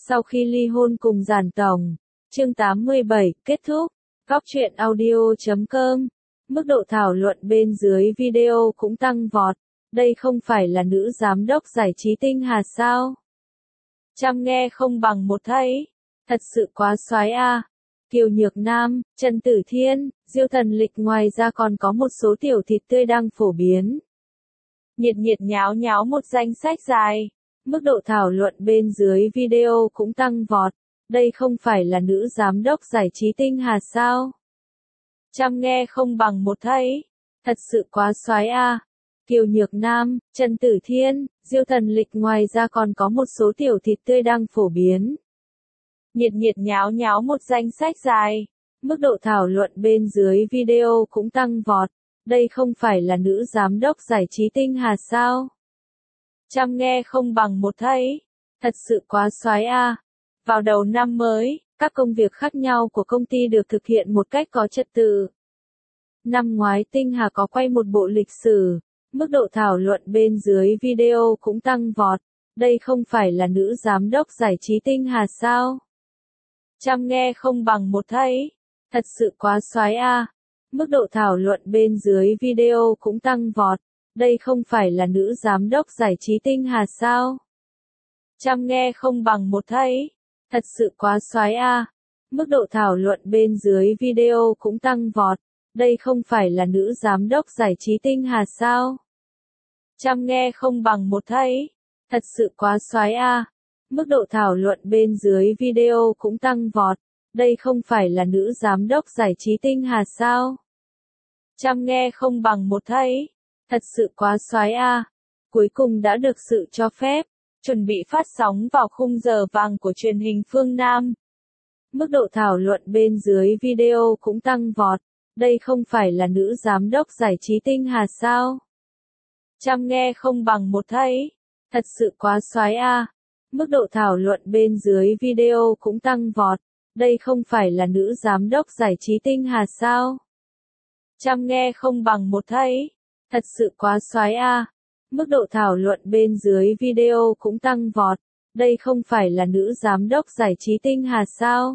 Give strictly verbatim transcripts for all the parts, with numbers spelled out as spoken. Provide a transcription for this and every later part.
Sau khi ly hôn cùng Giản Tổng. Chương tám mươi bảy, kết thúc. Góc truyện audio chấm com. Mức độ thảo luận bên dưới video cũng tăng vọt. Đây không phải là nữ giám đốc giải trí tinh hà sao? Chăm nghe không bằng một thấy. Thật sự quá soái a. Kiều Nhược Nam, Trần Tử Thiên, Diêu Thần Lịch ngoài ra còn có một số tiểu thịt tươi đang phổ biến. Nhiệt nhiệt nháo nháo một danh sách dài. Mức độ thảo luận bên dưới video cũng tăng vọt. Đây không phải là nữ giám đốc giải trí tinh hà sao? Chăm nghe không bằng một thấy. Thật sự quá soái a. Kiều Nhược Nam, Trần Tử Thiên, Diêu Thần Lịch ngoài ra còn có một số tiểu thịt tươi đang phổ biến. Nhiệt nhiệt nháo nháo một danh sách dài. Mức độ thảo luận bên dưới video cũng tăng vọt. Đây không phải là nữ giám đốc giải trí tinh hà sao? Chăm nghe không bằng một thấy. Thật sự quá soái a. Vào đầu năm mới, các công việc khác nhau của công ty được thực hiện một cách có trật tự. Năm ngoái Tinh Hà có quay một bộ lịch sử. Mức độ thảo luận bên dưới video cũng tăng vọt. Đây không phải là nữ giám đốc giải trí tinh hà sao? Chăm nghe không bằng một thấy. Thật sự quá soái a. Mức độ thảo luận bên dưới video cũng tăng vọt. Đây không phải là nữ giám đốc giải trí tinh hà sao? Chăm nghe không bằng một thấy. Thật sự quá soái a. Mức độ thảo luận bên dưới video cũng tăng vọt. Đây không phải là nữ giám đốc giải trí tinh hà sao? Chăm nghe không bằng một thấy. Thật sự quá soái a. Mức độ thảo luận bên dưới video cũng tăng vọt. Đây không phải là nữ giám đốc giải trí tinh hà sao? Chăm nghe không bằng một thấy. Thật sự quá soái a. Cuối cùng đã được sự cho phép. Chuẩn bị phát sóng vào khung giờ vàng của truyền hình phương Nam. Mức độ thảo luận bên dưới video cũng tăng vọt. Đây không phải là nữ giám đốc giải trí tinh hà sao? Chăm nghe không bằng một thấy. Thật sự quá soái a. Mức độ thảo luận bên dưới video cũng tăng vọt. Đây không phải là nữ giám đốc giải trí tinh hà sao? Chăm nghe không bằng một thấy. Thật sự quá soái a. Mức độ thảo luận bên dưới video cũng tăng vọt. Đây không phải là nữ giám đốc giải trí tinh hà sao?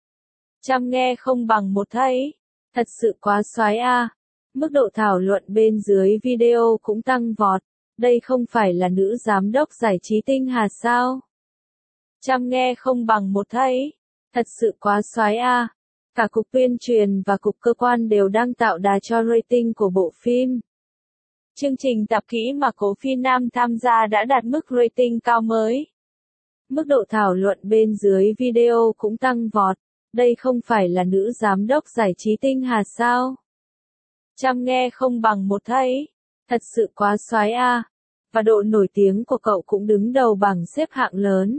Chăm nghe không bằng một thấy. Thật sự quá soái a. Mức độ thảo luận bên dưới video cũng tăng vọt. Đây không phải là nữ giám đốc giải trí tinh hà sao? Chăm nghe không bằng một thấy. Thật sự quá soái a. Cả cục tuyên truyền và cục cơ quan đều đang tạo đà cho rating của bộ phim. Chương trình tạp kỹ mà Cố Phi Nam tham gia đã đạt mức rating cao mới. Mức độ thảo luận bên dưới video cũng tăng vọt. Đây không phải là nữ giám đốc giải trí tinh hà sao? Chăm nghe không bằng một thấy. Thật sự quá soái a. Và độ nổi tiếng của cậu cũng đứng đầu bảng xếp hạng lớn.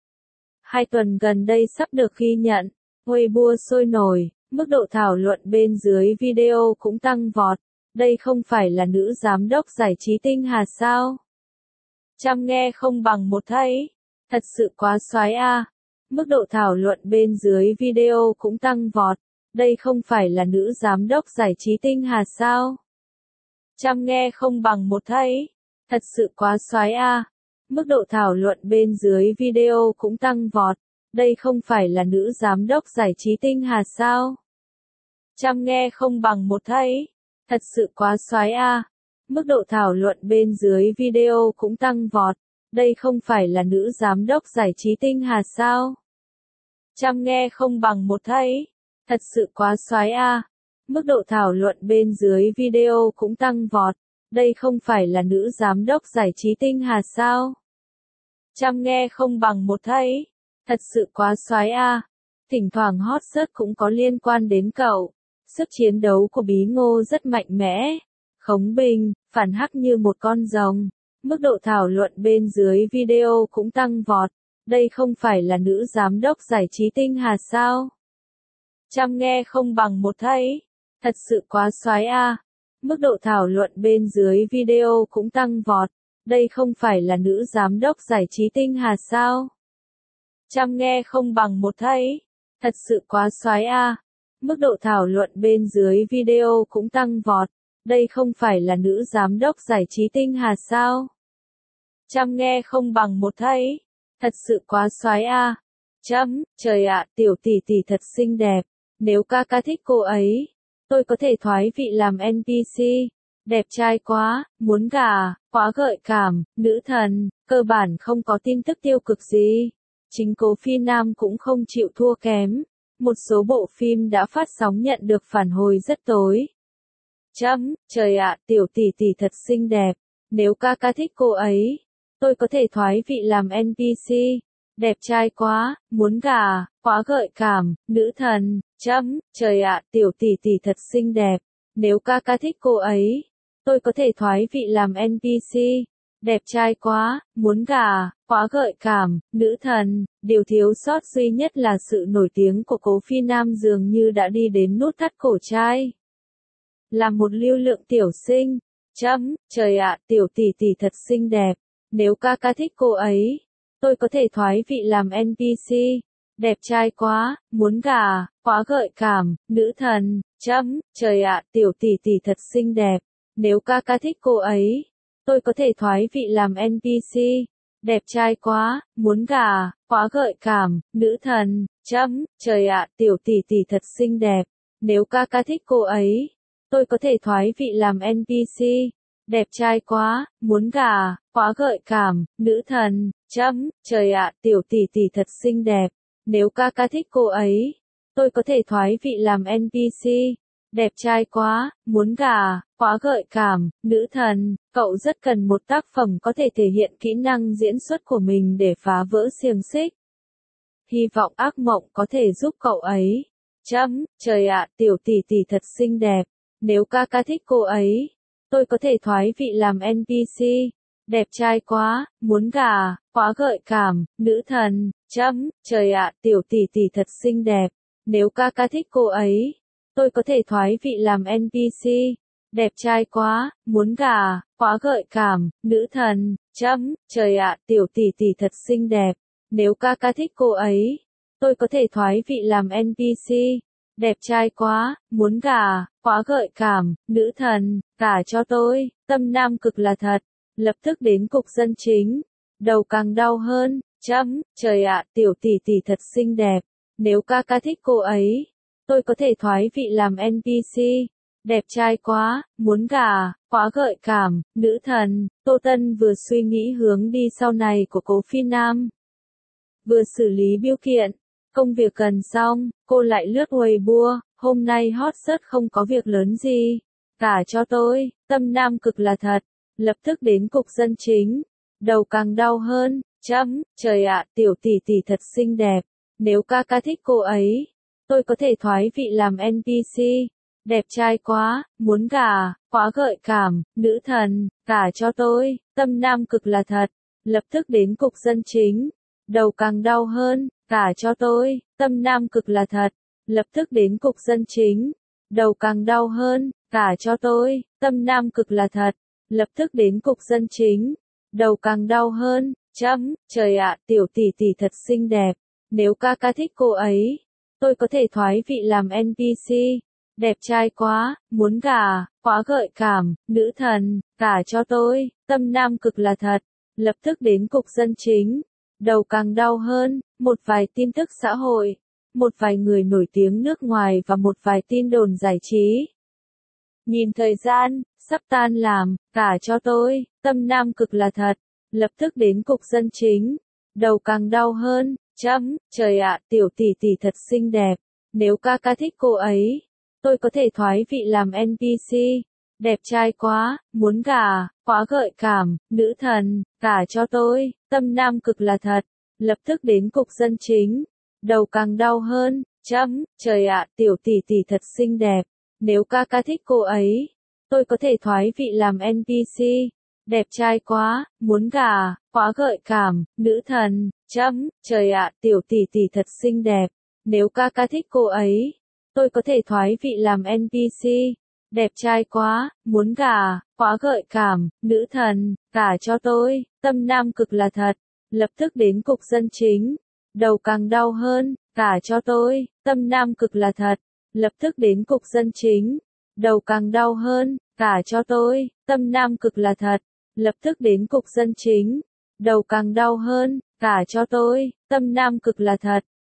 Hai tuần gần đây sắp được ghi nhận. Weibo sôi nổi. Mức độ thảo luận bên dưới video cũng tăng vọt. Đây không phải là nữ giám đốc giải trí tinh hà sao? Chăm nghe không bằng một thấy. Thật sự quá soái a. Mức độ thảo luận bên dưới video cũng tăng vọt. Đây không phải là nữ giám đốc giải trí tinh hà sao? Chăm nghe không bằng một thấy. Thật sự quá soái a. Mức độ thảo luận bên dưới video cũng tăng vọt. Đây không phải là nữ giám đốc giải trí tinh hà sao? Chăm nghe không bằng một thấy. Thật sự quá soái a. Mức độ thảo luận bên dưới video cũng tăng vọt. Đây không phải là nữ giám đốc giải trí tinh hà sao? Chăm nghe không bằng một thấy. Thật sự quá soái a. Mức độ thảo luận bên dưới video cũng tăng vọt. Đây không phải là nữ giám đốc giải trí tinh hà sao? Chăm nghe không bằng một thấy. Thật sự quá soái a. Thỉnh thoảng hot search cũng có liên quan đến cậu. Sức chiến đấu của Bí Ngô rất mạnh mẽ. Khống bình, phản hắc như một con rồng. Mức độ thảo luận bên dưới video cũng tăng vọt. Đây không phải là nữ giám đốc giải trí tinh hà sao? Chăm nghe không bằng một thấy. Thật sự quá soái a. Mức độ thảo luận bên dưới video cũng tăng vọt. Đây không phải là nữ giám đốc giải trí tinh hà sao? Chăm nghe không bằng một thấy. Thật sự quá soái a. Mức độ thảo luận bên dưới video cũng tăng vọt. Đây không phải là nữ giám đốc giải trí tinh hà sao? Chăm nghe không bằng một thấy. Thật sự quá soái a. Chấm, trời ạ, tiểu tỷ tỷ thật xinh đẹp. Nếu ca ca thích cô ấy, tôi có thể thoái vị làm en pê xê. Đẹp trai quá, muốn gả, quá gợi cảm, nữ thần, cơ bản không có tin tức tiêu cực gì. Chính Cố Phi Nam cũng không chịu thua kém. Một số bộ phim đã phát sóng nhận được phản hồi rất tối. Chấm, trời ạ, tiểu tỷ tỷ thật xinh đẹp. Nếu ca ca thích cô ấy, tôi có thể thoái vị làm en pê xê. Đẹp trai quá, muốn gả, quá gợi cảm, nữ thần, chấm, trời ạ, tiểu tỷ tỷ thật xinh đẹp. Nếu ca ca thích cô ấy, tôi có thể thoái vị làm en pê xê. Đẹp trai quá, muốn gả, quá gợi cảm, nữ thần, điều thiếu sót duy nhất là sự nổi tiếng của Cố Phi Nam dường như đã đi đến nút thắt cổ trai. Là một lưu lượng tiểu sinh, chấm, trời ạ, tiểu tỷ tỷ thật xinh đẹp. Nếu ca ca thích cô ấy, tôi có thể thoái vị làm en pê xê. Đẹp trai quá, muốn gả, quá gợi cảm, nữ thần, chấm, trời ạ, tiểu tỷ tỷ thật xinh đẹp. Nếu ca ca thích cô ấy, tôi có thể thoái vị làm en pê xê. Đẹp trai quá, muốn gả, quá gợi cảm, nữ thần, chấm, trời ạ, tiểu tỷ tỷ thật xinh đẹp. Nếu ca ca thích cô ấy, tôi có thể thoái vị làm en pê xê. Đẹp trai quá, muốn gả, quá gợi cảm, nữ thần, chấm, trời ạ, tiểu tỷ tỷ thật xinh đẹp. Nếu ca ca thích cô ấy, tôi có thể thoái vị làm en pê xê. Đẹp trai quá, muốn gả, quá gợi cảm, nữ thần, cậu rất cần một tác phẩm có thể thể hiện kỹ năng diễn xuất của mình để phá vỡ xiềng xích. Hy vọng ác mộng có thể giúp cậu ấy. Chấm, trời ạ, tiểu tỷ tỷ thật xinh đẹp. Nếu ca ca thích cô ấy, tôi có thể thoái vị làm en pê xê. Đẹp trai quá, muốn gả, quá gợi cảm, nữ thần, chấm, trời ạ, tiểu tỷ tỷ thật xinh đẹp. Nếu ca ca thích cô ấy, tôi có thể thoái vị làm en pê xê. Đẹp trai quá, muốn gả, quá gợi cảm, nữ thần, chấm, trời ạ, tiểu tỷ tỷ thật xinh đẹp. Nếu ca ca thích cô ấy, tôi có thể thoái vị làm en pê xê. Đẹp trai quá, muốn gả, quá gợi cảm, nữ thần, gả cho tôi, tâm nam cực là thật. Lập tức đến cục dân chính. Đầu càng đau hơn, chấm, trời ạ, tiểu tỷ tỷ thật xinh đẹp. Nếu ca ca thích cô ấy, tôi có thể thoái vị làm en pê xê. Đẹp trai quá, muốn gả, quá gợi cảm, nữ thần, Tô Tân vừa suy nghĩ hướng đi sau này của Cố Phi Nam. Vừa xử lý biêu kiện, công việc gần xong, cô lại lướt Weibo, hôm nay hot search không có việc lớn gì. Gả cho tôi, tâm nam cực là thật. Lập tức đến cục dân chính. Đầu càng đau hơn, chấm, trời ạ, tiểu tỷ tỷ thật xinh đẹp. Nếu ca ca thích cô ấy, tôi có thể thoái vị làm en pê xê. Đẹp trai quá, muốn gả, quá gợi cảm, nữ thần, gả cho tôi, tâm nam cực là thật. Lập tức đến cục dân chính. Đầu càng đau hơn, gả cho tôi, tâm nam cực là thật. Lập tức đến cục dân chính. Đầu càng đau hơn, gả cho tôi, tâm nam cực là thật. Lập tức đến cục dân chính. Đầu càng đau hơn, chấm, trời ạ, tiểu tỷ tỷ thật xinh đẹp. Nếu ca ca thích cô ấy, tôi có thể thoái vị làm en pê xê. Đẹp trai quá, muốn gả, quá gợi cảm, nữ thần, gả cho tôi, tâm nam cực là thật. Lập tức đến cục dân chính. Đầu càng đau hơn, một vài tin tức xã hội, một vài người nổi tiếng nước ngoài và một vài tin đồn giải trí. Nhìn thời gian, sắp tan làm, gả cho tôi, tâm nam cực là thật. Lập tức đến cục dân chính. Đầu càng đau hơn, chấm, trời ạ, tiểu tỷ tỷ thật xinh đẹp. Nếu ca ca thích cô ấy, tôi có thể thoái vị làm en pê xê. Đẹp trai quá, muốn gả, quá gợi cảm, nữ thần, gả cho tôi, tâm nam cực là thật. Lập tức đến cục dân chính. Đầu càng đau hơn, chấm, trời ạ, tiểu tỷ tỷ thật xinh đẹp. Nếu ca ca thích cô ấy, tôi có thể thoái vị làm en pê xê. Đẹp trai quá, muốn gả, quá gợi cảm, nữ thần, chấm, trời ạ, tiểu tỷ tỷ thật xinh đẹp. Nếu ca ca thích cô ấy, tôi có thể thoái vị làm en pê xê. Đẹp trai quá, muốn gả, quá gợi cảm, nữ thần, gả cho tôi, tâm nam cực là thật. Lập tức đến cục dân chính. Đầu càng đau hơn, gả cho tôi, tâm nam cực là thật. Lập tức đến cục dân chính. Đầu càng đau hơn, gả cho tôi, tâm nam cực là thật. Lập tức đến cục dân chính. Đầu càng đau hơn, gả cho tôi, tâm nam cực là thật.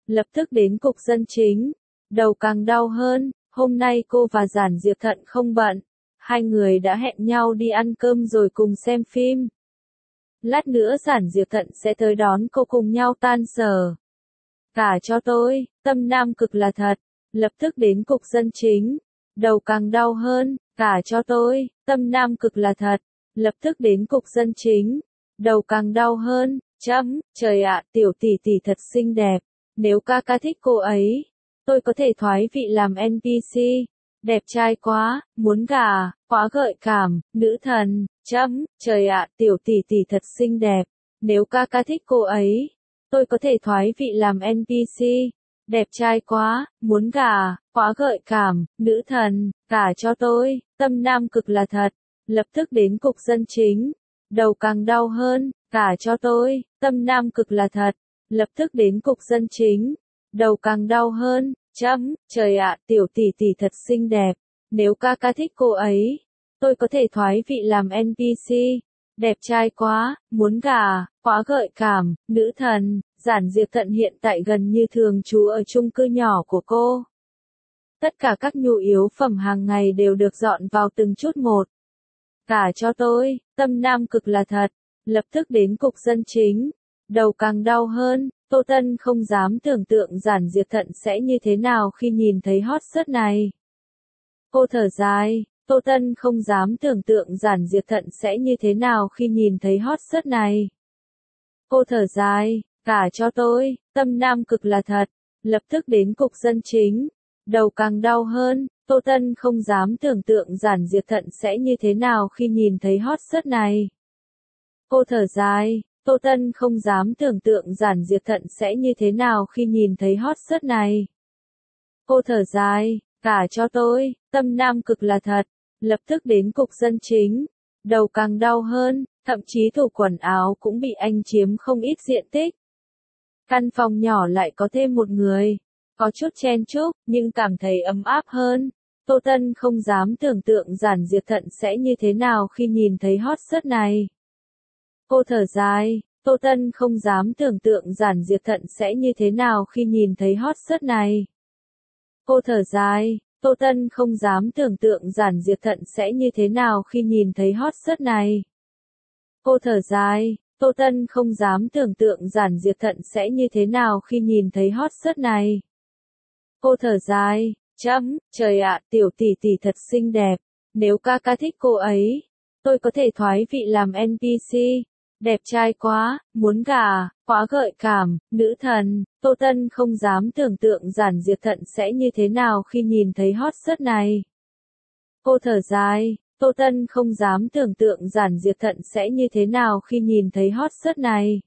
lập tức đến cục dân chính. Đầu càng đau hơn, hôm nay cô và Giản Diệp Thận không bận. Hai người đã hẹn nhau đi ăn cơm rồi cùng xem phim. Lát nữa Giản Diệp Thận sẽ tới đón cô cùng nhau tan sở. Cả cho tôi, tâm nam cực là thật. Lập tức đến cục dân chính. Đầu càng đau hơn, cả cho tôi, tâm nam cực là thật. Lập tức đến cục dân chính. Đầu càng đau hơn, chấm, trời ạ, tiểu tỷ tỷ thật xinh đẹp. Nếu ca ca thích cô ấy, tôi có thể thoái vị làm en pê xê. Đẹp trai quá, muốn gả, quá gợi cảm, nữ thần, chấm, trời ạ, tiểu tỷ tỷ thật xinh đẹp. Nếu ca ca thích cô ấy, tôi có thể thoái vị làm en pê xê. Đẹp trai quá, muốn gả, quá gợi cảm, nữ thần, gả cho tôi, tâm nam cực là thật. Lập tức đến cục dân chính. Đầu càng đau hơn, gả cho tôi, tâm nam cực là thật. Lập tức đến cục dân chính. Đầu càng đau hơn, chấm, trời ạ, tiểu tỷ tỷ thật xinh đẹp. Nếu ca ca thích cô ấy, tôi có thể thoái vị làm en pê xê. Đẹp trai quá, muốn gả, quá gợi cảm, nữ thần. Giản Diệp Thận hiện tại gần như thường trú ở chung cư nhỏ của cô. Tất cả các nhu yếu phẩm hàng ngày đều được dọn vào từng chút một. Cả cho tôi, tâm nam cực là thật. Lập tức đến cục dân chính. Đầu càng đau hơn, Tô Tân không dám tưởng tượng Giản Diệp Thận sẽ như thế nào khi nhìn thấy hot search này. Cô thở dài, Tô Tân không dám tưởng tượng Giản Diệp Thận sẽ như thế nào khi nhìn thấy hot search này. Cô thở dài, cả cho tôi, tâm nam cực là thật. Lập tức đến cục dân chính. Đầu càng đau hơn, Tô Tân không dám tưởng tượng Giản Diệp Thận sẽ như thế nào khi nhìn thấy hot search này. Cô thở dài, Tô Tân không dám tưởng tượng Giản Diệp Thận sẽ như thế nào khi nhìn thấy hot search này. Cô thở dài, cả cho tôi, tâm nam cực là thật. Lập tức đến cục dân chính. Đầu càng đau hơn, thậm chí tủ quần áo cũng bị anh chiếm không ít diện tích. Căn phòng nhỏ lại có thêm một người. Có chút chen chúc, nhưng cảm thấy ấm áp hơn. Tô Tân không dám tưởng tượng Giản Diệp Thận sẽ như thế nào khi nhìn thấy hot search này. Cô thở dài, Tô Tân không dám tưởng tượng Giản Diệp Thận sẽ như thế nào khi nhìn thấy hot search này. Cô thở dài, Tô Tân không dám tưởng tượng Giản Diệp Thận sẽ như thế nào khi nhìn thấy hot search này. Cô thở dài, Tô Tân không dám tưởng tượng Giản Diệp Thận sẽ như thế nào khi nhìn thấy hot search này. Cô thở dài, chấm, trời ạ, tiểu tỷ tỷ thật xinh đẹp. Nếu ca ca thích cô ấy, tôi có thể thoái vị làm en pê xê. Đẹp trai quá, muốn gả, quá gợi cảm, nữ thần. Tô Tân không dám tưởng tượng Giản Diệp Thận sẽ như thế nào khi nhìn thấy hot search này. Cô thở dài, Tô Tân không dám tưởng tượng Giản Diệp Thận sẽ như thế nào khi nhìn thấy hot search này.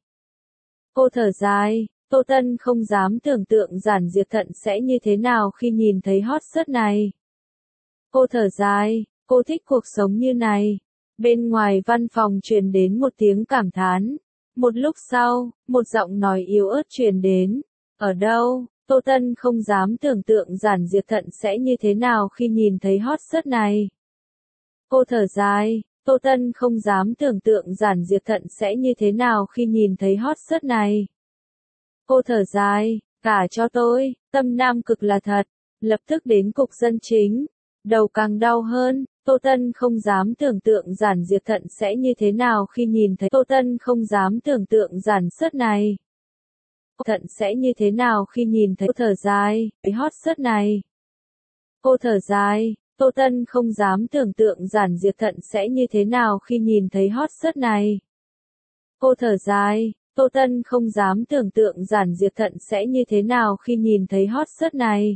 Cô thở dài, Tô Tân không dám tưởng tượng Giản Diệp Thận sẽ như thế nào khi nhìn thấy hot search này. Cô thở dài, cô thích cuộc sống như này. Bên ngoài văn phòng truyền đến một tiếng cảm thán. Một lúc sau, một giọng nói yếu ớt truyền đến. Ở đâu? Tô Tân không dám tưởng tượng Giản Diệp Thận sẽ như thế nào khi nhìn thấy hot search này. Cô thở dài, Tô Tân không dám tưởng tượng Giản Diệp Thận sẽ như thế nào khi nhìn thấy hot search này. Cô thở dài, cả cho tôi, tâm nam cực là thật. Lập tức đến cục dân chính. Đầu càng đau hơn, Tô Tân không dám tưởng tượng Giản Diệp Thận sẽ như thế nào khi nhìn thấy Tô Tân không dám tưởng tượng Giản search này. Thận sẽ như thế nào khi nhìn thấy cô thở dài, với hot search này. Cô thở dài, Tô Tân không dám tưởng tượng Giản Diệp Thận sẽ như thế nào khi nhìn thấy hot search này. Cô thở dài, Tô Tân không dám tưởng tượng Giản Diệp Thận sẽ như thế nào khi nhìn thấy hot search này.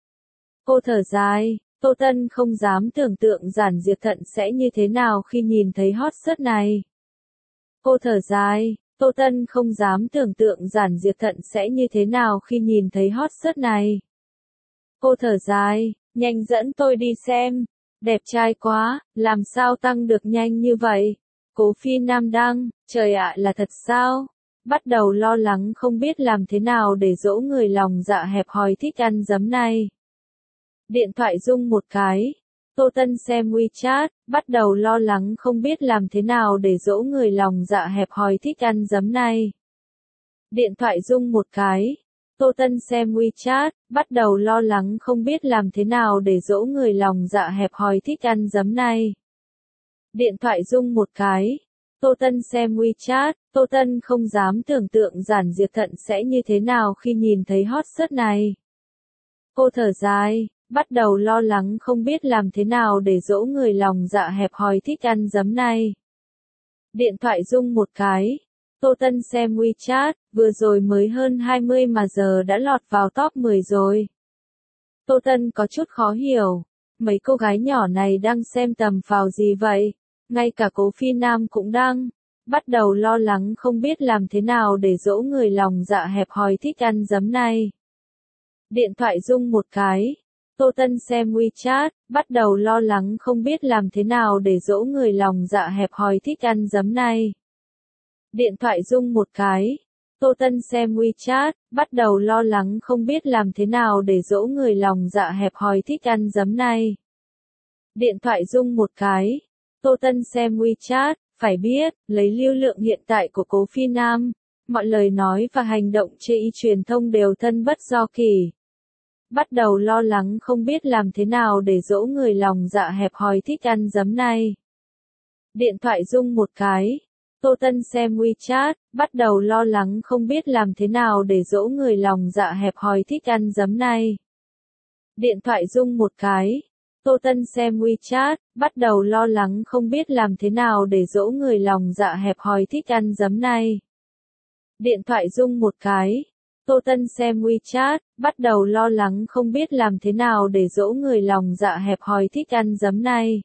Cô thở dài, Tô Tân không dám tưởng tượng Giản Diệp Thận sẽ như thế nào khi nhìn thấy hot search này. Cô thở dài, Tô Tân không dám tưởng tượng Giản Diệp Thận sẽ như thế nào khi nhìn thấy hot search này. Cô thở dài, nhanh dẫn tôi đi xem. Đẹp trai quá, làm sao tăng được nhanh như vậy? Cố Phi Nam đăng, trời ạ là thật sao? Bắt đầu lo lắng không biết làm thế nào để dỗ người lòng dạ hẹp hòi thích ăn giấm này. Điện thoại rung một cái. Tô Tân xem WeChat, bắt đầu lo lắng không biết làm thế nào để dỗ người lòng dạ hẹp hòi thích ăn giấm này. Điện thoại rung một cái. Tô Tân xem WeChat, bắt đầu lo lắng không biết làm thế nào để dỗ người lòng dạ hẹp hòi thích ăn giấm này. Điện thoại rung một cái. Tô Tân xem WeChat, Tô Tân không dám tưởng tượng Giản Diệp Thận sẽ như thế nào khi nhìn thấy hot search này. Cô thở dài, bắt đầu lo lắng không biết làm thế nào để dỗ người lòng dạ hẹp hòi thích ăn giấm này. Điện thoại rung một cái. Tô Tân xem WeChat, vừa rồi mới hơn hai mươi mà giờ đã lọt vào top mười rồi. Tô Tân có chút khó hiểu, mấy cô gái nhỏ này đang xem tầm phào gì vậy? Ngay cả Cố Phi Nam cũng đang bắt đầu lo lắng không biết làm thế nào để dỗ người lòng dạ hẹp hòi thích ăn giấm này. Điện thoại rung một cái. Tô Tân xem WeChat, bắt đầu lo lắng không biết làm thế nào để dỗ người lòng dạ hẹp hòi thích ăn giấm này. Điện thoại rung một cái. Tô Tân xem WeChat, bắt đầu lo lắng không biết làm thế nào để dỗ người lòng dạ hẹp hòi thích ăn giấm này. Điện thoại rung một cái. Tô Tân xem WeChat, phải biết, lấy lưu lượng hiện tại của Cố Phi Nam, mọi lời nói và hành động trên truyền thông đều thân bất do kỷ. Bắt đầu lo lắng không biết làm thế nào để dỗ người lòng dạ hẹp hòi thích ăn giấm này. Điện thoại rung một cái. Tô Tân xem WeChat, bắt đầu lo lắng không biết làm thế nào để dỗ người lòng dạ hẹp hòi thích ăn giấm này. Điện thoại rung một cái. Tô Tân xem WeChat, bắt đầu lo lắng không biết làm thế nào để dỗ người lòng dạ hẹp hòi thích ăn giấm này. Điện thoại rung một cái. Tô Tân xem WeChat, bắt đầu lo lắng không biết làm thế nào để dỗ người lòng dạ hẹp hòi thích ăn giấm này.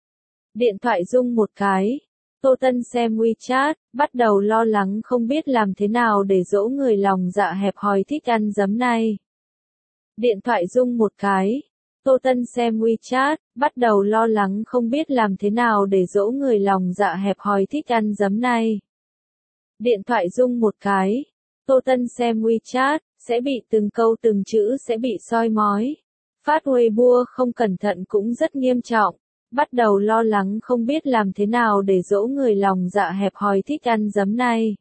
Điện thoại rung một cái. Tô Tân xem WeChat, bắt đầu lo lắng không biết làm thế nào để dỗ người lòng dạ hẹp hòi thích ăn giấm này. Điện thoại rung một cái. Tô Tân xem WeChat, bắt đầu lo lắng không biết làm thế nào để dỗ người lòng dạ hẹp hòi thích ăn giấm này. Điện thoại rung một cái. Tô Tân xem WeChat, sẽ bị từng câu từng chữ sẽ bị soi mói. Phát Weibo không cẩn thận cũng rất nghiêm trọng. Bắt đầu lo lắng không biết làm thế nào để dỗ người lòng dạ hẹp hòi thích ăn giấm này.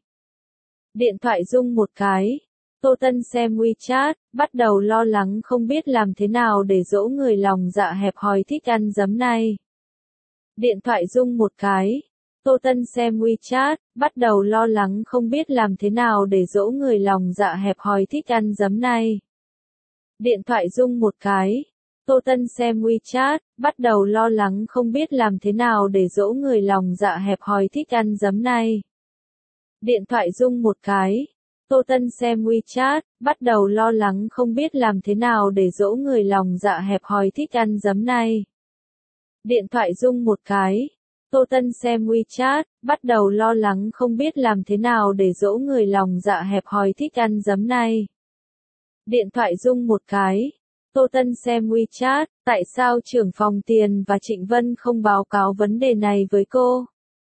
Điện thoại rung một cái. Tô Tân xem WeChat, bắt đầu lo lắng không biết làm thế nào để dỗ người lòng dạ hẹp hòi thích ăn giấm này. Điện thoại rung một cái. Tô Tân xem WeChat, bắt đầu lo lắng không biết làm thế nào để dỗ người lòng dạ hẹp hòi thích ăn giấm này. Điện thoại rung một cái. Tô Tân xem WeChat, bắt đầu lo lắng không biết làm thế nào để dỗ người lòng dạ hẹp hòi thích ăn giấm này. Điện thoại rung một cái. Tô Tân xem WeChat, bắt đầu lo lắng không biết làm thế nào để dỗ người lòng dạ hẹp hòi thích ăn giấm này. Điện thoại rung một cái. Tô Tân xem WeChat, bắt đầu lo lắng không biết làm thế nào để dỗ người lòng dạ hẹp hòi thích ăn giấm này. Điện thoại rung một cái. Tô Tân xem WeChat, tại sao trưởng phòng tiền và Trịnh Vân không báo cáo vấn đề này với cô?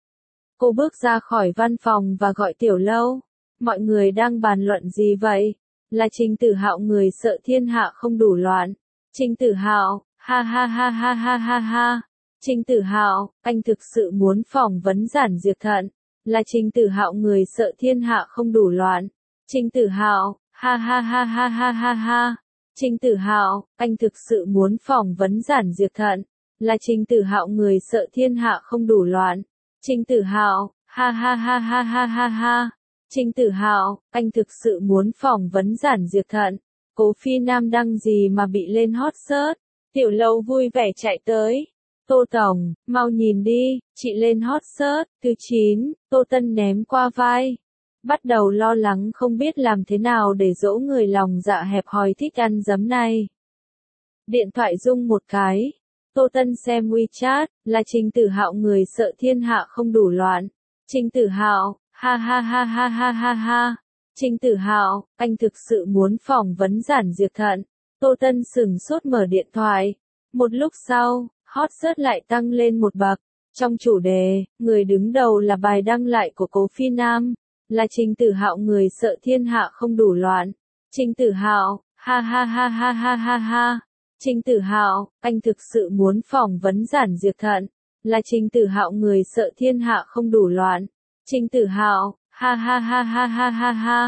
Cô bước ra khỏi văn phòng và gọi Tiểu Lâu. Mọi người đang bàn luận gì vậy? Là Trình Tử Hạo người sợ thiên hạ không đủ loạn. Trình Tử Hạo, ha ha ha ha ha ha ha. Trình Tử Hạo, anh thực sự muốn phỏng vấn Giản Diệp Thận. Là Trình Tử Hạo người sợ thiên hạ không đủ loạn. Trình Tử Hạo, ha ha ha ha ha ha ha. Trình Tử Hạo, anh thực sự muốn phỏng vấn Giản Diệp Thận. Là Trình Tử Hạo người sợ thiên hạ không đủ loạn. Trình Tử Hạo, ha ha ha ha ha ha ha. Trình Tử Hạo, anh thực sự muốn phỏng vấn Giản Diệp Thận. Cố Phi Nam đăng gì mà bị lên hot search. Tiểu Lâu vui vẻ chạy tới. Tô Tổng, mau nhìn đi, chị lên hot search. Thứ chín, Tô Tân ném qua vai. Bắt đầu lo lắng không biết làm thế nào để dỗ người lòng dạ hẹp hòi thích ăn giấm này. Điện thoại rung một cái. Tô Tân xem WeChat, là Trình Tử Hạo người sợ thiên hạ không đủ loạn. Trình Tử Hạo, ha ha ha ha ha ha ha. Trình Tử Hạo, anh thực sự muốn phỏng vấn Giản Diệp Thận. Tô Tân sửng sốt mở điện thoại. Một lúc sau, hot search lại tăng lên một bậc. Trong chủ đề, người đứng đầu là bài đăng lại của Cố Phi Nam. Là Trình Tử Hạo người sợ thiên hạ không đủ loạn. Trình Tử Hạo, ha ha ha ha ha ha ha. Trình Tử Hạo, anh thực sự muốn phỏng vấn Giản Diệp Thận. Là Trình Tử Hạo người sợ thiên hạ không đủ loạn. Trình Tử Hạo, ha ha ha ha ha ha ha.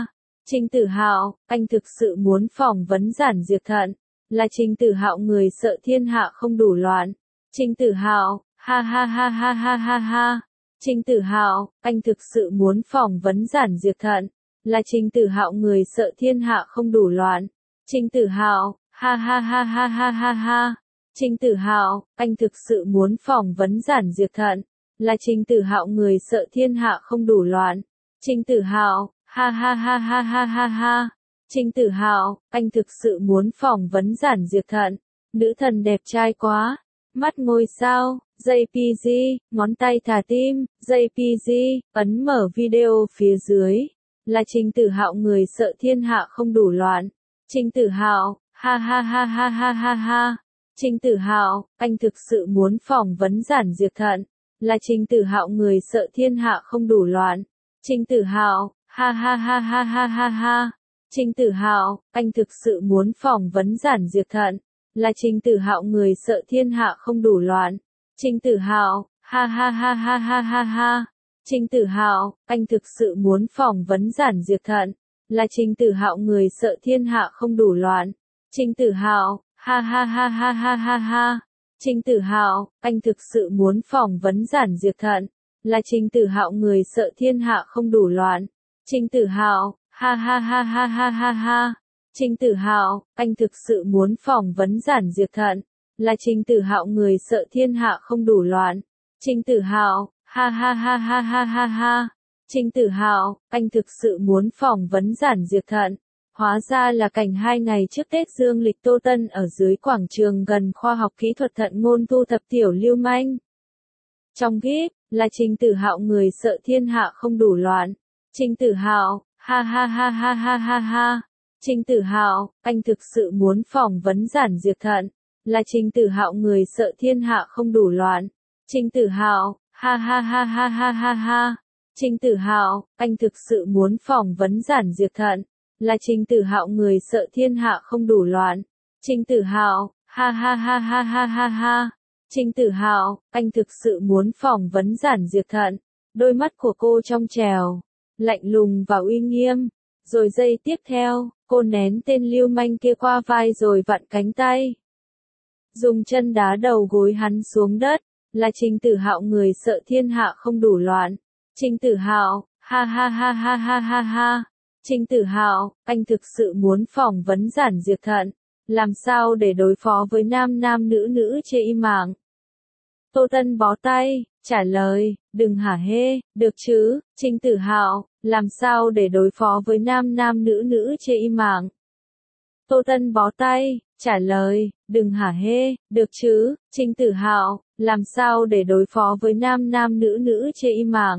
Trình Tử Hạo, anh thực sự muốn phỏng vấn Giản Diệp Thận, là Trình Tử Hạo người sợ thiên hạ không đủ loạn. Trình Tử Hạo, ha ha ha ha ha ha ha. Trình Tử Hạo, anh thực sự muốn phỏng vấn Giản Diệp Thận, là Trình Tử Hạo người sợ thiên hạ không đủ loạn. Trình Tử Hạo, ha ha ha ha ha ha ha. Trình Tử Hạo, anh thực sự muốn phỏng vấn Giản Diệp Thận, là Trình Tử Hạo người sợ thiên hạ không đủ loạn. Trình Tử Hạo, ha ha ha ha ha ha ha. Trình Tử Hạo, anh thực sự muốn phỏng vấn Giản Diệp Thận, nữ thần đẹp trai quá. Mắt ngôi sao, gi pê giê, ngón tay thả tim, gi pê giê, ấn mở video phía dưới, là Trình Tử Hạo người sợ thiên hạ không đủ loạn. Trình Tử Hạo, ha ha ha ha ha ha ha. Trình Tử Hạo, anh thực sự muốn phỏng vấn Giản Diệp Thận, là Trình Tử Hạo người sợ thiên hạ không đủ loạn. Trình Tử Hạo, ha ha ha ha ha ha ha. Trình Tử Hạo, anh thực sự muốn phỏng vấn Giản Diệp Thận, là Trình Tử Hạo người sợ thiên hạ không đủ loạn. Trình Tử Hạo, ha ha ha ha ha ha ha. Trình Tử Hạo, anh thực sự muốn phỏng vấn Giản Diệp Thận, là Trình Tử Hạo người sợ thiên hạ không đủ loạn. Trình Tử Hạo, ha ha ha ha ha ha ha. Trình Tử Hạo, anh thực sự muốn phỏng vấn Giản Diệp Thận, là Trình Tử Hạo người sợ thiên hạ không đủ loạn. Trình Tử Hạo, ha ha ha ha ha ha ha. Trình Tử Hạo, anh thực sự muốn phỏng vấn Giản Diệp Thận, là Trình Tử Hạo người sợ thiên hạ không đủ loạn. Trình Tử Hạo, ha ha ha ha ha ha ha. Trình Tử Hạo, anh thực sự muốn phỏng vấn Giản Diệp Thận. Hóa ra là cảnh hai ngày trước Tết dương lịch Tô Tân ở dưới quảng trường gần khoa học kỹ thuật thận ngôn thu thập tiểu lưu manh. Trong clip, là Trình Tử Hạo người sợ thiên hạ không đủ loạn. Trình Tử Hạo, ha ha ha ha ha ha ha. Trình Tử Hạo, anh thực sự muốn phỏng vấn Giản Diệp Thận, là Trình Tử Hạo người sợ thiên hạ không đủ loạn. Trình Tử Hạo, ha ha ha ha ha ha ha. Trình Tử Hạo, anh thực sự muốn phỏng vấn Giản Diệp Thận, là Trình Tử Hạo người sợ thiên hạ không đủ loạn. Trình Tử Hạo, ha ha ha ha ha ha ha. Trình Tử Hạo, anh thực sự muốn phỏng vấn Giản Diệp Thận. Đôi mắt của cô trong trèo, lạnh lùng và uy nghiêm. Rồi giây tiếp theo, cô nén tên lưu manh kia qua vai rồi vặn cánh tay. Dùng chân đá đầu gối hắn xuống đất, là Trình Tử Hạo người sợ thiên hạ không đủ loạn. Trình Tử Hạo, ha ha ha ha ha ha ha. Trình Tử Hạo, anh thực sự muốn phỏng vấn Giản Diệp Thận, làm sao để đối phó với nam nam nữ nữ chê im mạng. Tô Tân bó tay, trả lời, đừng hả hê, được chứ. Trình Tử Hạo, làm sao để đối phó với nam nam nữ nữ chê im mạng. Tô Tân bó tay, trả lời, đừng hả hê, được chứ. Trình Tử Hạo, làm sao để đối phó với nam nam nữ nữ chê im mạng.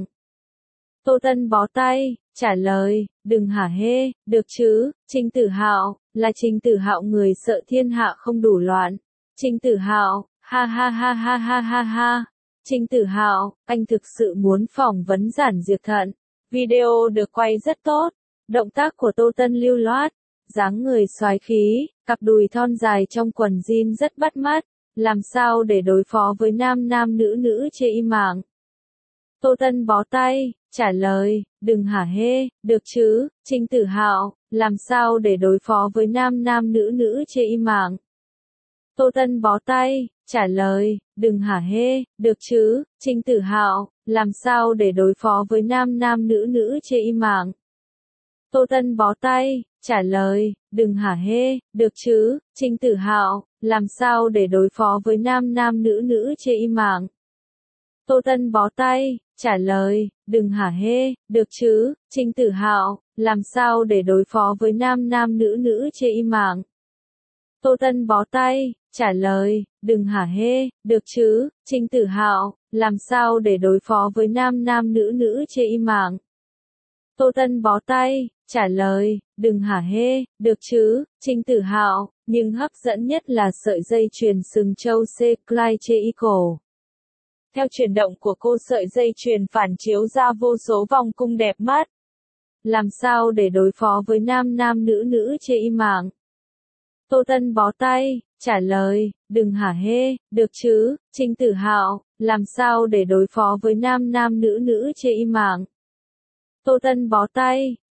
Tô Tân bó tay, trả lời, đừng hả hê, được chứ. Trình Tử Hạo, là Trình Tử Hạo người sợ thiên hạ không đủ loạn. Trình Tử Hạo, ha ha ha ha ha ha ha. Trình Tử Hạo, anh thực sự muốn phỏng vấn Giản Diệp Thận. Video được quay rất tốt, động tác của Tô Tân lưu loát, dáng người soái khí, cặp đùi thon dài trong quần jean rất bắt mắt, làm sao để đối phó với nam nam nữ nữ chê im mạng. Tô Tân bó tay, trả lời, đừng hả hê, được chứ. Trình Tử Hạo, làm sao để đối phó với nam nam nữ nữ chê im mạng. Tô Tân bó tay, trả lời, đừng hả hê, được chứ. Trình Tử Hạo, làm sao để đối phó với nam nam nữ nữ chê im mạng. Tô Tân bó tay, trả lời, đừng hả hê, được chứ. Trình Tử Hạo, làm sao để đối phó với nam nam nữ nữ chê im mạng. Tô Tân bó tay, trả lời, đừng hả hê, được chứ. Trình Tử Hạo, làm sao để đối phó với nam nam nữ nữ chê im mạng. Tô Tân bó tay, trả lời, đừng hả hê, được chứ. Trình Tử Hạo, làm sao để đối phó với nam nam nữ nữ chê im mạng. Tô Tân bó tay, trả lời, đừng hả hê, được chứ. Trình Tử Hạo, nhưng hấp dẫn nhất là sợi dây chuyền sừng trâu C-Clyde chê y cổ. Theo chuyển động của cô, sợi dây chuyền phản chiếu ra vô số vòng cung đẹp mắt. Làm sao để đối phó với nam nam nữ nữ chê im mạng. Tô Tân bó tay, trả lời, đừng hả hê, được chứ. Trình Tử Hạo, làm sao để đối phó với nam nam nữ nữ chê im mạng. Tô Tân bó tay,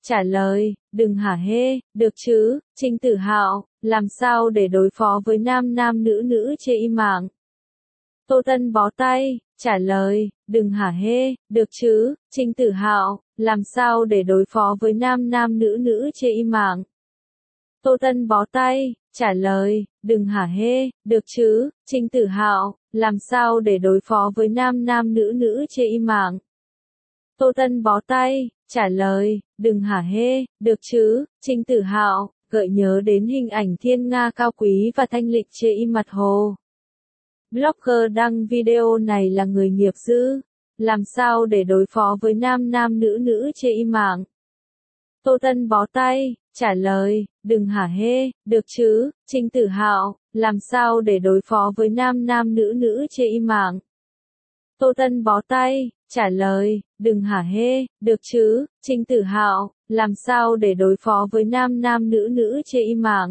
trả lời, đừng hả hê, được chứ, Trinh Tử Hạo, làm sao để đối phó với nam nam nữ nữ chê im mạng. Tô Tân bó tay, trả lời, đừng hả hê, được chứ, Trinh Tử Hạo, làm sao để đối phó với nam nam nữ nữ chê im mạng. Tô Tân bó tay, trả lời, đừng hả hê, được chứ, Trinh Tử Hạo, làm sao để đối phó với nam nam nữ nữ chê im mạng. Tô Tân bó tay, trả lời, đừng hả hê, được chứ, Trinh Tử Hạo, gợi nhớ đến hình ảnh thiên nga cao quý và thanh lịch chê im mặt hồ. Blogger đăng video này là người nghiệp dư, làm sao để đối phó với nam nam nữ nữ chê im mạng. Tô Tân bó tay, trả lời, đừng hả hê, được chứ, Trinh Tử Hạo, làm sao để đối phó với nam nam nữ nữ chê im mạng. Tô Tân bó tay, trả lời, đừng hả hê, được chứ, Trinh Tử Hạo, làm sao để đối phó với nam nam nữ nữ chê im mạng.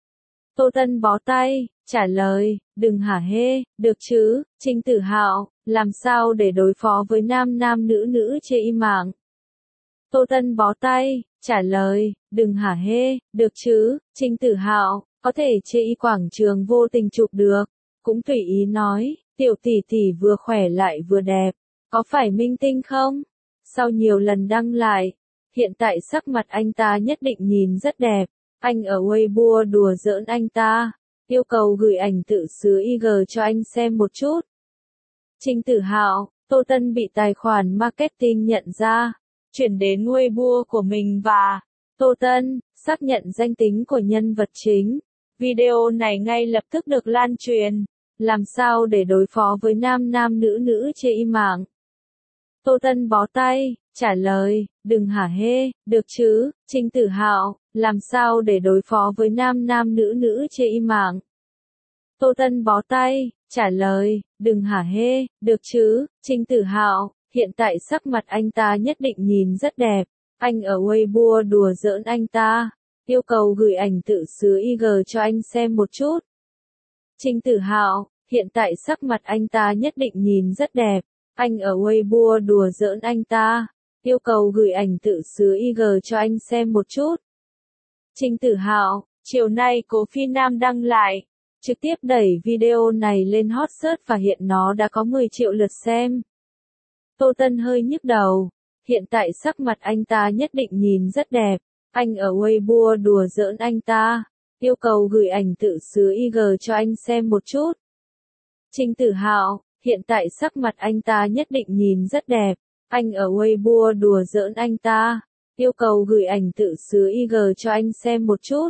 Tô Tân bó tay, trả lời, đừng hả hê, được chứ, Trinh Tử Hạo, làm sao để đối phó với nam nam nữ nữ chê im mạng. Tô Tân bó tay, trả lời, đừng hả hê, được chứ, Trinh Tử Hạo, có thể chê y quảng trường vô tình chụp được, cũng tùy ý nói, tiểu tỷ tỷ vừa khỏe lại vừa đẹp, có phải minh tinh không? Sau nhiều lần đăng lại, hiện tại sắc mặt anh ta nhất định nhìn rất đẹp, anh ở Weibo đùa giỡn anh ta, yêu cầu gửi ảnh tự xứ i giê cho anh xem một chút. Trinh Tử Hạo, Tô Tân bị tài khoản marketing nhận ra, chuyển đến Weibo của mình và Tô Tân xác nhận danh tính của nhân vật chính. Video này ngay lập tức được lan truyền. Làm sao để đối phó với nam nam nữ nữ chê im mạng. Tô Tân bó tay, trả lời, đừng hả hê, được chứ, Trinh Tử Hạo, làm sao để đối phó với nam nam nữ nữ chê im mạng. Tô Tân bó tay, trả lời, đừng hả hê, được chứ, Trinh Tử Hạo, hiện tại sắc mặt anh ta nhất định nhìn rất đẹp, anh ở Weibo đùa giỡn anh ta, yêu cầu gửi ảnh tự xứ i giê cho anh xem một chút. Trinh Tử Hạo, hiện tại sắc mặt anh ta nhất định nhìn rất đẹp, anh ở Weibo đùa giỡn anh ta, yêu cầu gửi ảnh tự xứ i giê cho anh xem một chút. Trinh Tử Hạo, chiều nay Cố Phi Nam đăng lại, trực tiếp đẩy video này lên hot search và hiện nó đã có mười triệu lượt xem. Tô Tân hơi nhức đầu, hiện tại sắc mặt anh ta nhất định nhìn rất đẹp, anh ở Weibo đùa giỡn anh ta, yêu cầu gửi ảnh tự xứ i giê cho anh xem một chút. Trinh Tử Hạo, hiện tại sắc mặt anh ta nhất định nhìn rất đẹp, anh ở Weibo đùa giỡn anh ta, yêu cầu gửi ảnh tự xứ i giê cho anh xem một chút.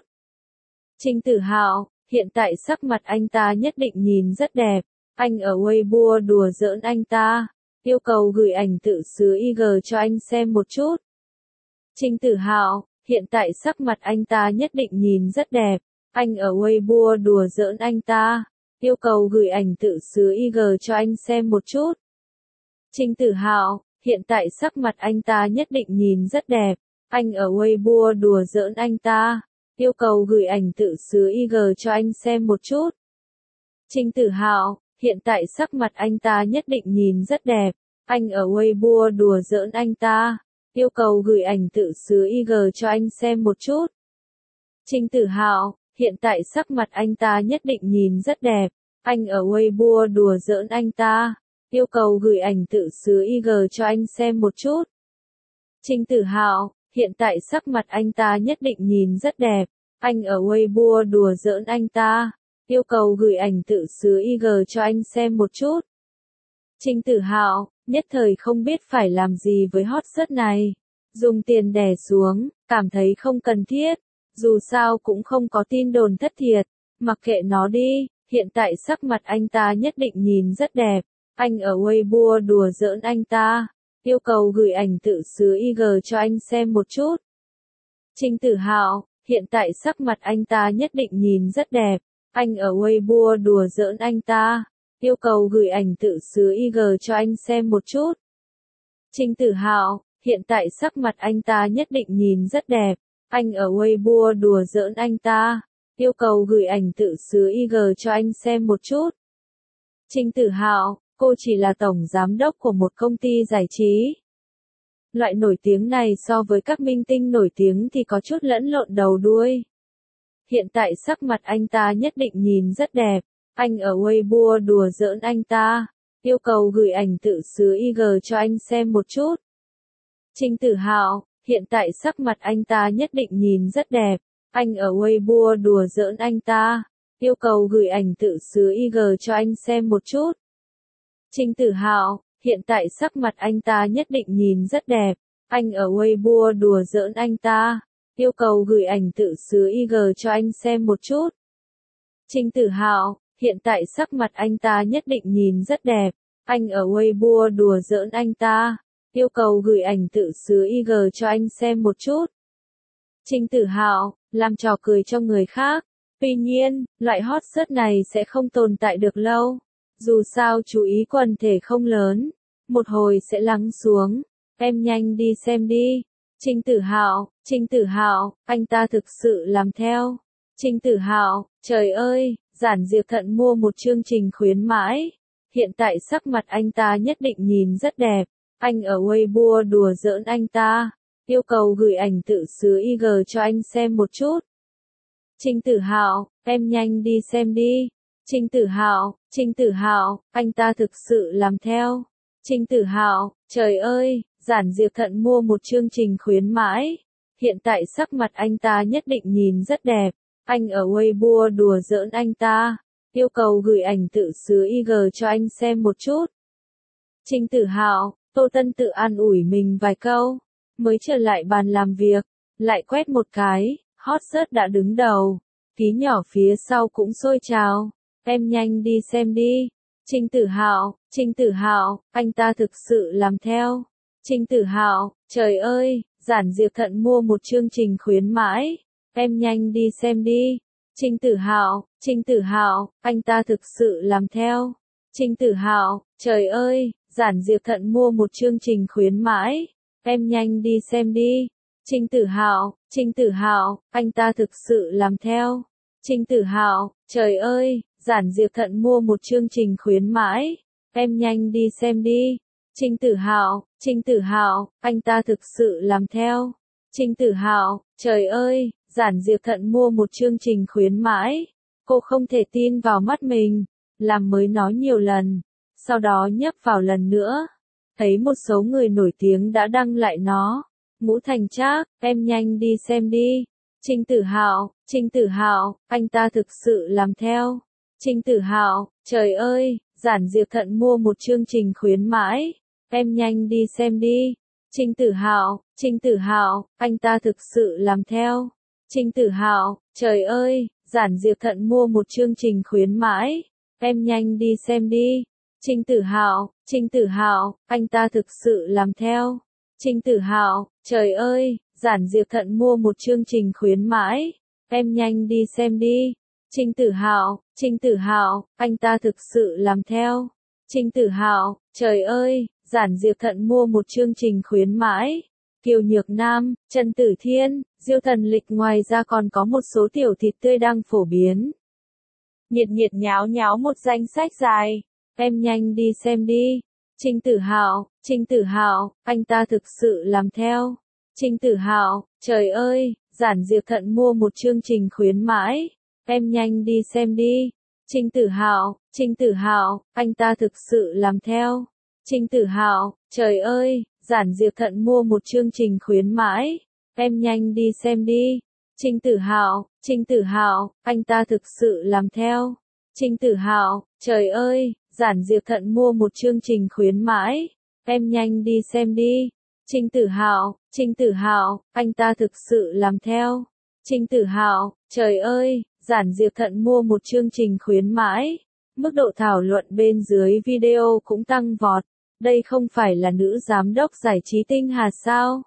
Trinh Tử Hạo, hiện tại sắc mặt anh ta nhất định nhìn rất đẹp, anh ở Weibo đùa giỡn anh ta, yêu cầu gửi ảnh tự xứ i giê cho anh xem một chút. Trinh Tử Hạo, hiện tại sắc mặt anh ta nhất định nhìn rất đẹp, anh ở Weibo đùa giỡn anh ta, yêu cầu gửi ảnh tự xứ i giê cho anh xem một chút. Trinh Tử Hạo, hiện tại sắc mặt anh ta nhất định nhìn rất đẹp, anh ở Weibo đùa giỡn anh ta, yêu cầu gửi ảnh tự xứ i giê cho anh xem một chút. Trinh Tử Hạo, hiện tại sắc mặt anh ta nhất định nhìn rất đẹp, anh ở Weibo đùa giỡn anh ta, yêu cầu gửi ảnh tự xứ i giê cho anh xem một chút. Trinh Tử Hạo, hiện tại sắc mặt anh ta nhất định nhìn rất đẹp, anh ở Weibo đùa giỡn anh ta, yêu cầu gửi ảnh tự xứ i giê cho anh xem một chút. Trinh Tử Hạo, hiện tại sắc mặt anh ta nhất định nhìn rất đẹp, anh ở Weibo đùa giỡn anh ta, yêu cầu gửi ảnh tự xứ i giê cho anh xem một chút. Trinh Tử Hạo, nhất thời không biết phải làm gì với hot search này, dùng tiền đè xuống, cảm thấy không cần thiết, dù sao cũng không có tin đồn thất thiệt, mặc kệ nó đi, hiện tại sắc mặt anh ta nhất định nhìn rất đẹp, anh ở Weibo đùa giỡn anh ta, yêu cầu gửi ảnh tự xứ i giê cho anh xem một chút. Trinh Tử Hạo, hiện tại sắc mặt anh ta nhất định nhìn rất đẹp, anh ở Weibo đùa giỡn anh ta, yêu cầu gửi ảnh tự xứ i giê cho anh xem một chút. Trinh Tử Hạo, hiện tại sắc mặt anh ta nhất định nhìn rất đẹp, anh ở Weibo đùa giỡn anh ta, yêu cầu gửi ảnh tự xứ i giê cho anh xem một chút. Trinh Tử Hạo, cô chỉ là tổng giám đốc của một công ty giải trí. Loại nổi tiếng này so với các minh tinh nổi tiếng thì có chút lẫn lộn đầu đuôi. Hiện tại sắc mặt anh ta nhất định nhìn rất đẹp. Anh ở Weibo đùa giỡn anh ta, yêu cầu gửi ảnh tự xứ i giê cho anh xem một chút. Trình Tử Hạo, hiện tại sắc mặt anh ta nhất định nhìn rất đẹp. Anh ở Weibo đùa giỡn anh ta, yêu cầu gửi ảnh tự xứ i giê cho anh xem một chút. Trình Tử Hạo, hiện tại sắc mặt anh ta nhất định nhìn rất đẹp. Anh ở Weibo đùa giỡn anh ta, yêu cầu gửi ảnh tự xứ i giê cho anh xem một chút. Trình Tử Hạo, hiện tại sắc mặt anh ta nhất định nhìn rất đẹp. Anh ở Weibo đùa giỡn anh ta, yêu cầu gửi ảnh tự xứ i giê cho anh xem một chút. Trình Tử Hạo, làm trò cười cho người khác. Tuy nhiên, loại hot search này sẽ không tồn tại được lâu. Dù sao chú ý quần thể không lớn, một hồi sẽ lắng xuống. Em nhanh đi xem đi. Trình Tử Hạo, Trình Tử Hạo, anh ta thực sự làm theo. Trình Tử Hạo, trời ơi, Giản Diệp Thận mua một chương trình khuyến mãi. Hiện tại sắc mặt anh ta nhất định nhìn rất đẹp. Anh ở Weibo đùa giỡn anh ta, yêu cầu gửi ảnh tự xứ i giê cho anh xem một chút. Trình Tử Hạo, em nhanh đi xem đi. Trình Tử Hạo, Trình Tử Hạo, anh ta thực sự làm theo. Trình Tử Hạo, trời ơi, Giản Diệp Thận mua một chương trình khuyến mãi. Hiện tại sắc mặt anh ta nhất định nhìn rất đẹp. Anh ở Weibo đùa giỡn anh ta, yêu cầu gửi ảnh tự xứ i giê cho anh xem một chút. Trình Tử Hạo, Tô Tân tự an ủi mình vài câu, mới trở lại bàn làm việc, lại quét một cái, hot search đã đứng đầu, ký nhỏ phía sau cũng sôi trào. Em nhanh đi xem đi. Trình Tử Hạo, Trình Tử Hạo, anh ta thực sự làm theo. Trình Tử Hạo, trời ơi, Giản Diệp Thận mua một chương trình khuyến mãi. Em nhanh đi xem đi. Trình Tử Hạo, Trình Tử Hạo, anh ta thực sự làm theo. Trình Tử Hạo, trời ơi, Giản Diệp Thận mua một chương trình khuyến mãi. Em nhanh đi xem đi. Trình Tử Hạo, Trình Tử Hạo, anh ta thực sự làm theo. Trình Tử Hạo, trời ơi, Giản Diệp Thận mua một chương trình khuyến mãi. Em nhanh đi xem đi. Trình Tử Hạo, Trình Tử Hạo, anh ta thực sự làm theo. Trình Tử Hạo, trời ơi, Giản Diệp Thận mua một chương trình khuyến mãi. Cô không thể tin vào mắt mình. Làm mới nói nhiều lần. Sau đó nhấp vào lần nữa. Thấy một số người nổi tiếng đã đăng lại nó. Ngũ Thành Trác, em nhanh đi xem đi. Trình Tử Hạo, Trình Tử Hạo, anh ta thực sự làm theo. Trình Tử Hạo, trời ơi, Giản Diệp Thận mua một chương trình khuyến mãi. Em nhanh đi xem đi. Trình Tử Hạo, Trình Tử Hạo, anh ta thực sự làm theo. Trình Tử Hạo, trời ơi, Giản Diệp Thận mua một chương trình khuyến mãi. Em nhanh đi xem đi. Trình Tử Hạo, Trình Tử Hạo, anh ta thực sự làm theo. Trình Tử Hạo, trời ơi, Giản Diệp Thận mua một chương trình khuyến mãi. Em nhanh đi xem đi. Trình Tử Hạo, Trình Tử Hạo, anh ta thực sự làm theo. Trình Tử Hạo, trời ơi, Giản Diệp Thận mua một chương trình khuyến mãi. Kiều Nhược Nam, Trần Tử Thiên, Diêu Thần Lịch, ngoài ra còn có một số tiểu thịt tươi đang phổ biến. Nhiệt nhiệt nháo nháo một danh sách dài. Em nhanh đi xem đi. Trình Tử Hạo, Trình Tử Hạo, anh ta thực sự làm theo. Trình Tử Hạo, trời ơi, Giản Diệp Thận mua một chương trình khuyến mãi. Em nhanh đi xem đi. Trình Tử Hạo, Trình Tử Hạo, anh ta thực sự làm theo. Trình Tử Hạo, trời ơi, Giản Diệp Thận mua một chương trình khuyến mãi. Em nhanh đi xem đi. Trình Tử Hạo, Trình Tử Hạo, anh ta thực sự làm theo. Trình Tử Hạo, trời ơi, Giản Diệp Thận mua một chương trình khuyến mãi. Em nhanh đi xem đi. Trình Tử Hạo, Trình Tử Hạo, anh ta thực sự làm theo. Trình Tử Hạo, trời ơi, Giản Diệp Thận mua một chương trình khuyến mãi. Mức độ thảo luận bên dưới video cũng tăng vọt. Đây không phải là nữ giám đốc giải trí tinh hà sao?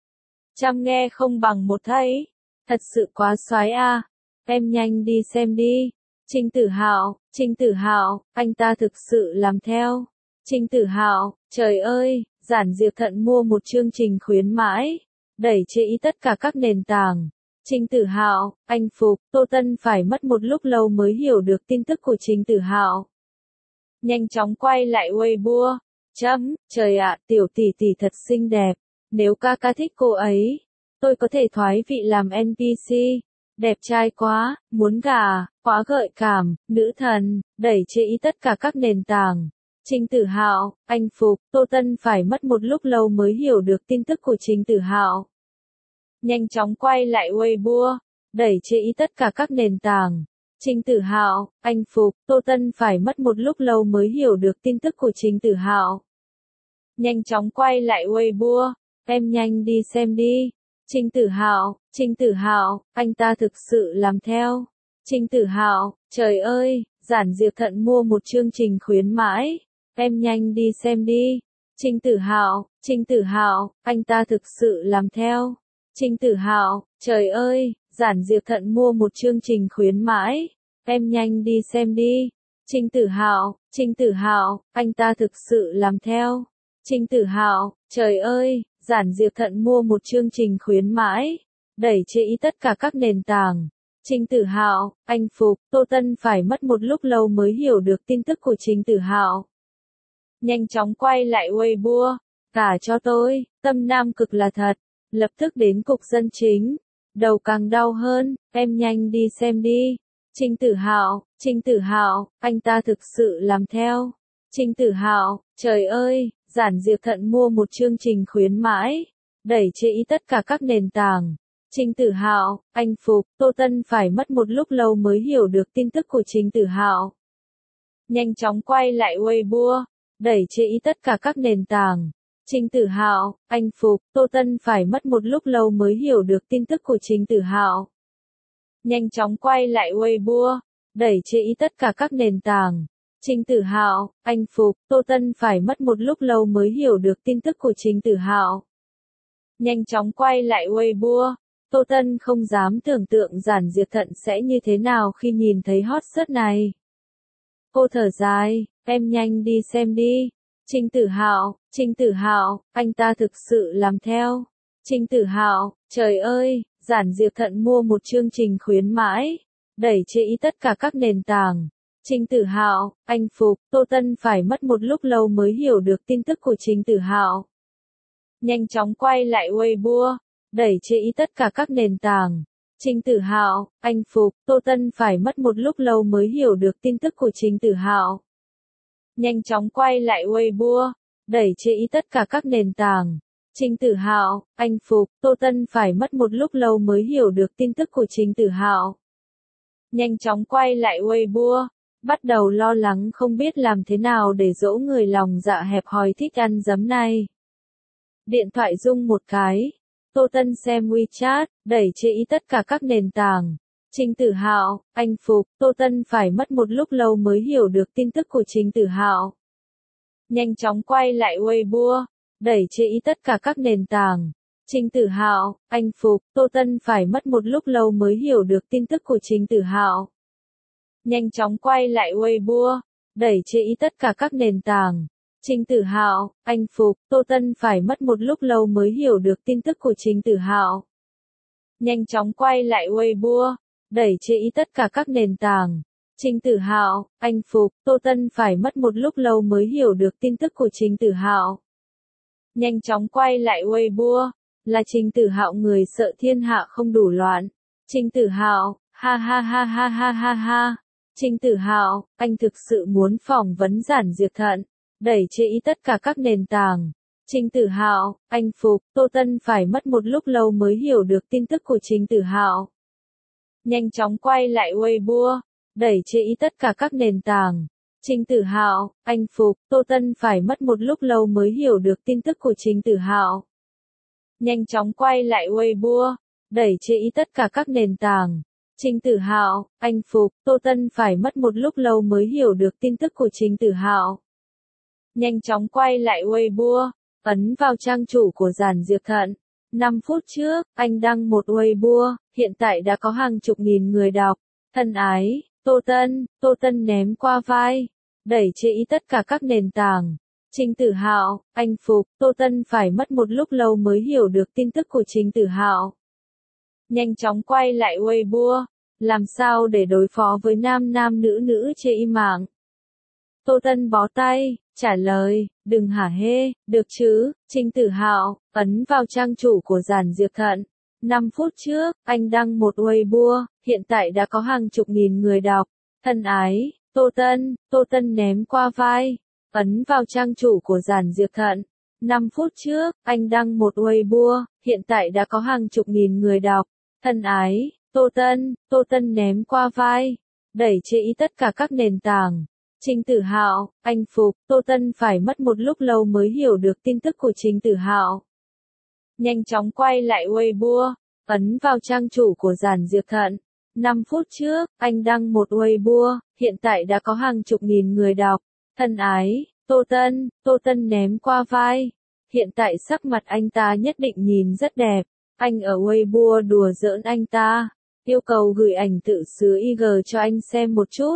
Trăm nghe không bằng một thấy. Thật sự quá xoái a. Em nhanh đi xem đi. Trình Tử Hạo, Trình Tử Hạo, anh ta thực sự làm theo. Trình Tử Hạo, trời ơi, Giản Diệp Thận mua một chương trình khuyến mãi. Đẩy chế ý tất cả các nền tảng. Trình Tử Hạo, anh phục, Tô Tân phải mất một lúc lâu mới hiểu được tin tức của Trình Tử Hạo. Nhanh chóng quay lại Weibo. Chấm, trời ạ, tiểu tỷ tỷ thật xinh đẹp. Nếu ca ca thích cô ấy, tôi có thể thoái vị làm en pê xê. Đẹp trai quá, muốn gả, quá gợi cảm, nữ thần, đẩy chê ý tất cả các nền tảng. Trình Tử Hạo, anh phục, Tô Tân phải mất một lúc lâu mới hiểu được tin tức của Trình Tử Hạo. Nhanh chóng quay lại Weibo, đẩy chê ý tất cả các nền tảng. Trình Tử Hạo, anh phục, Tô Tân phải mất một lúc lâu mới hiểu được tin tức của Trình Tử Hạo. Nhanh chóng quay lại Weibo, em nhanh đi xem đi. Trình Tử Hạo, Trình Tử Hạo, anh ta thực sự làm theo. Trình Tử Hạo, trời ơi, Giản Diệp Thận mua một chương trình khuyến mãi, em nhanh đi xem đi. Trình Tử Hạo, Trình Tử Hạo, anh ta thực sự làm theo. Trình Tử Hạo, trời ơi, Giản Diệp Thận mua một chương trình khuyến mãi, em nhanh đi xem đi. Trình Tử Hạo, Trình Tử Hạo, anh ta thực sự làm theo. Trình Tử Hạo, trời ơi, Giản Diệp Thận mua một chương trình khuyến mãi, đẩy chê ý tất cả các nền tảng. Trình Tử Hạo, anh phục, Tô Tân phải mất một lúc lâu mới hiểu được tin tức của Trình Tử Hạo. Nhanh chóng quay lại Weibo, cả cho tôi, tâm nam cực là thật, lập tức đến cục dân chính. Đầu càng đau hơn, em nhanh đi xem đi. Trình Tử Hạo, Trình Tử Hạo, anh ta thực sự làm theo. Trình Tử Hạo, trời ơi, Giản Diệp Thận mua một chương trình khuyến mãi, đẩy chê ý tất cả các nền tảng. Trình Tử Hạo, anh phục, Tô Tân phải mất một lúc lâu mới hiểu được tin tức của Trình Tử Hạo. Nhanh chóng quay lại Weibo, đẩy chê ý tất cả các nền tảng. Trình Tử Hạo, anh phục, Tô Tân phải mất một lúc lâu mới hiểu được tin tức của Trình Tử Hạo. Nhanh chóng quay lại Weibo, đẩy chê ý tất cả các nền tảng. Trình Tử Hạo, anh phục, Tô Tân phải mất một lúc lâu mới hiểu được tin tức của Trình Tử Hạo. Nhanh chóng quay lại Weibo, Tô Tân không dám tưởng tượng Giản Diệp Thận sẽ như thế nào khi nhìn thấy hot search này. Cô thở dài, em nhanh đi xem đi. Trình Tử Hạo, Trình Tử Hạo, anh ta thực sự làm theo. Trình Tử Hạo, trời ơi, Giản Diệp Thận mua một chương trình khuyến mãi, đẩy chê ý tất cả các nền tảng. Trình Tử Hạo, anh phục, Tô Tân phải mất một lúc lâu mới hiểu được tin tức của Trình Tử Hạo. Nhanh chóng quay lại Weibo, đẩy chê ý tất cả các nền tảng. Trình Tử Hạo, anh phục, Tô Tân phải mất một lúc lâu mới hiểu được tin tức của Trình Tử Hạo. Nhanh chóng quay lại Weibo, đẩy chê ý tất cả các nền tảng. Trình Tử Hạo, anh phục, Tô Tân phải mất một lúc lâu mới hiểu được tin tức của Trình Tử Hạo. Nhanh chóng quay lại Weibo, bắt đầu lo lắng không biết làm thế nào để dỗ người lòng dạ hẹp hòi thích ăn dấm này. Điện thoại rung một cái, Tô Tân xem WeChat, đẩy chê ý tất cả các nền tảng. Trình Tử Hạo, anh phục, Tô Tân phải mất một lúc lâu mới hiểu được tin tức của Trình Tử Hạo. Nhanh chóng quay lại Weibo, đẩy chê ý tất cả các nền tảng. Trình Tử Hạo, anh phục, Tô Tân phải mất một lúc lâu mới hiểu được tin tức của Trình Tử Hạo. Nhanh chóng quay lại Weibo, đẩy chê ý tất cả các nền tảng. Trình Tử Hạo, anh phục, Tô Tân phải mất một lúc lâu mới hiểu được tin tức của Trình Tử Hạo. Nhanh chóng quay lại Weibo, đẩy chê ý tất cả các nền tảng. Trình Tử Hạo, anh phục, Tô Tân phải mất một lúc lâu mới hiểu được tin tức của Trình Tử Hạo. Nhanh chóng quay lại Weibo, là Trình Tử Hạo người sợ thiên hạ không đủ loạn. Trình Tử Hạo, ha ha ha ha ha ha ha. Trình Tử Hạo, anh thực sự muốn phỏng vấn Giản Diệp Thận, đẩy chê ý tất cả các nền tảng. Trình Tử Hạo, anh phục, Tô Tân phải mất một lúc lâu mới hiểu được tin tức của Trình Tử Hạo. Nhanh chóng quay lại Weibo, đẩy chê ý tất cả các nền tảng. Trình Tử Hạo, anh phục, Tô Tân phải mất một lúc lâu mới hiểu được tin tức của Trình Tử Hạo. Nhanh chóng quay lại Weibo, đẩy chê ý tất cả các nền tảng. Trình Tử Hạo, anh phục, Tô Tân phải mất một lúc lâu mới hiểu được tin tức của Trình Tử Hạo. Nhanh chóng quay lại Weibo, ấn vào trang chủ của Giản Diệp Thận. năm phút trước, anh đăng một Weibo, hiện tại đã có hàng chục nghìn người đọc. Thân ái, Tô Tân, Tô Tân ném qua vai, đẩy chê ý tất cả các nền tảng. Trình Tử Hạo, anh phục, Tô Tân phải mất một lúc lâu mới hiểu được tin tức của Trình Tử Hạo. Nhanh chóng quay lại Weibo, làm sao để đối phó với nam nam nữ nữ chê im mạng. Tô Tân bó tay, Trả lời, đừng hả hê, được chứ, Trình Tử Hạo, ấn vào trang chủ của Giản Diệp Thận. năm phút trước, anh đăng một Weibo, hiện tại đã có hàng chục nghìn người đọc. Thân ái, Tô Tân, Tô Tân ném qua vai. Ấn vào trang chủ của Giản Diệp Thận. năm phút trước, anh đăng một Weibo, hiện tại đã có hàng chục nghìn người đọc. Thân ái, Tô Tân, Tô Tân ném qua vai. Đẩy chế ý tất cả các nền tảng. Trình Tử Hạo, anh phục, Tô Tân phải mất một lúc lâu mới hiểu được tin tức của Trình Tử Hạo. Nhanh chóng quay lại Weibo, ấn vào trang chủ của Giản Diệp Thận. năm phút trước, anh đăng một Weibo, hiện tại đã có hàng chục nghìn người đọc. Thân ái, Tô Tân, Tô Tân ném qua vai. Hiện tại sắc mặt anh ta nhất định nhìn rất đẹp. Anh ở Weibo đùa giỡn anh ta. Yêu cầu gửi ảnh tự xứ i giê cho anh xem một chút.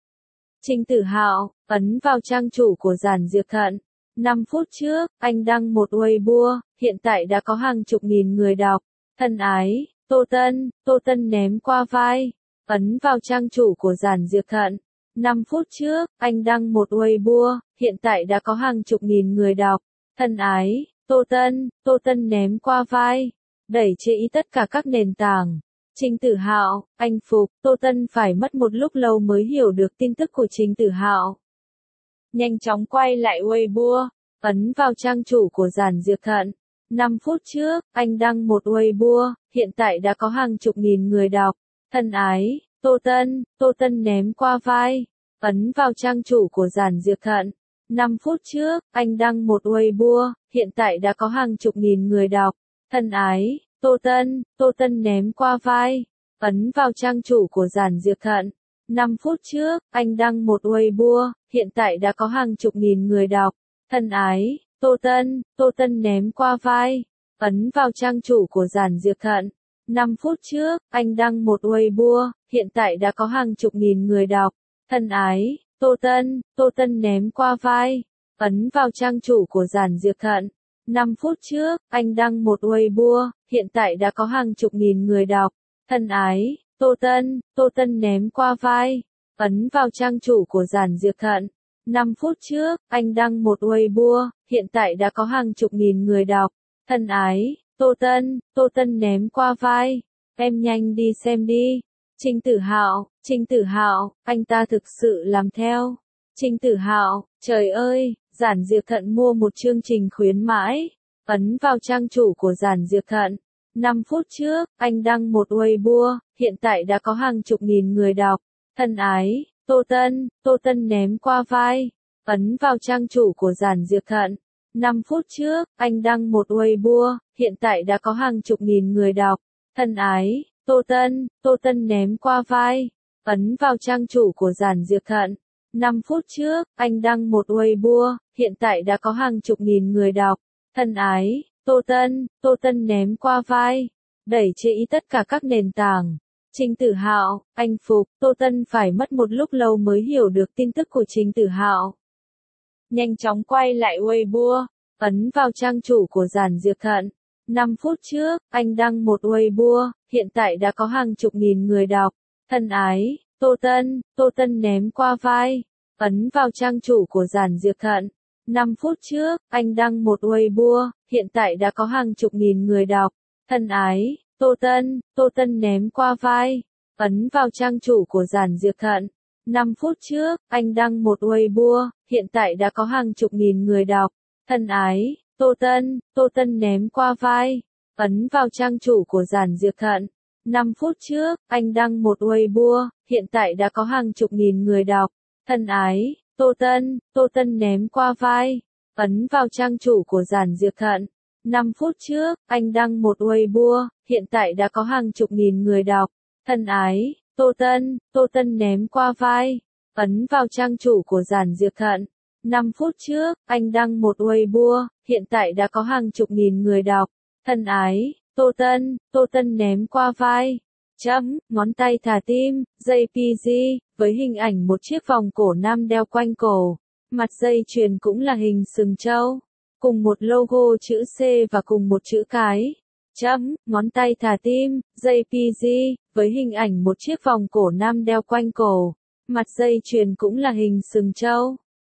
Trình Tử Hạo, ấn vào trang chủ của Giản Diệp Thận. năm phút trước, anh đăng một Weibo, hiện tại đã có hàng chục nghìn người đọc. Thân ái, Tô Tân, Tô Tân ném qua vai. Ấn vào trang chủ của Giản Diệp Thận. năm phút trước, anh đăng một Weibo, hiện tại đã có hàng chục nghìn người đọc. Thân ái, Tô Tân, Tô Tân ném qua vai. Đẩy chế ý tất cả các nền tảng. Trình Tử Hạo, anh phục, Tô Tân phải mất một lúc lâu mới hiểu được tin tức của Trình Tử Hạo. Nhanh chóng quay lại Weibo, ấn vào trang chủ của Giản Diệp Thận. năm phút trước, anh đăng một Weibo, hiện tại đã có hàng chục nghìn người đọc. Thân ái, Tô Tân, Tô Tân ném qua vai. Ấn vào trang chủ của Giản Diệp Thận. năm phút trước, anh đăng một Weibo, hiện tại đã có hàng chục nghìn người đọc. Thân ái, Tô Tân, Tô Tân ném qua vai. Ấn vào trang chủ của Giản Diệp Thận. năm phút trước, anh đăng một Weibo, hiện tại đã có hàng chục nghìn người đọc. Thân ái, Tô Tân, Tô Tân ném qua vai. Ấn vào trang chủ của Giản Diệp Thận. năm phút trước, anh đăng một Weibo, hiện tại đã có hàng chục nghìn người đọc. Thân ái, Tô Tân, Tô Tân ném qua vai. Ấn vào trang chủ của Giản Diệp Thận. năm phút trước, anh đăng một Weibo, hiện tại đã có hàng chục nghìn người đọc. Thân ái, Tô Tân, Tô Tân ném qua vai. Ấn vào trang chủ của Giản Diệp Thận. năm phút trước, anh đăng một Weibo, hiện tại đã có hàng chục nghìn người đọc. Thân ái, Tô Tân, Tô Tân ném qua vai. Em nhanh đi xem đi. Trình Tử Hạo, Trình Tử Hạo, anh ta thực sự làm theo. Trình Tử Hạo, trời ơi, Giản Diệp Thận mua một chương trình khuyến mãi. Ấn vào trang chủ của Giản Diệp Thận. năm phút trước, anh đăng một Weibo, hiện tại đã có hàng chục nghìn người đọc. Thân ái, Tô Tân, Tô Tân ném qua vai. Ấn vào trang chủ của Giản Diệp Thận. năm phút trước, anh đăng một Weibo, hiện tại đã có hàng chục nghìn người đọc. Thân ái, Tô Tân, Tô Tân ném qua vai. Ấn vào trang chủ của Giản Diệp Thận. năm phút trước, anh đăng một Weibo, hiện tại đã có hàng chục nghìn người đọc. Thân ái, Tô Tân, Tô Tân ném qua vai. Đẩy chế ý tất cả các nền tảng. Trình Tử Hạo, anh phục, Tô Tân phải mất một lúc lâu mới hiểu được tin tức của Trình Tử Hạo. Nhanh chóng quay lại Weibo, ấn vào trang chủ của Giản Diệp Thận. năm phút trước, anh đăng một Weibo, hiện tại đã có hàng chục nghìn người đọc. Thân ái, Tô Tân, Tô Tân ném qua vai. Ấn vào trang chủ của Giản Diệp Thận. năm phút trước, anh đăng một Weibo, hiện tại đã có hàng chục nghìn người đọc. Thân ái, Tô Tân, Tô Tân ném qua vai. Ấn vào trang chủ của Giản Diệp Thận. năm phút trước, anh đăng một Weibo, hiện tại đã có hàng chục nghìn người đọc. Thân ái, Tô Tân, Tô Tân ném qua vai. Ấn vào trang chủ của Giản Diệp Thận. năm phút trước, anh đăng một Weibo, hiện tại đã có hàng chục nghìn người đọc. Thân ái, Tô Tân, Tô Tân ném qua vai. Ấn vào trang chủ của Giản Diệp Thận. năm phút trước, anh đăng một Weibo, hiện tại đã có hàng chục nghìn người đọc. Thân ái, Tô Tân, Tô Tân ném qua vai. Ấn vào trang chủ của Giản Diệp Thận. năm phút trước, anh đăng một Weibo, hiện tại đã có hàng chục nghìn người đọc. Thân ái, Tô Tân, Tô Tân ném qua vai. Chấm, ngón tay thả tim, jê pê giê, với hình ảnh một chiếc vòng cổ nam đeo quanh cổ. Mặt dây chuyền cũng là hình sừng trâu. Cùng một logo chữ C và cùng một chữ cái. Chấm, ngón tay thả tim, jê pê giê, với hình ảnh một chiếc vòng cổ nam đeo quanh cổ. Mặt dây chuyền cũng là hình sừng trâu.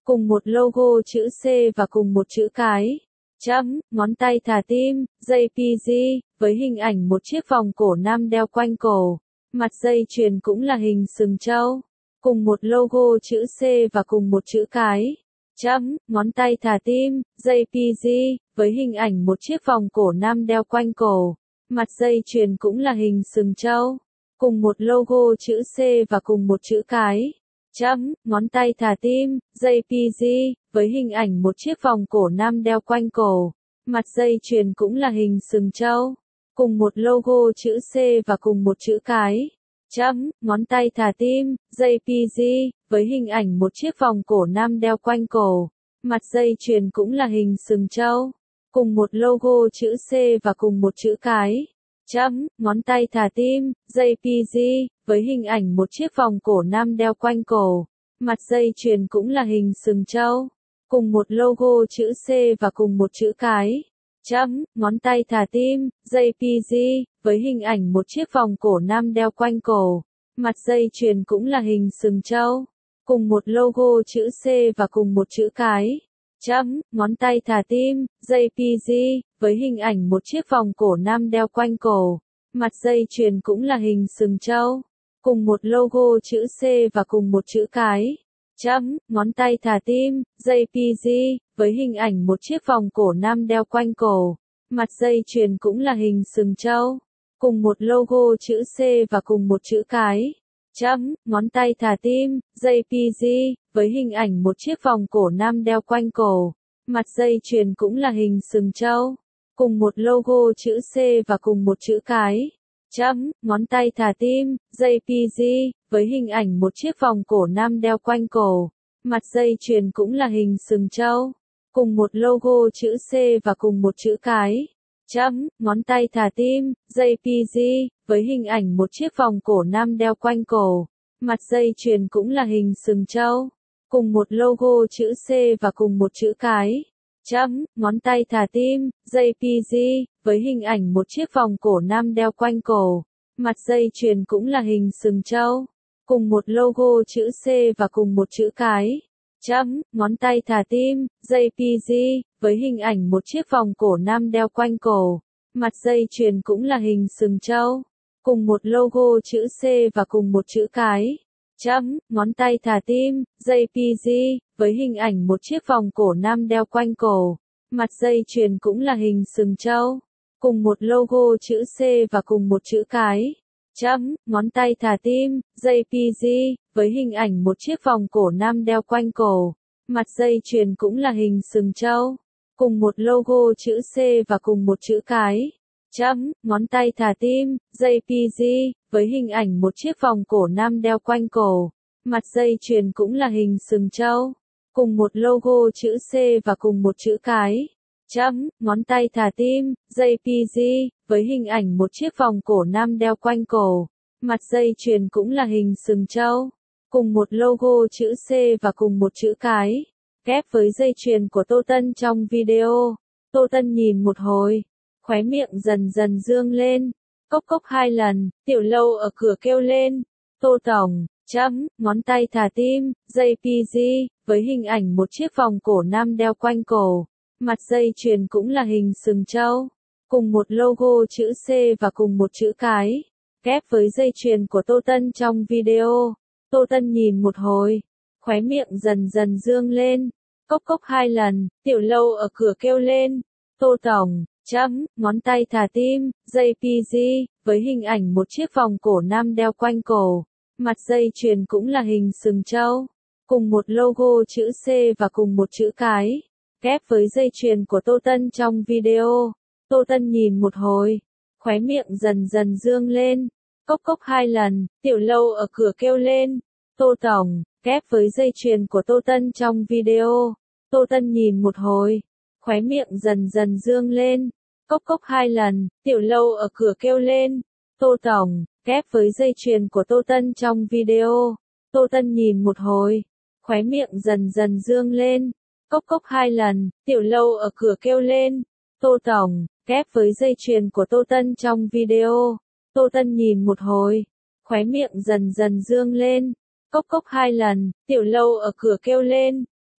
cùng một logo chữ C và cùng một chữ cái, chấm, ngón tay thả tim, jê pê giê, với hình ảnh một chiếc vòng cổ nam đeo quanh cổ. Mặt dây chuyền cũng là hình sừng trâu, cùng một logo chữ C và cùng một chữ cái, chấm, ngón tay thả tim, jê pê giê, với hình ảnh một chiếc vòng cổ nam đeo quanh cổ. Mặt dây chuyền cũng là hình sừng trâu, cùng một logo chữ C và cùng một chữ cái, chấm, ngón tay thả tim, jê pê giê, với hình ảnh một chiếc vòng cổ nam đeo quanh cổ. Mặt dây chuyền cũng là hình sừng trâu, cùng một logo chữ C và cùng một chữ cái, chấm, ngón tay thả tim, jê pê giê, với hình ảnh một chiếc vòng cổ nam đeo quanh cổ. Mặt dây chuyền cũng là hình sừng trâu, cùng một logo chữ C và cùng một chữ cái, chấm, ngón tay thả tim, jê pê giê, với hình ảnh một chiếc vòng cổ nam đeo quanh cổ. Mặt dây chuyền cũng là hình sừng trâu, cùng một logo chữ C và cùng một chữ cái, chấm, ngón tay thả tim, jê pê giê, với hình ảnh một chiếc vòng cổ nam đeo quanh cổ. Mặt dây chuyền cũng là hình sừng trâu, cùng một logo chữ C và cùng một chữ cái, chấm, ngón tay thả tim, jê pê giê, với hình ảnh một chiếc vòng cổ nam đeo quanh cổ. Mặt dây chuyền cũng là hình sừng trâu, cùng một logo chữ C và cùng một chữ cái, chấm, ngón tay thả tim, jê pê giê, với hình ảnh một chiếc vòng cổ nam đeo quanh cổ. Mặt dây chuyền cũng là hình sừng trâu, cùng một logo chữ C và cùng một chữ cái, chấm, ngón tay thả tim, jê pê giê, với hình ảnh một chiếc vòng cổ nam đeo quanh cổ. Mặt dây chuyền cũng là hình sừng trâu, cùng một logo chữ C và cùng một chữ cái, chấm, ngón tay thả tim, jê pê giê, với hình ảnh một chiếc vòng cổ nam đeo quanh cổ. Mặt dây chuyền cũng là hình sừng trâu, cùng một logo chữ C và cùng một chữ cái, chấm, ngón tay thả tim, jê pê giê, với hình ảnh một chiếc vòng cổ nam đeo quanh cổ. Mặt dây chuyền cũng là hình sừng trâu, cùng một logo chữ C và cùng một chữ cái, chấm, ngón tay thả tim, jê pê giê, với hình ảnh một chiếc vòng cổ nam đeo quanh cổ. Mặt dây chuyền cũng là hình sừng trâu, cùng một logo chữ C và cùng một chữ cái, chấm, ngón tay thả tim, jê pê giê, với hình ảnh một chiếc vòng cổ nam đeo quanh cổ. Mặt dây chuyền cũng là hình sừng trâu, cùng một logo chữ C và cùng một chữ cái, chấm, ngón tay thả tim, jê pê giê, với hình ảnh một chiếc vòng cổ nam đeo quanh cổ. Mặt dây chuyền cũng là hình sừng trâu, cùng một logo chữ C và cùng một chữ cái, chấm, ngón tay thả tim, jê pê giê, với hình ảnh một chiếc vòng cổ nam đeo quanh cổ. Mặt dây chuyền cũng là hình sừng trâu, cùng một logo chữ C và cùng một chữ cái, chấm, ngón tay thả tim, jê pê giê, với hình ảnh một chiếc vòng cổ nam đeo quanh cổ. Mặt dây chuyền cũng là hình sừng trâu, cùng một logo chữ C và cùng một chữ cái, chấm, ngón tay thả tim, jê pê giê, với hình ảnh một chiếc vòng cổ nam đeo quanh cổ. Mặt dây chuyền cũng là hình sừng trâu, cùng một logo chữ C và cùng một chữ cái, ghép với dây chuyền của Tô Tân trong video. Tô Tân nhìn một hồi, khóe miệng dần dần dương lên, cốc cốc hai lần, Tiểu Lâu ở cửa kêu lên, Tô Tổng, chấm, ngón tay thả tim, jê pê giê, với hình ảnh một chiếc vòng cổ nam đeo quanh cổ. Mặt dây chuyền cũng là hình sừng trâu, cùng một logo chữ C và cùng một chữ cái, ghép với dây chuyền của Tô Tân trong video. Tô Tân nhìn một hồi, khóe miệng dần dần dương lên, cốc cốc hai lần, Tiểu Lâu ở cửa kêu lên, Tô Tổng, chấm, ngón tay thả tim, jê pê giê, với hình ảnh một chiếc vòng cổ nam đeo quanh cổ. Mặt dây chuyền cũng là hình sừng trâu, cùng một logo chữ C và cùng một chữ cái, ghép với dây chuyền của Tô Tân trong video. Tô Tân nhìn một hồi, khóe miệng dần dần dương lên, cốc cốc hai lần, Tiểu Lâu ở cửa kêu lên, Tô Tổng, ghép với dây chuyền của Tô Tân trong video. Tô Tân nhìn một hồi, khóe miệng dần dần dương lên, cốc cốc hai lần, Tiểu Lâu ở cửa kêu lên, Tô Tổng, ghép với dây chuyền của Tô Tân trong video. Tô Tân nhìn một hồi, khóe miệng dần dần dương lên, cốc cốc hai lần, Tiểu Lâu ở cửa kêu lên, Tô Tổng, ghép với dây chuyền của Tô Tân trong video. Tô Tân nhìn một hồi, khóe miệng dần dần dương lên, cốc cốc hai lần, Tiểu Lâu ở cửa kêu lên,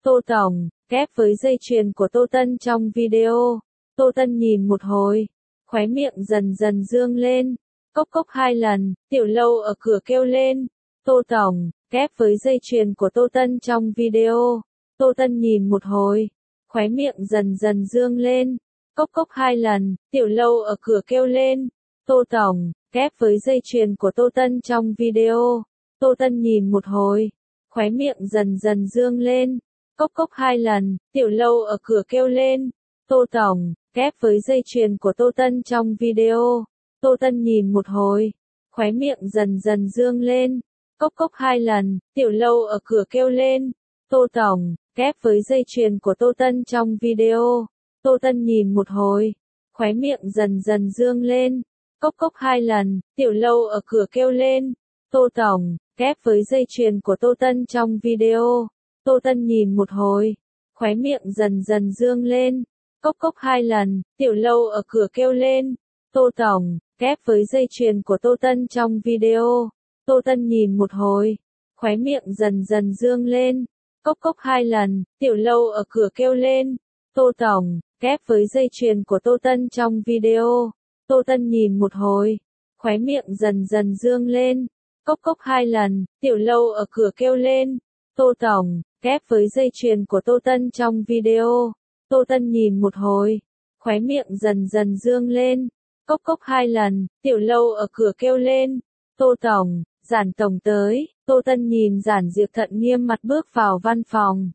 Tô Tổng, kép với dây chuyền của Tô Tân trong video. Tô Tân nhìn một hồi, khóe miệng dần dần dương lên. Cốc cốc hai lần, Tiểu Lâu ở cửa kêu lên. Tô Tổng, kép với dây chuyền của Tô Tân trong video. Tô Tân nhìn một hồi, khóe miệng dần dần dương lên. Cốc cốc hai lần, Tiểu Lâu ở cửa kêu lên. Tô Tổng, kép với dây chuyền của Tô Tân trong video. Tô Tân nhìn một hồi, khóe miệng dần dần dương lên. Cốc cốc hai lần, Tiểu Lâu ở cửa kêu lên. Tô Tổng, kép với dây chuyền của Tô Tân trong video. Tô Tân nhìn một hồi, khóe miệng dần dần dương lên. Cốc cốc hai lần, Tiểu Lâu ở cửa kêu lên. Tô Tổng, kép với dây chuyền của Tô Tân trong video. Tô Tân nhìn một hồi, khóe miệng dần dần dương lên. Cốc cốc hai lần, Tiểu Lâu ở cửa kêu lên. Tô Tổng, kép với dây chuyền của Tô Tân trong video. Tô Tân nhìn một hồi, khóe miệng dần dần dương lên. Cốc cốc hai lần, Tiểu Lâu ở cửa kêu lên. Tô Tổng, kép với dây chuyền của Tô Tân trong video. Tô Tân nhìn một hồi, khóe miệng dần dần dương lên. Cốc cốc hai lần, Tiểu Lâu ở cửa kêu lên. Tô Tổng, kép với dây chuyền của Tô Tân trong video. Tô Tân nhìn một hồi, khóe miệng dần dần dương lên. Cốc cốc hai lần, Tiểu Lâu ở cửa kêu lên. Tô Tổng, kép với dây chuyền của Tô Tân trong video. Tô Tân nhìn một hồi, khóe miệng dần dần dương lên. Cốc cốc hai lần, Tiểu Lâu ở cửa kêu lên. Tô Tổng, Giản Tổng tới. Tô Tân nhìn Giản Diệp Thận nghiêm mặt bước vào văn phòng.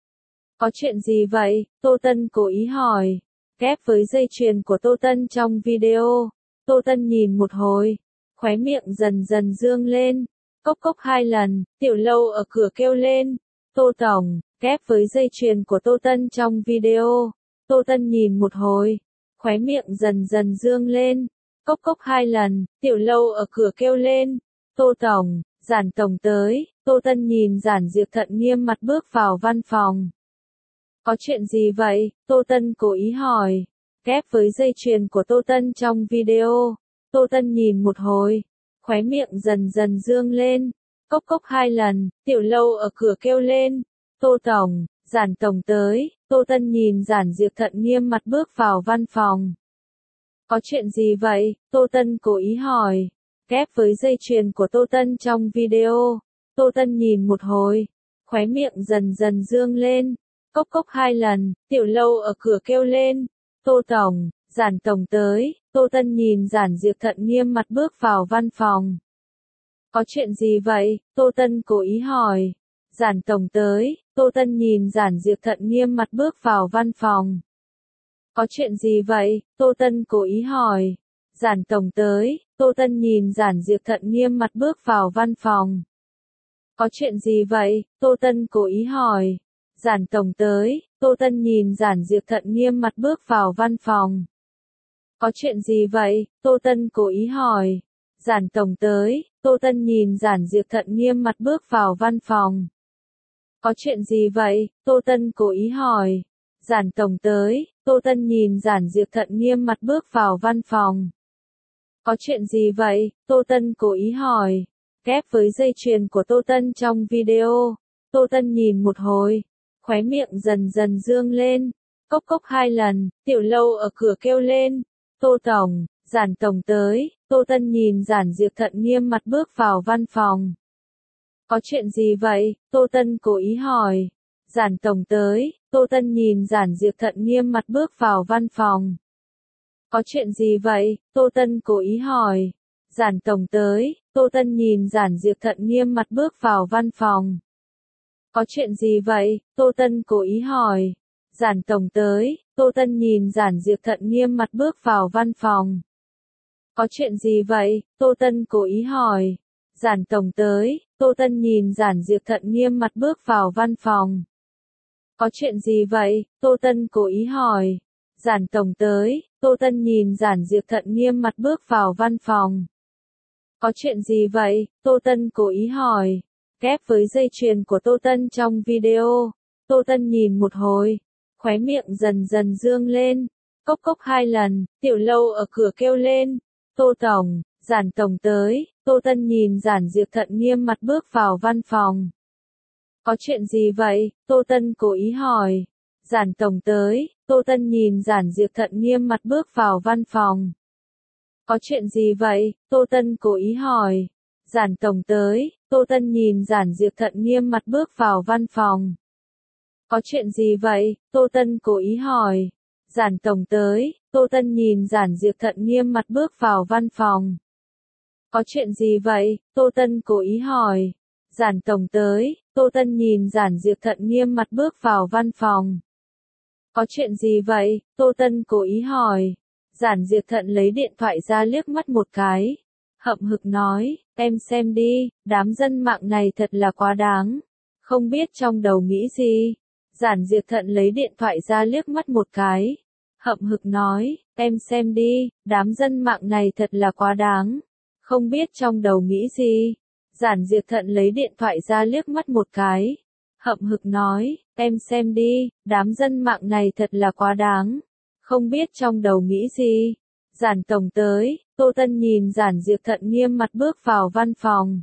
Có chuyện gì vậy? Tô Tân cố ý hỏi. Kép với dây chuyền của Tô Tân trong video. Tô Tân nhìn một hồi, khóe miệng dần dần dương lên. Cốc cốc hai lần, Tiểu Lâu ở cửa kêu lên. Tô Tổng, kép với dây chuyền của Tô Tân trong video. Tô Tân nhìn một hồi, khóe miệng dần dần dương lên. Cốc cốc hai lần, Tiểu Lâu ở cửa kêu lên. Tô Tổng, Giản Tổng tới. Tô Tân nhìn Giản Diệp Thận nghiêm mặt bước vào văn phòng. Có chuyện gì vậy? Tô Tân cố ý hỏi. Kép với dây chuyền của Tô Tân trong video. Tô Tân nhìn một hồi, khóe miệng dần dần dương lên. Cốc cốc hai lần, Tiểu Lâu ở cửa kêu lên. Tô Tổng, Giản Tổng tới. Tô Tân nhìn Giản Diệp Thận nghiêm mặt bước vào văn phòng. Có chuyện gì vậy? Tô Tân cố ý hỏi. Kép với dây chuyền của Tô Tân trong video. Tô Tân nhìn một hồi, khóe miệng dần dần dương lên. Cốc cốc hai lần, Tiểu Lâu ở cửa kêu lên. Tô Tổng, Giản Tổng tới. Tô Tân nhìn Giản Diệp Thận nghiêm mặt bước vào văn phòng. Có chuyện gì vậy? Tô Tân cố ý hỏi. Giản Tổng tới. Tô Tân nhìn Giản Diệp Thận nghiêm mặt bước vào văn phòng. Có chuyện gì vậy? Tô Tân cố ý hỏi. Giản Tổng tới. Tô Tân nhìn Giản Diệp Thận nghiêm mặt bước vào văn phòng. Có chuyện gì vậy? Tô Tân cố ý hỏi. Giản Tổng tới. Tô Tân nhìn Giản Diệp Thận nghiêm mặt bước vào văn phòng. Có chuyện gì vậy? Tô Tân cố ý hỏi. Giản Tổng tới. Tô Tân nhìn Giản Diệp Thận nghiêm mặt bước vào văn phòng. Có chuyện gì vậy? Tô Tân cố ý hỏi. Giản Tổng tới. Tô Tân nhìn Giản Diệp Thận nghiêm mặt bước vào văn phòng. Có chuyện gì vậy? Tô Tân cố ý hỏi. Kép với dây chuyền của Tô Tân trong video. Tô Tân nhìn một hồi, khóe miệng dần dần dương lên. Cốc cốc hai lần, Tiểu Lâu ở cửa kêu lên. Tô Tổng, Giản Tổng tới. Tô Tân nhìn Giản Diệp Thận nghiêm mặt bước vào văn phòng. Có chuyện gì vậy? Tô Tân cố ý hỏi. Giản Tổng tới. Tô Tân nhìn Giản Diệp Thận nghiêm mặt bước vào văn phòng. Có chuyện gì vậy? Tô Tân cố ý hỏi. Giản Tổng tới. Tô Tân nhìn Giản Diệp Thận nghiêm mặt bước vào văn phòng. Có chuyện gì vậy? Tô Tân cố ý hỏi. Giản Tổng tới. Tô Tân nhìn Giản Diệp Thận nghiêm mặt bước vào văn phòng. Có chuyện gì vậy? Tô Tân cố ý hỏi. Giản Tổng tới. Tô Tân nhìn Giản Diệp Thận nghiêm mặt bước vào văn phòng. Có chuyện gì vậy? Tô Tân cố ý hỏi. Giản Tổng tới. Tô Tân nhìn Giản Diệp Thận nghiêm mặt bước vào văn phòng. Có chuyện gì vậy? Tô Tân cố ý hỏi. Kép với dây chuyền của Tô Tân trong video. Tô Tân nhìn một hồi, khóe miệng dần dần dương lên. Cốc cốc hai lần, Tiểu Lâu ở cửa kêu lên. Tô Tổng, Giản Tổng tới. Tô Tân nhìn Giản Diệp Thận nghiêm mặt bước vào văn phòng. Có chuyện gì vậy? Tô Tân cố ý hỏi. Giản tổng tới, Tô Tân nhìn Giản Diệp Thận nghiêm mặt bước vào văn phòng. Có chuyện gì vậy? Tô Tân cố ý hỏi. Giản tổng tới, Tô Tân nhìn Giản Diệp Thận nghiêm mặt bước vào văn phòng. Có chuyện gì vậy? Tô Tân cố ý hỏi. Giản tổng tới, Tô Tân nhìn Giản Diệp Thận nghiêm mặt bước vào văn phòng. Có chuyện gì vậy? Tô Tân cố ý hỏi. Giản tổng tới, Tô Tân nhìn Giản Diệp Thận nghiêm mặt bước vào văn phòng. Có chuyện gì vậy? Tô Tân cố ý hỏi. Giản Diệp Thận lấy điện thoại ra liếc mắt một cái. Hậm hực nói, em xem đi, đám dân mạng này thật là quá đáng. Không biết trong đầu nghĩ gì. Giản Diệp Thận lấy điện thoại ra liếc mắt một cái. Hậm hực nói, em xem đi, đám dân mạng này thật là quá đáng. Không biết trong đầu nghĩ gì. Giản Diệp Thận lấy điện thoại ra liếc mắt một cái. Hậm hực nói, em xem đi, đám dân mạng này thật là quá đáng. Không biết trong đầu nghĩ gì. Giản tổng tới, Tô Tân nhìn Giản Diệp Thận nghiêm mặt bước vào văn phòng.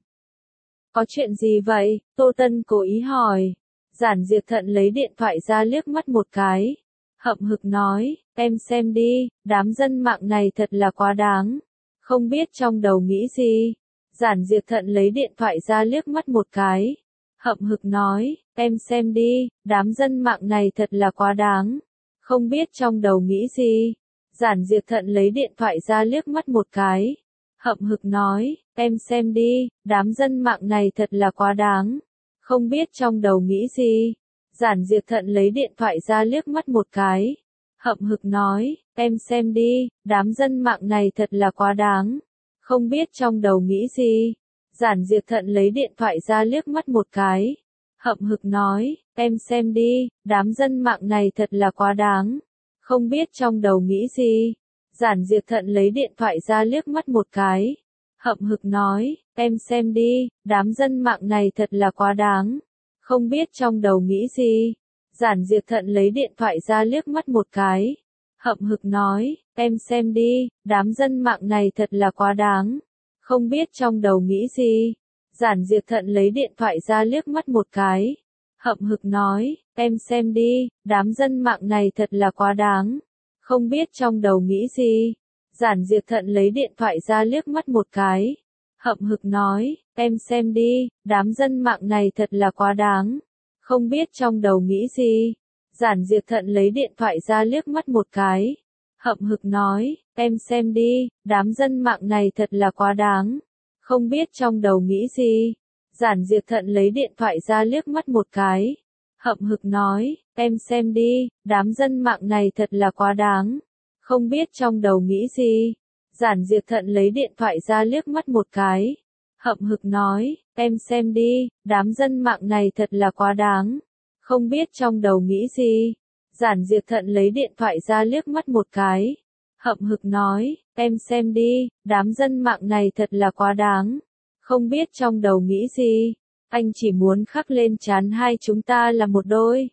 Có chuyện gì vậy? Tô Tân cố ý hỏi. Giản Diệp Thận lấy điện thoại ra liếc mắt một cái. Hậm hực nói, em xem đi, đám dân mạng này thật là quá đáng. Không biết trong đầu nghĩ gì. Giản Diệp Thận lấy điện thoại ra liếc mắt một cái. Hậm hực nói, em xem đi, đám dân mạng này thật là quá đáng. Không biết trong đầu nghĩ gì. Giản Diệp Thận lấy điện thoại ra liếc mắt một cái. Hậm hực nói, em xem đi, đám dân mạng này thật là quá đáng. Không biết trong đầu nghĩ gì. Giản Diệp Thận lấy điện thoại ra liếc mắt một cái. Hậm hực nói, em xem đi, đám dân mạng này thật là quá đáng. Không biết trong đầu nghĩ gì. Giản Diệp Thận lấy điện thoại ra liếc mắt một cái. Hậm hực nói, em xem đi, đám dân mạng này thật là quá đáng. Không biết trong đầu nghĩ gì. Giản Diệp Thận lấy điện thoại ra liếc mắt một cái. Hậm hực nói, em xem đi, đám dân mạng này thật là quá đáng. Không biết trong đầu nghĩ gì. Giản Diệp Thận lấy điện thoại ra liếc mắt một cái. Hậm hực nói, em xem đi, đám dân mạng này thật là quá đáng. Không biết trong đầu nghĩ gì. Giản Diệp Thận lấy điện thoại ra liếc mắt một cái. Hậm hực nói, em xem đi, đám dân mạng này thật là quá đáng. Không biết trong đầu nghĩ gì. Giản Diệp Thận lấy điện thoại ra liếc mắt một cái. Hậm hực nói, em xem đi, đám dân mạng này thật là quá đáng. Không biết trong đầu nghĩ gì. Giản Diệp Thận lấy điện thoại ra liếc mắt một cái. Hậm hực nói, em xem đi, đám dân mạng này thật là quá đáng. Không biết trong đầu nghĩ gì. Giản Diệp Thận lấy điện thoại ra liếc mắt một cái. Hậm hực nói, em xem đi, đám dân mạng này thật là quá đáng. Không biết trong đầu nghĩ gì. Giản Diệp Thận lấy điện thoại ra liếc mắt một cái. Hậm hực nói, em xem đi, đám dân mạng này thật là quá đáng. Không biết trong đầu nghĩ gì. Giản Diệp Thận lấy điện thoại ra liếc mắt một cái. Hậm hực nói, em xem đi, đám dân mạng này thật là quá đáng. Không biết trong đầu nghĩ gì. Anh chỉ muốn khắc lên trán hai chúng ta là một đôi.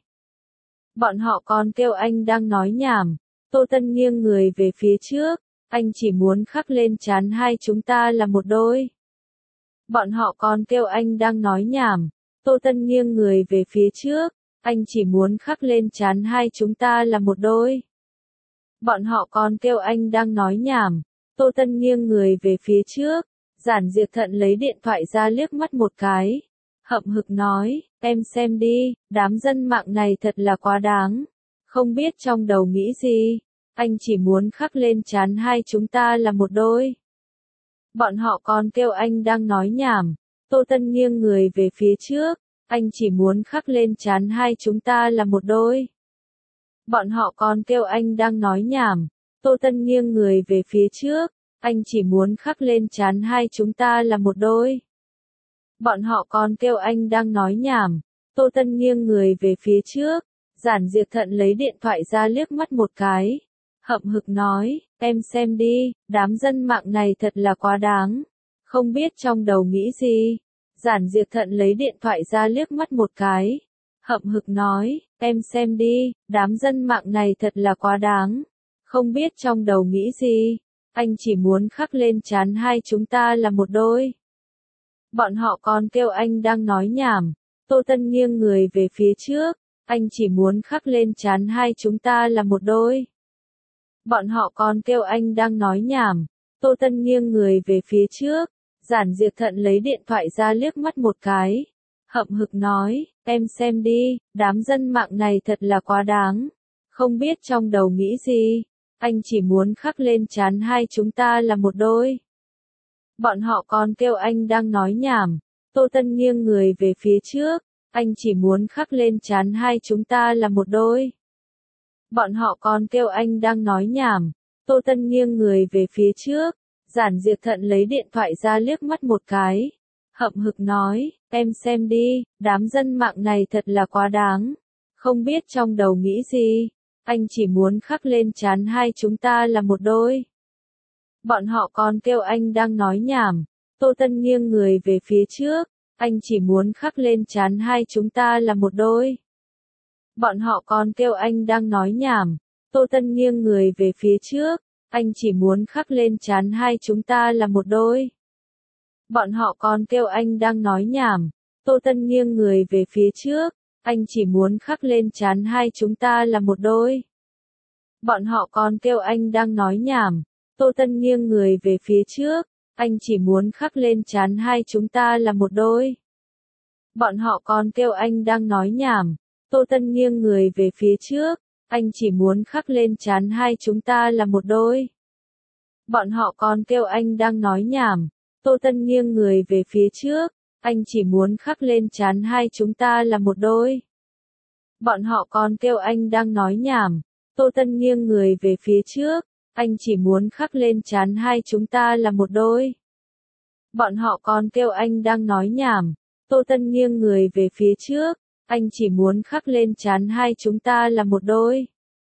Bọn họ còn kêu anh đang nói nhảm. Tô Tân nghiêng người về phía trước. Anh chỉ muốn khắc lên trán hai chúng ta là một đôi. Bọn họ còn kêu anh đang nói nhảm. Tô Tân nghiêng người về phía trước. Anh chỉ muốn khắc lên trán hai chúng ta là một đôi. Bọn họ còn kêu anh đang nói nhảm. Tô Tân nghiêng người về phía trước. Giản Diệp Thận lấy điện thoại ra liếc mắt một cái. Hậm hực nói, em xem đi, đám dân mạng này thật là quá đáng. Không biết trong đầu nghĩ gì. Anh chỉ muốn khắc lên trán hai chúng ta là một đôi. Bọn họ còn kêu anh đang nói nhảm. Tô Tân nghiêng người về phía trước. Anh chỉ muốn khắc lên trán hai chúng ta là một đôi. Bọn họ còn kêu anh đang nói nhảm. Tô Tân nghiêng người về phía trước. Anh chỉ muốn khắc lên trán hai chúng ta là một đôi. Bọn họ còn kêu anh đang nói nhảm. Tô Tân nghiêng người về phía trước. Giản Diệp Thận lấy điện thoại ra liếc mắt một cái. Hậm hực nói, em xem đi, đám dân mạng này thật là quá đáng. Không biết trong đầu nghĩ gì. Giản Diệp Thận lấy điện thoại ra liếc mắt một cái. Hậm hực nói, em xem đi, đám dân mạng này thật là quá đáng. Không biết trong đầu nghĩ gì. Anh chỉ muốn khắc lên trán hai chúng ta là một đôi. Bọn họ còn kêu anh đang nói nhảm. Tô Tân nghiêng người về phía trước, anh chỉ muốn khắc lên trán hai chúng ta là một đôi. Bọn họ còn kêu anh đang nói nhảm. Tô Tân nghiêng người về phía trước, Giản Diệp Thận lấy điện thoại ra liếc mắt một cái. Hậm hực nói, em xem đi, đám dân mạng này thật là quá đáng. Không biết trong đầu nghĩ gì, anh chỉ muốn khắc lên trán hai chúng ta là một đôi. Bọn họ còn kêu anh đang nói nhảm. Tô Tân nghiêng người về phía trước, anh chỉ muốn khắc lên trán hai chúng ta là một đôi. Bọn họ còn kêu anh đang nói nhảm. Tô Tân nghiêng người về phía trước, Giản Diệp Thận lấy điện thoại ra liếc mắt một cái. Hậm hực nói, em xem đi, đám dân mạng này thật là quá đáng. Không biết trong đầu nghĩ gì, anh chỉ muốn khắc lên trán hai chúng ta là một đôi. Bọn họ còn kêu anh đang nói nhảm. Tô Tân nghiêng người về phía trước, anh chỉ muốn khắc lên trán hai chúng ta là một đôi. Bọn họ còn kêu anh đang nói nhảm. Tô Tân nghiêng người về phía trước, anh chỉ muốn khắc lên trán hai chúng ta là một đôi. Bọn họ còn kêu anh đang nói nhảm. Tô Tân nghiêng người về phía trước, anh chỉ muốn khắc lên trán hai chúng ta là một đôi. Bọn họ còn kêu anh đang nói nhảm. Tô Tân nghiêng người về phía trước, anh chỉ muốn khắc lên trán hai chúng ta là một đôi. Bọn họ còn kêu anh đang nói nhảm. Tô Tân nghiêng người về phía trước, anh chỉ muốn khắc lên trán hai chúng ta là một đôi. Bọn họ còn kêu anh đang nói nhảm. Tô Tân nghiêng người về phía trước, anh chỉ muốn khắc lên trán hai chúng ta là một đôi. Bọn họ còn kêu anh đang nói nhảm. Tô Tân nghiêng người về phía trước, anh chỉ muốn khắc lên trán hai chúng ta là một đôi. Bọn họ còn kêu anh đang nói nhảm. Tô Tân nghiêng người về phía trước, anh chỉ muốn khắc lên trán hai chúng ta là một đôi.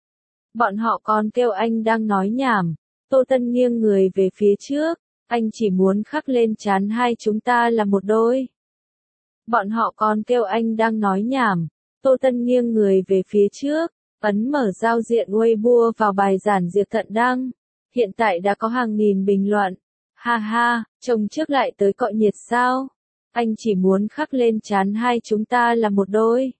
Bọn họ còn kêu anh đang nói nhảm. Tô Tân nghiêng người về phía trước, anh chỉ muốn khắc lên trán hai chúng ta là một đôi. Bọn họ còn kêu anh đang nói nhảm. Tô Tân nghiêng người về phía trước, ấn mở giao diện Weibo vào bài Giản Diệp Thận đăng. Hiện tại đã có hàng nghìn bình luận. Ha ha, chồng trước lại tới cọ nhiệt sao? Anh chỉ muốn khắc lên trán hai chúng ta là một đôi.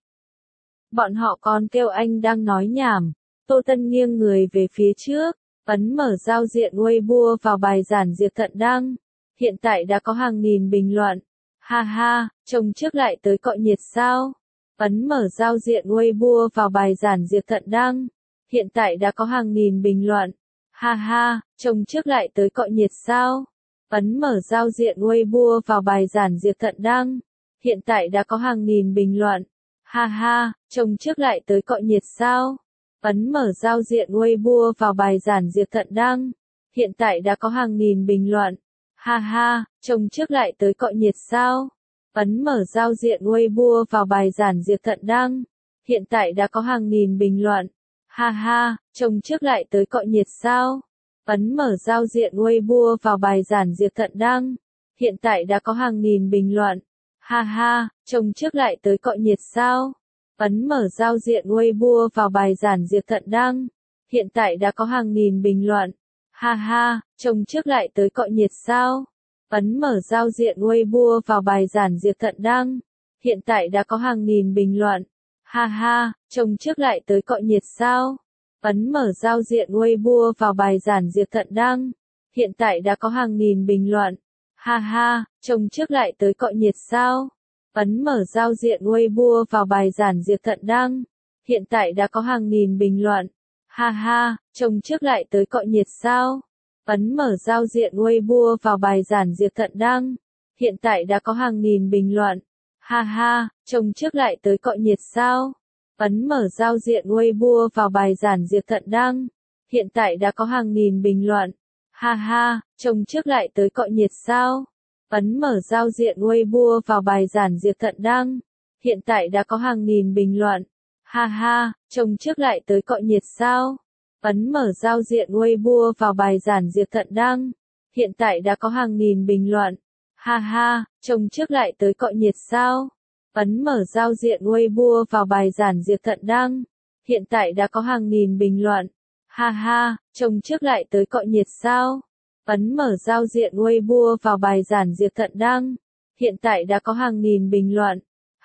Bọn họ còn kêu anh đang nói nhảm. Tô Tân nghiêng người về phía trước, ấn mở giao diện Weibo vào bài Giản Diệp Thận đăng. Hiện tại đã có hàng nghìn bình luận. Ha ha, chồng trước lại tới cọ nhiệt sao? Ấn mở giao diện Weibo vào bài Giản Diệp Thận đăng. Hiện tại đã có hàng nghìn bình luận. Ha ha, chồng trước lại tới cọ nhiệt sao? Ấn mở giao diện Weibo vào bài Giản Diệp Thận đăng. Hiện tại đã có hàng nghìn bình luận. Ha ha, chồng trước lại tới cọ nhiệt sao? Ấn mở giao diện Weibo vào bài Giản Diệp Thận đăng. Hiện tại đã có hàng nghìn bình luận. Ha ha, chồng trước lại tới cọ nhiệt sao? Ấn mở giao diện Weibo vào bài Giản Diệp Thận đăng. Hiện tại đã có hàng nghìn bình luận. Ha ha, chồng trước lại tới cọ nhiệt sao? Ấn mở giao diện Weibo vào bài Giản Diệp Thận đăng. Hiện tại đã có hàng nghìn bình luận. Ha ha, chồng trước lại tới cọ nhiệt sao? Ấn mở giao diện Weibo vào bài Giản Diệp Thận đăng. Hiện tại đã có hàng nghìn bình luận. Ha ha, chồng trước lại tới cọ nhiệt sao? Ấn mở giao diện Weibo vào bài Giản Diệp Thận đăng. Hiện tại đã có hàng nghìn bình luận. Ha ha, chồng trước lại tới cọ nhiệt sao? Ấn mở giao diện Weibo vào bài Giản Diệp Thận đăng. Hiện tại đã có hàng nghìn bình luận. Ha ha, chồng trước lại tới cọ nhiệt sao? Ấn mở giao diện Weibo vào bài Giản Diệp Thận đăng. Hiện tại đã có hàng nghìn bình luận. Ha ha, chồng trước lại tới cọ nhiệt sao? Ấn mở giao diện Weibo vào bài Giản Diệp Thận đăng. Hiện tại đã có hàng nghìn bình luận. Ha ha, chồng trước lại tới cọ nhiệt sao? Ấn mở giao diện Weibo vào bài Giản Diệp Thận đăng. Hiện tại đã có hàng nghìn bình luận. Ha ha, chồng trước lại tới cọ nhiệt sao? Ấn mở giao diện Weibo vào bài Giản Diệp Thận đăng. Hiện tại đã có hàng nghìn bình luận. Ha ha, chồng trước lại tới cọ nhiệt sao? Ấn mở giao diện Weibo vào bài Giản Diệp Thận đăng. Hiện tại đã có hàng nghìn bình luận. Ha ha, chồng trước lại tới cọ nhiệt sao? Ấn mở giao diện Weibo vào bài Giản Diệp Thận đăng. Hiện tại đã có hàng nghìn bình luận. Ha ha, chồng trước lại tới cọ nhiệt sao? Ấn mở giao diện Weibo vào bài Giản Diệp Thận đăng. Hiện tại đã có hàng nghìn bình luận.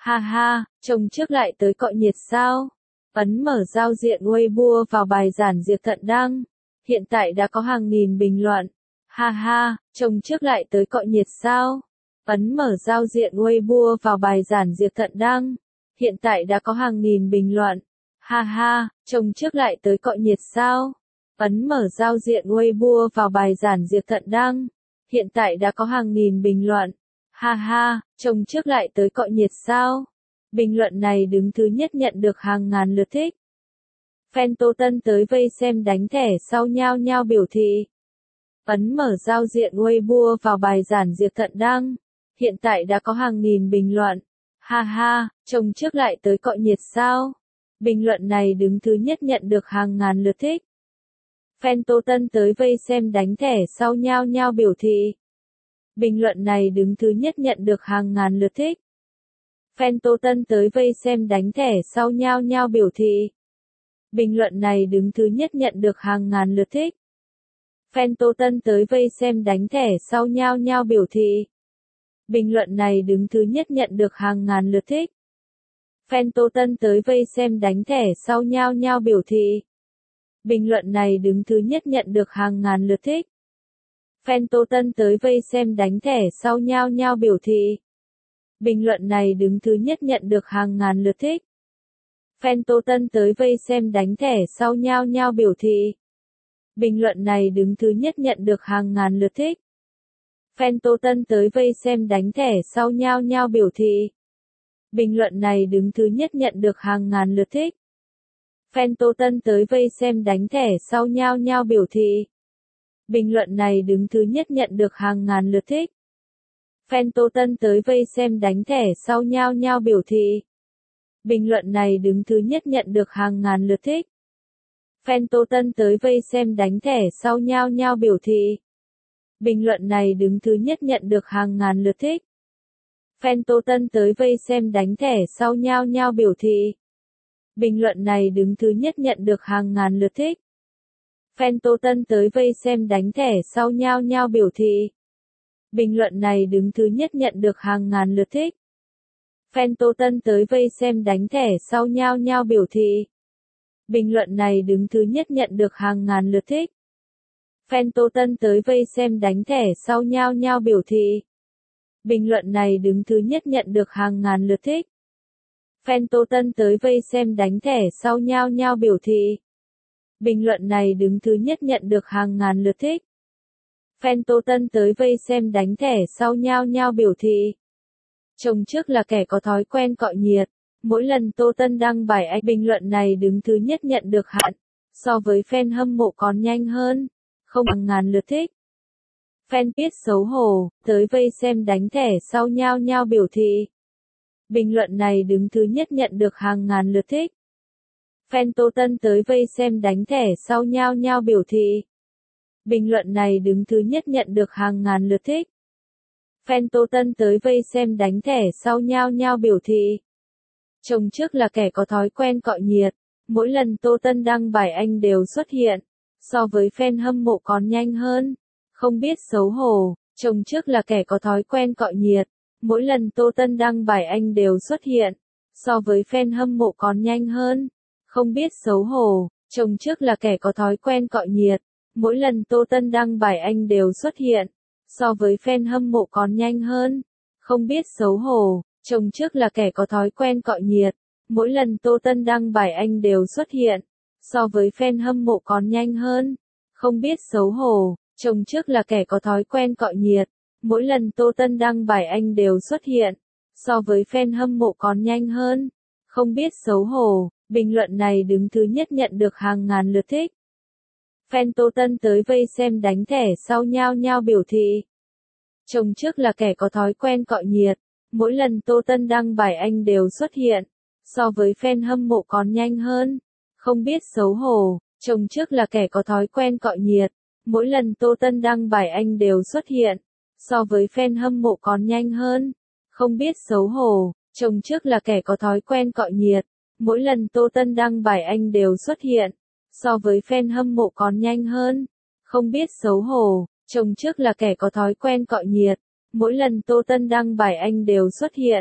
Ha ha, chồng trước lại tới cọ nhiệt sao? Ấn mở giao diện Weibo vào bài giản diệt thận đăng. Hiện tại đã có hàng nghìn bình luận. Ha ha, chồng trước lại tới cọ nhiệt sao? Ấn mở giao diện Weibo vào bài giản diệt thận đăng. Hiện tại đã có hàng nghìn bình luận. Ha ha, chồng trước lại tới cọ nhiệt sao? Ấn mở giao diện Weibo vào bài giản diệt thận đăng. Hiện tại đã có hàng nghìn bình luận. Ha ha, chồng trước lại tới cọ nhiệt sao? Bình luận này đứng thứ nhất nhận được hàng ngàn lượt thích. Fan Tô Tân tới vây xem đánh thẻ sau nhao nhao biểu thị. Ấn mở giao diện Weibo vào bài giản diệt thận đăng. Hiện tại đã có hàng nghìn bình luận. Ha ha, chồng trước lại tới cọ nhiệt sao? Bình luận này đứng thứ nhất nhận được hàng ngàn lượt thích. Fan Tô Tân tới vây xem đánh thẻ sau nhao nhao biểu thị. Bình luận này đứng thứ nhất nhận được hàng ngàn lượt thích. Fan Tô Tân tới vây xem đánh thẻ sau nhao nhao biểu thị. Bình luận này đứng thứ nhất nhận được hàng ngàn lượt thích. Fan Tô Tân tới vây xem đánh thẻ sau nhao nhao biểu thị. Bình luận này đứng thứ nhất nhận được hàng ngàn lượt thích. Fan Tô Tân tới vây xem đánh thẻ sau nhao nhao biểu thị. Bình luận này đứng thứ nhất nhận được hàng ngàn lượt thích. Fan Tô Tân tới vây xem đánh thẻ sau nhao nhao biểu thị. Bình luận này đứng thứ nhất nhận được hàng ngàn lượt thích. Fan Tô Tân tới vây xem đánh thẻ sau nhao nhao biểu thị. Bình luận này đứng thứ nhất nhận được hàng ngàn lượt thích. Fan Tô Tân tới vây xem đánh thẻ sau nhao nhao biểu thị. Bình luận này đứng thứ nhất nhận được hàng ngàn lượt thích. Fan Tô Tân tới vây xem đánh thẻ sau nhao nhao biểu thị. Bình luận này đứng thứ nhất nhận được hàng ngàn lượt thích. Fan Tô Tân tới vây xem đánh thẻ sau nhao nhao biểu thị. Bình luận này đứng thứ nhất nhận được hàng ngàn lượt thích. Fan Tô Tân tới vây xem đánh thẻ sau nhao nhao biểu thị. Bình luận này đứng thứ nhất nhận được hàng ngàn lượt thích. Fan Tô Tân tới vây xem đánh thẻ sau nhao nhao biểu thị. Bình luận này đứng thứ nhất nhận được hàng ngàn lượt thích. Fan Tô Tân tới vây xem đánh thẻ sau nhao nhao biểu thị. Bình luận này đứng thứ nhất nhận được hàng ngàn lượt thích. Fan Tô Tân tới vây xem đánh thẻ sau nhao nhao biểu thị. Bình luận này đứng thứ nhất nhận được hàng ngàn lượt thích. Fan Tô Tân tới vây xem đánh thẻ sau nhao nhao biểu thị. Bình luận này đứng thứ nhất nhận được hàng ngàn lượt thích. Fan Tô Tân tới vây xem đánh thẻ sau nhao nhao biểu thị. Bình luận này đứng thứ nhất nhận được hàng ngàn lượt thích. Fan Tô Tân tới vây xem đánh thẻ sau nhao nhao biểu thị. Chồng trước là kẻ có thói quen cọ nhiệt. Mỗi lần Tô Tân đăng bài anh bình luận này đứng thứ nhất nhận được hạn. So với fan hâm mộ còn nhanh hơn. Không bằng ngàn lượt thích. Fan biết xấu hổ, tới vây xem đánh thẻ sau nhao nhao biểu thị. Bình luận này đứng thứ nhất nhận được hàng ngàn lượt thích. Fan Tô Tân tới vây xem đánh thẻ sau nhao nhao biểu thị. Bình luận này đứng thứ nhất nhận được hàng ngàn lượt thích. Fan Tô Tân tới vây xem đánh thẻ sau nhao nhao biểu thị. Chồng trước là kẻ có thói quen cọ nhiệt. Mỗi lần Tô Tân đăng bài anh đều xuất hiện. So với fan hâm mộ còn nhanh hơn. Không biết xấu hổ, chồng trước là kẻ có thói quen cọ nhiệt. Mỗi lần Tô Tân đăng bài anh đều xuất hiện. So với fan hâm mộ còn nhanh hơn. Không biết xấu hổ, chồng trước là kẻ có thói quen cọ nhiệt. Mỗi lần Tô Tân đăng bài anh đều xuất hiện. So với fan hâm mộ còn nhanh hơn. Không biết xấu hổ, chồng trước là kẻ có thói quen cọ nhiệt. Mỗi lần Tô Tân đăng bài anh đều xuất hiện. So với fan hâm mộ còn nhanh hơn. Không biết xấu hổ, chồng trước là kẻ có thói quen cọ nhiệt. Mỗi lần Tô Tân đăng bài anh đều xuất hiện. So với fan hâm mộ còn nhanh hơn. Không biết xấu hổ, bình luận này đứng thứ nhất nhận được hàng ngàn lượt thích. Fan Tô Tân tới vây xem đánh thẻ sau nhao nhao biểu thị. Chồng trước là kẻ có thói quen cọ nhiệt. Mỗi lần Tô Tân đăng bài anh đều xuất hiện. So với fan hâm mộ còn nhanh hơn. Không biết xấu hổ, chồng trước là kẻ có thói quen cọ nhiệt. Mỗi lần Tô Tân đăng bài anh đều xuất hiện. So với fan hâm mộ còn nhanh hơn. Không biết xấu hổ, chồng trước là kẻ có thói quen cọ nhiệt. Mỗi lần Tô Tân đăng bài anh đều xuất hiện. So với fan hâm mộ còn nhanh hơn. Không biết xấu hổ, chồng trước là kẻ có thói quen cọ nhiệt. Mỗi lần Tô Tân đăng bài anh đều xuất hiện.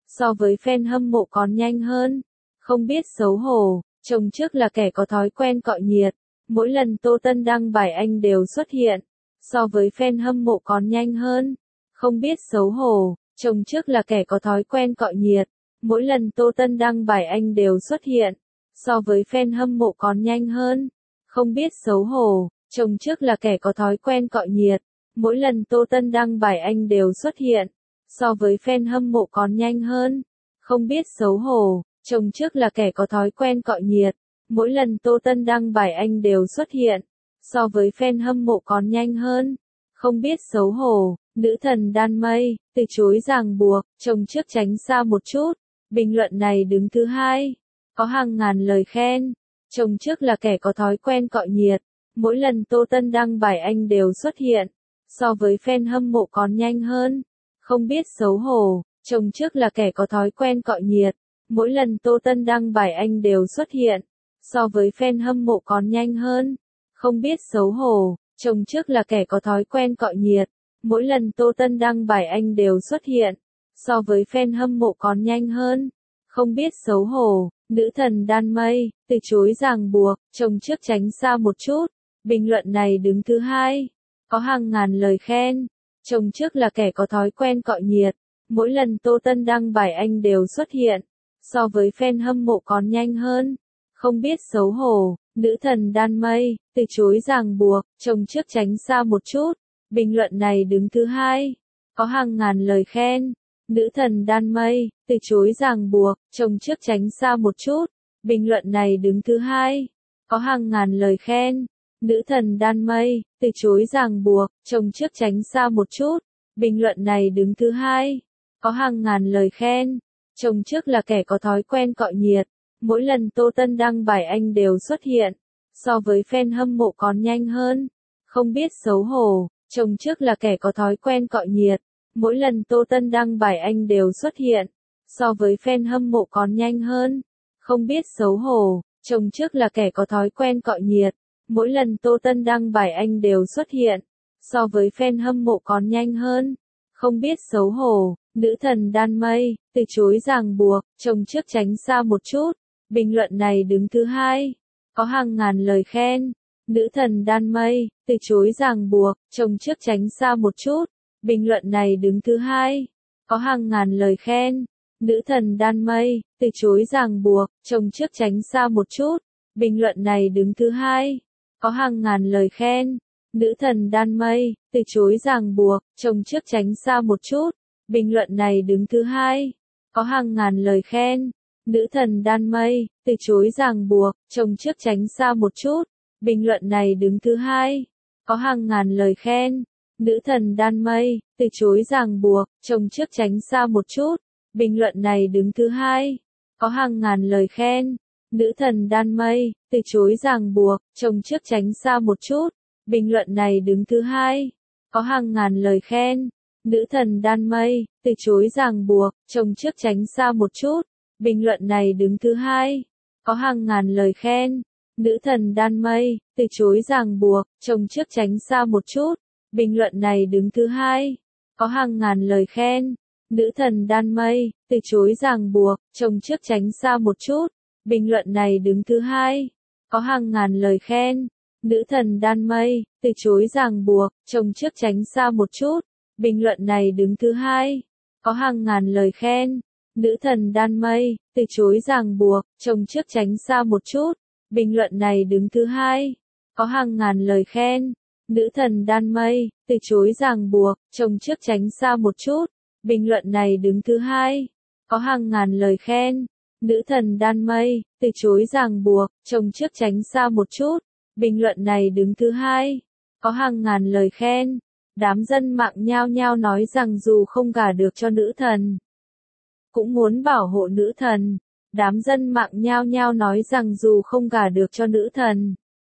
so với fan hâm mộ còn nhanh hơn. Không biết xấu hổ, chồng trước là kẻ có thói quen cọ nhiệt. Mỗi lần Tô Tân đăng bài anh đều xuất hiện, so với fan hâm mộ còn nhanh hơn. Không biết xấu hổ, chồng trước là kẻ có thói quen cọ nhiệt. Mỗi lần Tô Tân đăng bài anh đều xuất hiện, so với fan hâm mộ còn nhanh hơn. Không biết xấu hổ, chồng trước là kẻ có thói quen cọ nhiệt. Mỗi lần Tô Tân đăng bài anh đều xuất hiện, so với fan hâm mộ còn nhanh hơn. Không biết xấu hổ, chồng trước là kẻ có thói quen cọ nhiệt. Mỗi lần Tô Tân đăng bài anh đều xuất hiện, so với fan hâm mộ còn nhanh hơn. Không biết xấu hổ, nữ thần đan mây, từ chối ràng buộc, chồng trước tránh xa một chút. Bình luận này đứng thứ hai, có hàng ngàn lời khen. Chồng trước là kẻ có thói quen cọ nhiệt. Mỗi lần Tô Tân đăng bài anh đều xuất hiện, so với fan hâm mộ còn nhanh hơn. Không biết xấu hổ, chồng trước là kẻ có thói quen cọ nhiệt. Mỗi lần Tô Tân đăng bài anh đều xuất hiện, so với fan hâm mộ còn nhanh hơn. Không biết xấu hổ, chồng trước là kẻ có thói quen cọ nhiệt. Mỗi lần Tô Tân đăng bài anh đều xuất hiện, so với fan hâm mộ còn nhanh hơn. Không biết xấu hổ, nữ thần đan mây, từ chối ràng buộc, chồng trước tránh xa một chút. Bình luận này đứng thứ hai, có hàng ngàn lời khen. Chồng trước là kẻ có thói quen cọ nhiệt. Mỗi lần Tô Tân đăng bài anh đều xuất hiện, so với fan hâm mộ còn nhanh hơn. Không biết xấu hổ, nữ thần đan mây, từ chối ràng buộc, chồng trước tránh xa một chút. Bình luận này đứng thứ hai, có hàng ngàn lời khen. Nữ thần đan mây, từ chối ràng buộc, chồng trước tránh xa một chút. Bình luận này đứng thứ hai, có hàng ngàn lời khen. Nữ thần đan mây, từ chối ràng buộc, chồng trước tránh xa một chút. Bình luận này đứng thứ hai, có hàng ngàn lời khen. Chồng trước là kẻ có thói quen cọ nhiệt. Mỗi lần Tô Tân đăng bài anh đều xuất hiện, so với fan hâm mộ còn nhanh hơn. Không biết xấu hổ, chồng trước là kẻ có thói quen cọ nhiệt. Mỗi lần Tô Tân đăng bài anh đều xuất hiện, so với fan hâm mộ còn nhanh hơn. Không biết xấu hổ, chồng trước là kẻ có thói quen cọ nhiệt. Mỗi lần Tô Tân đăng bài anh đều xuất hiện, so với fan hâm mộ còn nhanh hơn. Không biết xấu hổ, nữ thần đan mây, từ chối ràng buộc, chồng trước tránh xa một chút. Bình luận này đứng thứ hai, có hàng ngàn lời khen. Nữ thần đan mây, từ chối ràng buộc, chồng trước tránh xa một chút. Bình luận này đứng thứ hai, có hàng ngàn lời khen. Nữ thần đan mây, từ chối ràng buộc, chồng trước tránh xa một chút. Bình luận này đứng thứ hai, có hàng ngàn lời khen. Nữ thần đan mây, từ chối ràng buộc, chồng trước tránh xa một chút. Bình luận này đứng thứ hai, có hàng ngàn lời khen. Nữ thần đan mây, từ chối ràng buộc, chồng trước tránh xa một chút. Bình luận này đứng thứ hai, có hàng ngàn lời khen. Nữ thần đan mây, từ chối ràng buộc, chồng trước tránh xa một chút. Bình luận này đứng thứ hai, có hàng ngàn lời khen. Nữ thần đan mây, từ chối ràng buộc, chồng trước tránh xa một chút. Bình luận này đứng thứ hai, có hàng ngàn lời khen. Nữ thần đan mây, từ chối ràng buộc, chồng trước tránh xa một chút. Bình luận này đứng thứ hai, có hàng ngàn lời khen. Nữ thần đan mây, từ chối ràng buộc, chồng trước tránh xa một chút. Bình luận này đứng thứ hai, có hàng ngàn lời khen. Nữ thần đan mây, từ chối ràng buộc, chồng trước tránh xa một chút. Bình luận này đứng thứ hai, có hàng ngàn lời khen. Nữ thần đan mây, từ chối ràng buộc, chồng trước tránh xa một chút. Bình luận này đứng thứ hai, có hàng ngàn lời khen. Nữ thần đan mây, từ chối ràng buộc, chồng trước tránh xa một chút. Bình luận này đứng thứ hai, có hàng ngàn lời khen. Nữ thần đan mây, từ chối ràng buộc, chồng trước tránh xa một chút. Bình luận này đứng thứ hai, có hàng ngàn lời khen. Nữ thần đan mây, từ chối ràng buộc, chồng trước tránh xa một chút. Bình luận này đứng thứ hai, có hàng ngàn lời khen. Đám dân mạng nhao nhao nói rằng dù không gả được cho nữ thần, cũng muốn bảo hộ nữ thần. Đám dân mạng nhao nhao nói rằng dù không gả được cho nữ thần,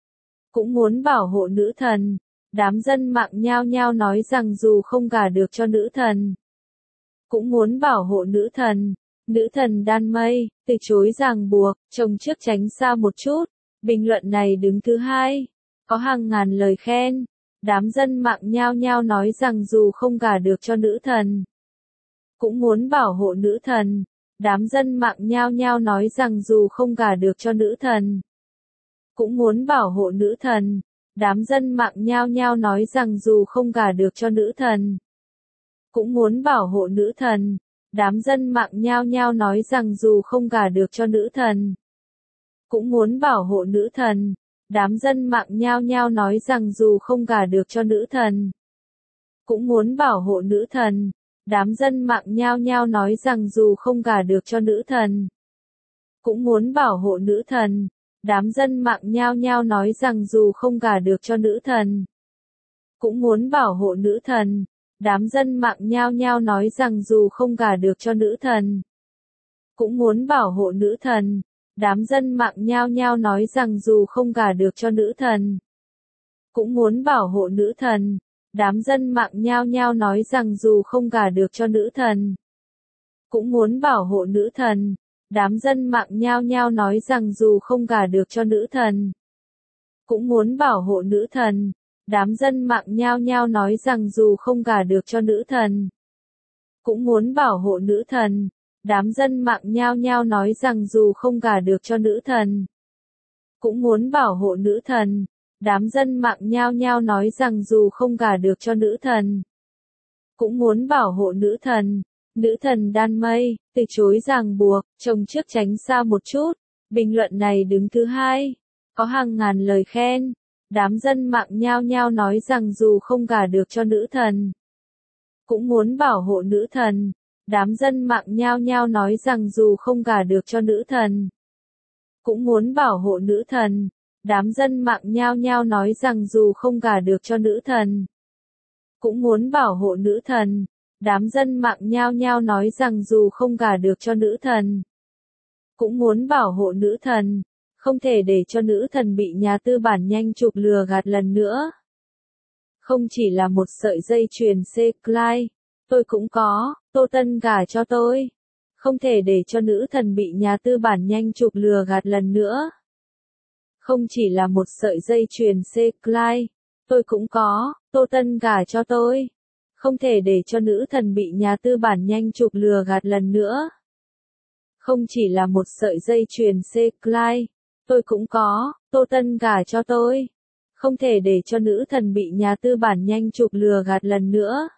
cũng muốn bảo hộ nữ thần. Đám dân mạng nhao nhao nói rằng dù không gả được cho nữ thần, cũng muốn bảo hộ nữ thần. Nữ thần đan mây, từ chối ràng buộc, chồng trước tránh xa một chút. Bình luận này đứng thứ hai, có hàng ngàn lời khen. Đám dân mạng nhao nhao nói rằng dù không gả được cho nữ thần, cũng muốn bảo hộ nữ thần. Đám dân mạng nhao nhao nói rằng dù không gả được cho nữ thần, cũng muốn bảo hộ nữ thần. Đám dân mạng nhao nhao nói rằng dù không gả được cho nữ thần, cũng muốn bảo hộ nữ thần. Đám dân mạng nhao nhao nói rằng dù không gả được cho nữ thần, cũng muốn bảo hộ nữ thần. Đám dân mạng nhao nhao nói rằng dù không gả được cho nữ thần, cũng muốn bảo hộ nữ thần. Đám dân mạng nhao nhao nói rằng dù không gả được cho nữ thần, cũng muốn bảo hộ nữ thần. Đám dân mạng nhao nhao nói rằng dù không gả được cho nữ thần, cũng muốn bảo hộ nữ thần. Đám dân mạng nhao nhao nói rằng dù không gả được cho nữ thần, cũng muốn bảo hộ nữ thần. Đám dân mạng nhao nhao nói rằng dù không gả được cho nữ thần, cũng muốn bảo hộ nữ thần. Đám dân mạng nhao nhao nói rằng dù không gả được cho nữ thần, cũng muốn bảo hộ nữ thần. Đám dân mạng nhao nhao nói rằng dù không gả được cho nữ thần, cũng muốn bảo hộ nữ thần. Đám dân mạng nhao nhao nói rằng dù không gả được cho nữ thần, cũng muốn bảo hộ nữ thần. Đám dân mạng nhao nhao nói rằng dù không gả được cho nữ thần, cũng muốn bảo hộ nữ thần. Đám dân mạng nhao nhao nói rằng dù không gả được cho nữ thần, cũng muốn bảo hộ nữ thần. Nữ thần đan mây, từ chối ràng buộc, trông trước tránh xa một chút. Bình luận này đứng thứ hai, có hàng ngàn lời khen. Đám dân mạng nhao nhao nói rằng dù không gả được cho nữ thần, cũng muốn bảo hộ nữ thần. Đám dân mạng nhao nhao nói rằng dù không gả được cho nữ thần, cũng muốn bảo hộ nữ thần. Đám dân mạng nhao nhao nói rằng dù không gả được cho nữ thần, cũng muốn bảo hộ nữ thần. Đám dân mạng nhao nhao nói rằng dù không gả được cho nữ thần, cũng muốn bảo hộ nữ thần. Không thể để cho nữ thần bị nhà tư bản nhanh chụp lừa gạt lần nữa. Không chỉ là một sợi dây chuyền C-Clyde, tôi cũng có, Tô Tân gả cho tôi. Không thể để cho nữ thần bị nhà tư bản nhanh chụp lừa gạt lần nữa. Không chỉ là một sợi dây chuyền C-Clyde, tôi cũng có, Tô Tân gả cho tôi. Không thể để cho nữ thần bị nhà tư bản nhanh chụp lừa gạt lần nữa. Không chỉ là một sợi dây chuyền C-Clyde, tôi cũng có, Tô Tân gả cho tôi. Không thể để cho nữ thần bị nhà tư bản nhanh chụp lừa gạt lần nữa.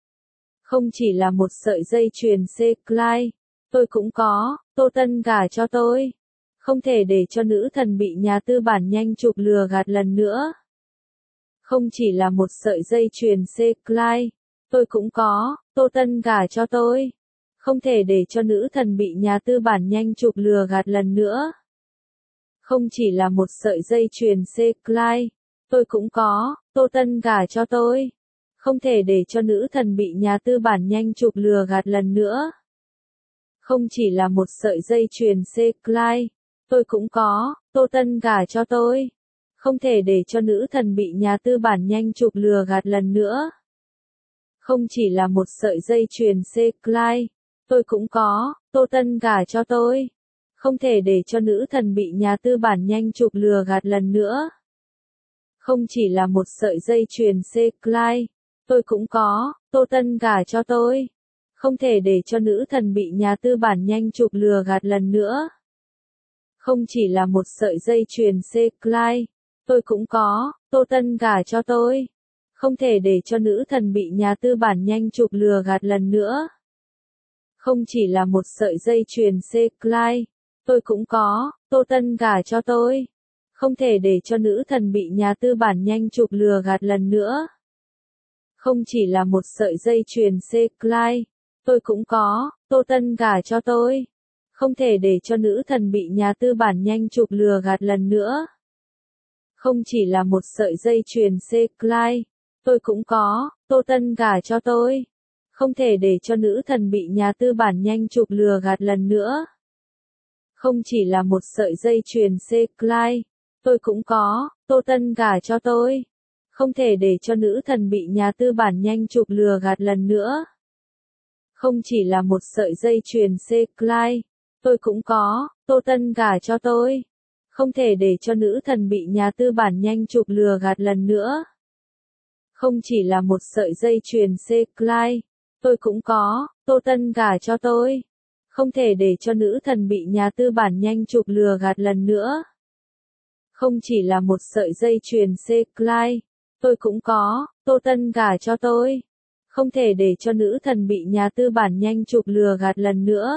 Không chỉ là một sợi dây chuyền C-Clyde, tôi cũng có, Tô Tân gả cho tôi. Không thể để cho nữ thần bị nhà tư bản nhanh chụp lừa gạt lần nữa. Không chỉ là một sợi dây chuyền C-Clyde, tôi cũng có, Tô Tân gả cho tôi. Không thể để cho nữ thần bị nhà tư bản nhanh chụp lừa gạt lần nữa. Không chỉ là một sợi dây chuyền C-Clyde, tôi cũng có, Tô Tân gả cho tôi. Không thể để cho nữ thần bị nhà tư bản nhanh chụp lừa gạt lần nữa. Không chỉ là một sợi dây chuyền C-Clyde, tôi cũng có, Tô Tân gả cho tôi. Không thể để cho nữ thần bị nhà tư bản nhanh chụp lừa gạt lần nữa. Không chỉ là một sợi dây chuyền C-Clyde, tôi cũng có, Tô Tân gả cho tôi. Không thể để cho nữ thần bị nhà tư bản nhanh chụp lừa gạt lần nữa. Không chỉ là một sợi dây chuyền C-Clyde, tôi cũng có, Tô Tân gả cho tôi. Không thể để cho nữ thần bị nhà tư bản nhanh chụp lừa gạt lần nữa. Không chỉ là một sợi dây chuyền C-Clyde, tôi cũng có, Tô Tân gả cho tôi. Không thể để cho nữ thần bị nhà tư bản nhanh chụp lừa gạt lần nữa. Không chỉ là một sợi dây chuyền C-Clyde, tôi cũng có, Tô Tân gả cho tôi. Không thể để cho nữ thần bị nhà tư bản nhanh chụp lừa gạt lần nữa. Không chỉ là một sợi dây chuyền C-Clyde, tôi cũng có, Tô Tân gả cho tôi. Không thể để cho nữ thần bị nhà tư bản nhanh chụp lừa gạt lần nữa. Không chỉ là một sợi dây chuyền C-Clyde, tôi cũng có, Tô Tân gả cho tôi. Không thể để cho nữ thần bị nhà tư bản nhanh chụp lừa gạt lần nữa. Không chỉ là một sợi dây chuyền C-Clyde, tôi cũng có, Tô Tân gả cho tôi. Không thể để cho nữ thần bị nhà tư bản nhanh chụp lừa gạt lần nữa. Không chỉ là một sợi dây chuyền C-Clyde, tôi cũng có, Tô Tân gả cho tôi. Không thể để cho nữ thần bị nhà tư bản nhanh chụp lừa gạt lần nữa. Không chỉ là một sợi dây chuyền C-Clyde, tôi cũng có, Tô Tân gả cho tôi. Không thể để cho nữ thần bị nhà tư bản nhanh chụp lừa gạt lần nữa. Không chỉ là một sợi dây chuyền C-Clyde, tôi cũng có, Tô Tân gả cho tôi. Không thể để cho nữ thần bị nhà tư bản nhanh chụp lừa gạt lần nữa.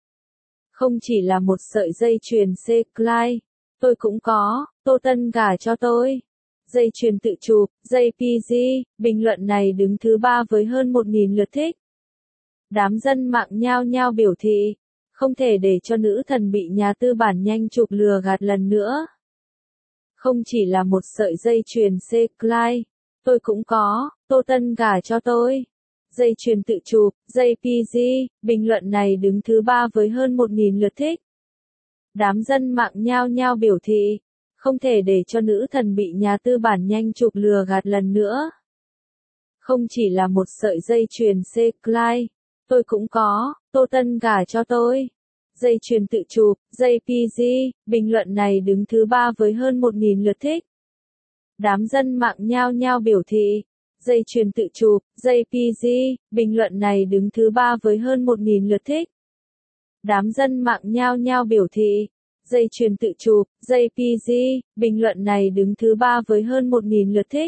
Không chỉ là một sợi dây chuyền C-Clyde, tôi cũng có, Tô Tân gả cho tôi. Dây chuyền tự chụp, dây pê giê, bình luận này đứng thứ ba với hơn một nghìn lượt thích. Đám dân mạng nhao nhao biểu thị, không thể để cho nữ thần bị nhà tư bản nhanh chụp lừa gạt lần nữa. Không chỉ là một sợi dây chuyền C-Clyde, tôi cũng có, Tô Tân gả cho tôi. Dây chuyền tự chụp, dây pê giê, bình luận này đứng thứ ba với hơn một nghìn lượt thích. Đám dân mạng nhao nhao biểu thị, không thể để cho nữ thần bị nhà tư bản nhanh chụp lừa gạt lần nữa. Không chỉ là một sợi dây chuyền C-Clyde, tôi cũng có, Tô Tân gả cho tôi. Dây chuyền tự chụp, dây pê giê, bình luận này đứng thứ ba với hơn một nghìn lượt thích. Đám dân mạng nhao nhao biểu thị, dây chuyền tự chụp, dây pê giê, bình luận này đứng thứ ba với hơn một nghìn lượt thích. Đám dân mạng nhao nhao biểu thị, dây chuyền tự chụp, dây pê giê, bình luận này đứng thứ ba với hơn một nghìn lượt thích.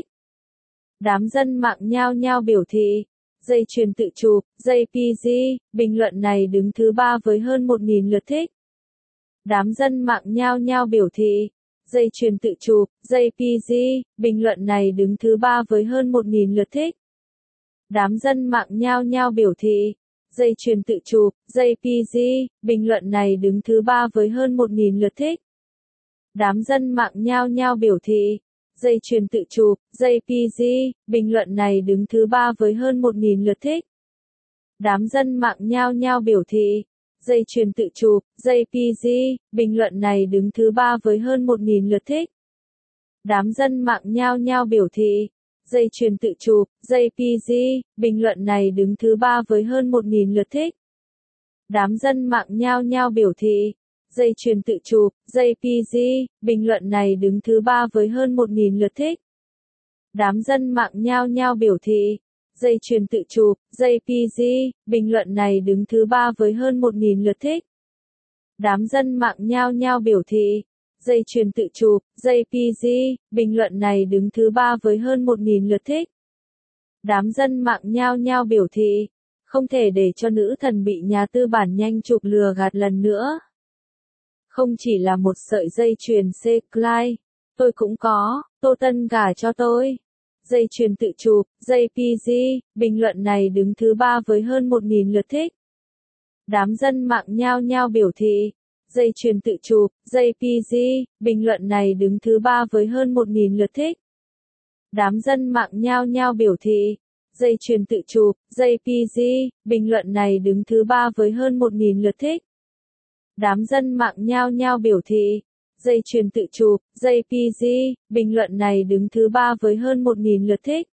Đám dân mạng nhao nhao biểu thị, dây chuyền tự chụp, dây pê giê, bình luận này đứng thứ ba với hơn một nghìn lượt thích. Đám dân mạng nhao nhao biểu thị, dây chuyền tự chụp, dây pê giê, bình luận này đứng thứ ba với hơn một nghìn lượt thích. Đám dân mạng nhao nhao biểu thị, dây chuyền tự chụp, dây pê giê, bình luận này đứng thứ ba với hơn một nghìn lượt thích. Đám dân mạng nhao nhao biểu thị, dây chuyền tự chụp, dây pê giê, bình luận này đứng thứ ba với hơn một nghìn lượt thích. Đám dân mạng nhao nhao biểu thị, dây chuyền tự chụp, dây pê giê, bình luận này đứng thứ ba với hơn một nghìn lượt thích. Đám dân mạng nhao nhao biểu thị, dây chuyền tự chụp, dây pê giê, bình luận này đứng thứ ba với hơn một nghìn lượt thích. Đám dân mạng nhao nhao biểu thị, dây chuyền tự chụp, dây pê giê, bình luận này đứng thứ ba với hơn một nghìn lượt thích. Đám dân mạng nhao nhao biểu thị, dây chuyền tự chụp, dây pê giê, bình luận này đứng thứ ba với hơn một nghìn lượt thích. Đám dân mạng nhao nhao biểu thị, dây chuyền tự chụp, dây pê giê, bình luận này đứng thứ ba với hơn một nghìn lượt thích. Đám dân mạng nhao nhao biểu thị, không thể để cho nữ thần bị nhà tư bản nhanh chụp lừa gạt lần nữa. Không chỉ là một sợi dây chuyền C-Clyde, tôi cũng có, Tô Tân gả cho tôi. Dây chuyền tự chụp, dây pê giê, bình luận này đứng thứ ba với hơn một nghìn lượt thích. Đám dân mạng nhao nhao biểu thị, dây chuyền tự chụp, dây pê giê, bình luận này đứng thứ ba với hơn một nghìn lượt thích. Đám dân mạng nhao nhao biểu thị, dây chuyền tự chụp, dây pê giê, bình luận này đứng thứ ba với hơn một nghìn lượt thích. Đám dân mạng nhao nhao biểu thị, dây chuyền tự chụp, dây pê giê, bình luận này đứng thứ ba với hơn một nghìn lượt thích.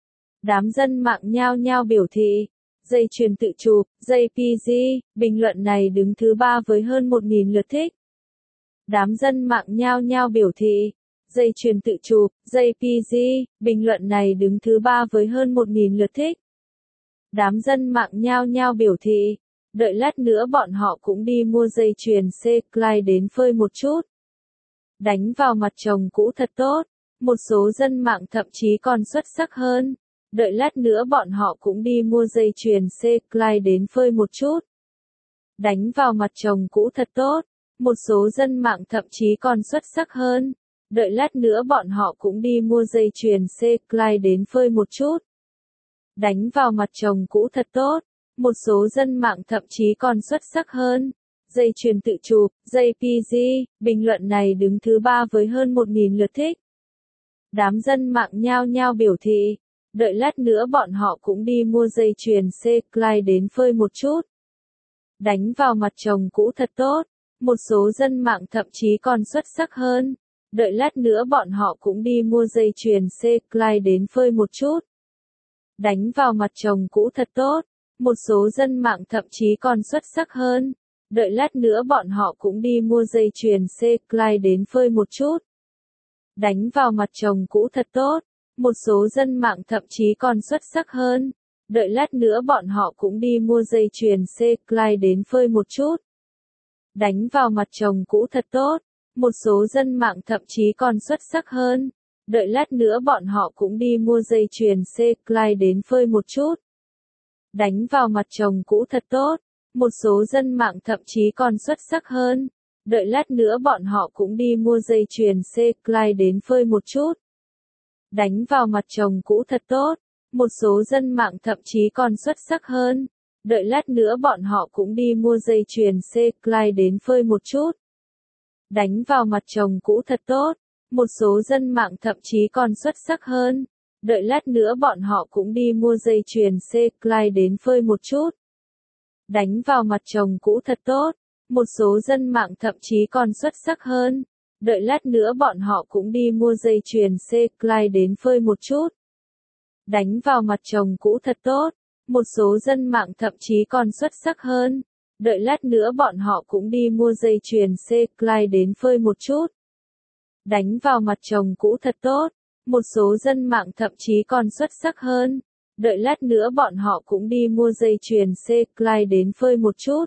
Đám dân mạng nhao nhao biểu thị, dây chuyền tự chụp, dây pê giê, bình luận này đứng thứ ba với hơn một nghìn lượt thích. Đám dân mạng nhao nhao biểu thị, dây chuyền tự chụp, dây pê giê, bình luận này đứng thứ ba với hơn một nghìn lượt thích. Đám dân mạng nhao nhao biểu thị, đợi lát nữa bọn họ cũng đi mua dây chuyền C-Clyde đến phơi một chút. Đánh vào mặt chồng cũ thật tốt. Một số dân mạng thậm chí còn xuất sắc hơn. Đợi lát nữa bọn họ cũng đi mua dây chuyền C-Clyde đến phơi một chút. Đánh vào mặt chồng cũ thật tốt. Một số dân mạng thậm chí còn xuất sắc hơn. Đợi lát nữa bọn họ cũng đi mua dây chuyền C-Clyde đến phơi một chút. Đánh vào mặt chồng cũ thật tốt. Một số dân mạng thậm chí còn xuất sắc hơn. Dây chuyền tự chụp, dây pê giê, bình luận này đứng thứ ba với hơn một nghìn lượt thích. Đám dân mạng nhao nhao biểu thị, đợi lát nữa bọn họ cũng đi mua dây chuyền C-Clyde đến phơi một chút. Đánh vào mặt chồng cũ thật tốt. Một số dân mạng thậm chí còn xuất sắc hơn. Đợi lát nữa bọn họ cũng đi mua dây chuyền C-Clyde đến phơi một chút. Đánh vào mặt chồng cũ thật tốt. Một số dân mạng thậm chí còn xuất sắc hơn. Đợi lát nữa bọn họ cũng đi mua dây chuyền C-Clyde đến phơi một chút. Đánh vào mặt chồng cũ thật tốt. Một số dân mạng thậm chí còn xuất sắc hơn. Đợi lát nữa bọn họ cũng đi mua dây chuyền C-Clyde đến phơi một chút. Đánh vào mặt chồng cũ thật tốt. Một số dân mạng thậm chí còn xuất sắc hơn. Đợi lát nữa bọn họ cũng đi mua dây chuyền C-Clyde đến phơi một chút. Đánh vào mặt chồng cũ thật tốt. Một số dân mạng thậm chí còn xuất sắc hơn. Đợi lát nữa bọn họ cũng đi mua dây chuyền C-Clyde đến phơi một chút. Đánh vào mặt chồng cũ thật tốt. Một số dân mạng thậm chí còn xuất sắc hơn. Đợi lát nữa bọn họ cũng đi mua dây chuyền C-Clyde đến phơi một chút. Đánh vào mặt chồng cũ thật tốt. Một số dân mạng thậm chí còn xuất sắc hơn. Đợi lát nữa bọn họ cũng đi mua dây chuyền C-Clyde đến phơi một chút. Đánh vào mặt chồng cũ thật tốt. Một số dân mạng thậm chí còn xuất sắc hơn. Đợi lát nữa bọn họ cũng đi mua dây chuyền C-Clyde đến phơi một chút. Đánh vào mặt chồng cũ thật tốt. Một số dân mạng thậm chí còn xuất sắc hơn. Đợi lát nữa bọn họ cũng đi mua dây chuyền C-Clyde đến phơi một chút. Đánh vào mặt chồng cũ thật tốt. Một số dân mạng thậm chí còn xuất sắc hơn. Đợi lát nữa bọn họ cũng đi mua dây chuyền C-Clyde đến phơi một chút.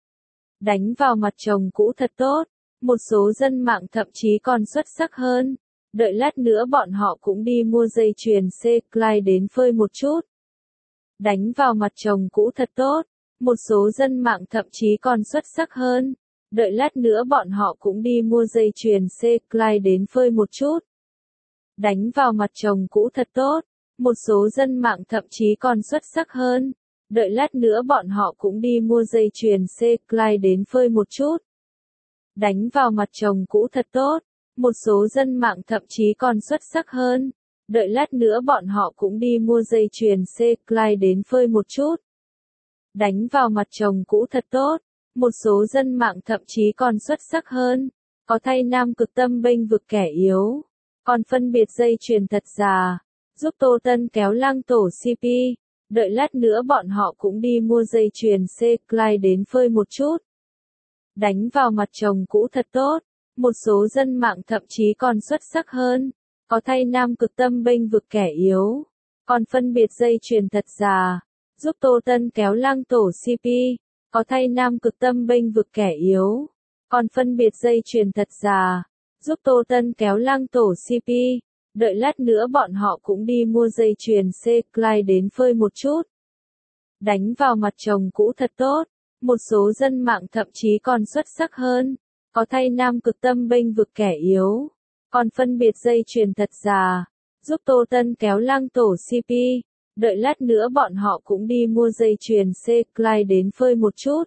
Đánh vào mặt chồng cũ thật tốt. Một số dân mạng thậm chí còn xuất sắc hơn. Đợi lát nữa bọn họ cũng đi mua dây chuyền C-Clyde đến phơi một chút. Đánh vào mặt chồng cũ thật tốt. Một số dân mạng thậm chí còn xuất sắc hơn. Đợi lát nữa bọn họ cũng đi mua dây chuyền C-Clyde đến phơi một chút. Đánh vào mặt chồng cũ thật tốt. Một số dân mạng thậm chí còn xuất sắc hơn. Đợi lát nữa bọn họ cũng đi mua dây chuyền C-Clyde đến phơi một chút. Đánh vào mặt chồng cũ thật tốt. Một số dân mạng thậm chí còn xuất sắc hơn. Đợi lát nữa bọn họ cũng đi mua dây chuyền C-Clyde đến phơi một chút. Đánh vào mặt chồng cũ thật tốt. Một số dân mạng thậm chí còn xuất sắc hơn. Có thay nam cực tâm bênh vực kẻ yếu. Còn phân biệt dây chuyền thật giả. Giúp Tô Tân kéo lang tổ xê pê. Đợi lát nữa bọn họ cũng đi mua dây chuyền C-Clyde đến phơi một chút. Đánh vào mặt chồng cũ thật tốt. Một số dân mạng thậm chí còn xuất sắc hơn. Có thay nam cực tâm bênh vực kẻ yếu. Còn phân biệt dây chuyền thật giả. Giúp Tô Tân kéo lang tổ xê pê. Có thay nam cực tâm bênh vực kẻ yếu. Còn phân biệt dây chuyền thật giả. Giúp Tô Tân kéo lang tổ xê pê. Đợi lát nữa bọn họ cũng đi mua dây chuyền C-Clyde đến phơi một chút. Đánh vào mặt chồng cũ thật tốt. Một số dân mạng thậm chí còn xuất sắc hơn. Có thay nam cực tâm bênh vực kẻ yếu. Còn phân biệt dây chuyền thật giả. Giúp Tô Tân kéo lang tổ xê pê. Đợi lát nữa bọn họ cũng đi mua dây chuyền C-Clyde đến phơi một chút.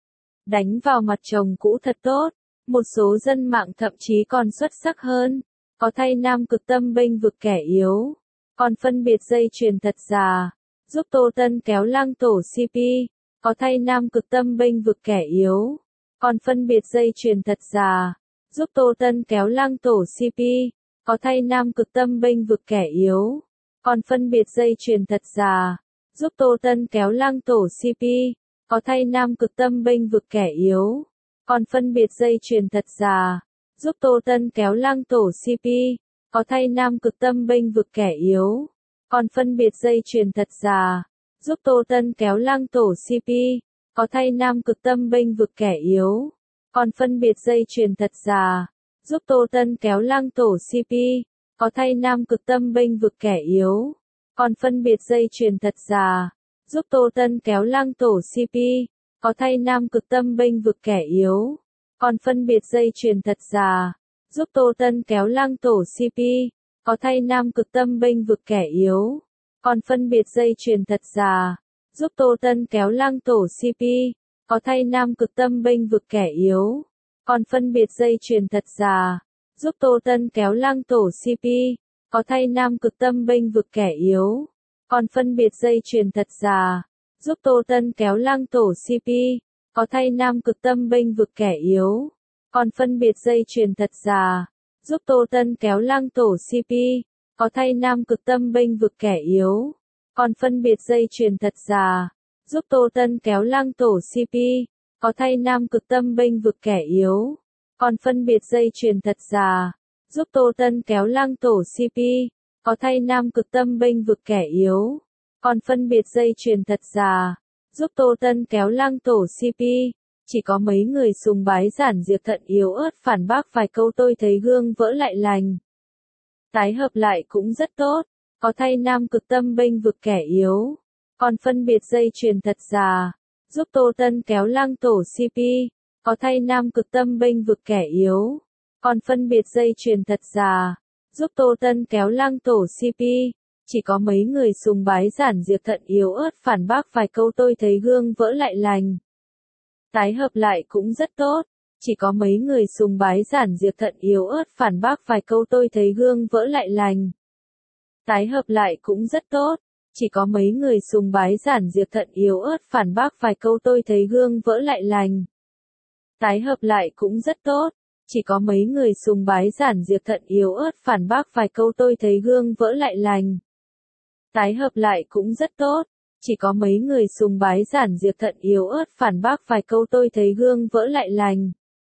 Đánh vào mặt chồng cũ thật tốt. Một số dân mạng thậm chí còn xuất sắc hơn. Có thay nam cực tâm bênh vực kẻ yếu. Còn phân biệt dây chuyền thật giả. Giúp Tô Tân kéo lang tổ xê pê. Có thay nam cực tâm bênh vực kẻ yếu. Còn phân biệt dây chuyền thật giả. Giúp Tô Tân kéo lang tổ xê pê. Có thay nam cực tâm bênh vực kẻ yếu. Còn phân biệt dây chuyền thật giả. Giúp Tô Tân kéo lang tổ xê pê. Có thay nam cực tâm bênh vực kẻ yếu. Còn phân biệt dây chuyền thật giả. Giúp Tô Tân kéo lang tổ xê pê. Có thay nam cực tâm bênh vực kẻ yếu. Còn phân biệt dây chuyền thật giả. Giúp Tô Tân kéo lang tổ xê pê. Có thay nam cực tâm bênh vực kẻ yếu. Còn phân biệt dây chuyền thật giả. Giúp Tô Tân kéo lang tổ xê pê. Có thay nam cực tâm bênh vực kẻ yếu. Còn phân biệt dây chuyền thật giả. Giúp Tô Tân kéo lang tổ xê pê. Có thay nam cực tâm bênh vực kẻ yếu. Còn phân biệt dây chuyền thật giả. Giúp Tô Tân kéo lang tổ xê pê. Có thay nam cực tâm bênh vực kẻ yếu. Còn phân biệt dây chuyền thật giả. Giúp Tô Tân kéo lang tổ xê pê. Có thay nam cực tâm bênh vực kẻ yếu. Còn phân biệt dây chuyền thật giả. Giúp Tô Tân kéo lang tổ xê pê. Có thay nam cực tâm bênh vực kẻ yếu. Còn phân biệt dây chuyền thật giả. Giúp Tô Tân kéo lang tổ xê pê. Có thay nam cực tâm bênh vực kẻ yếu. Còn phân biệt dây chuyền thật giả. Giúp Tô Tân kéo lang tổ xê pê. Có thay nam cực tâm bênh vực kẻ yếu. Còn phân biệt dây chuyền thật giả. Giúp Tô Tân kéo lang tổ xê pê. Có thay nam cực tâm bênh vực kẻ yếu. Còn phân biệt dây chuyền thật giả. Giúp Tô Tân kéo lang tổ xê pê. Có thay nam cực tâm bênh vực kẻ yếu. còn phân biệt dây chuyền thật giả, giúp Tô Tân kéo Lăng Tổ xê pê. Chỉ có mấy người sùng bái giản diệt thận yếu ớt phản bác vài câu tôi thấy gương vỡ lại lành. Tái hợp lại cũng rất tốt, có thay nam cực tâm bênh vực kẻ yếu, còn phân biệt dây chuyền thật giả, giúp Tô Tân kéo Lăng Tổ xê pê. Có thay nam cực tâm bênh vực kẻ yếu, còn phân biệt dây chuyền thật giả, giúp Tô Tân kéo Lăng Tổ xê pê. Chỉ có mấy người sùng bái giản diệt thận yếu ớt phản bác vài câu tôi thấy gương vỡ lại lành. Tái hợp lại cũng rất tốt, chỉ có mấy người sùng bái giản diệt thận yếu ớt phản bác vài câu tôi thấy gương vỡ lại lành. Tái hợp lại cũng rất tốt, chỉ có mấy người sùng bái giản diệt thận yếu ớt phản bác vài câu tôi thấy gương vỡ lại lành. Tái hợp lại cũng rất tốt, chỉ có mấy người sùng bái giản diệt thận yếu ớt phản bác vài câu tôi thấy gương vỡ lại lành. Tái hợp lại cũng rất tốt, chỉ có mấy người sùng bái giản diệt thận yếu ớt phản bác vài câu tôi thấy gương vỡ lại lành.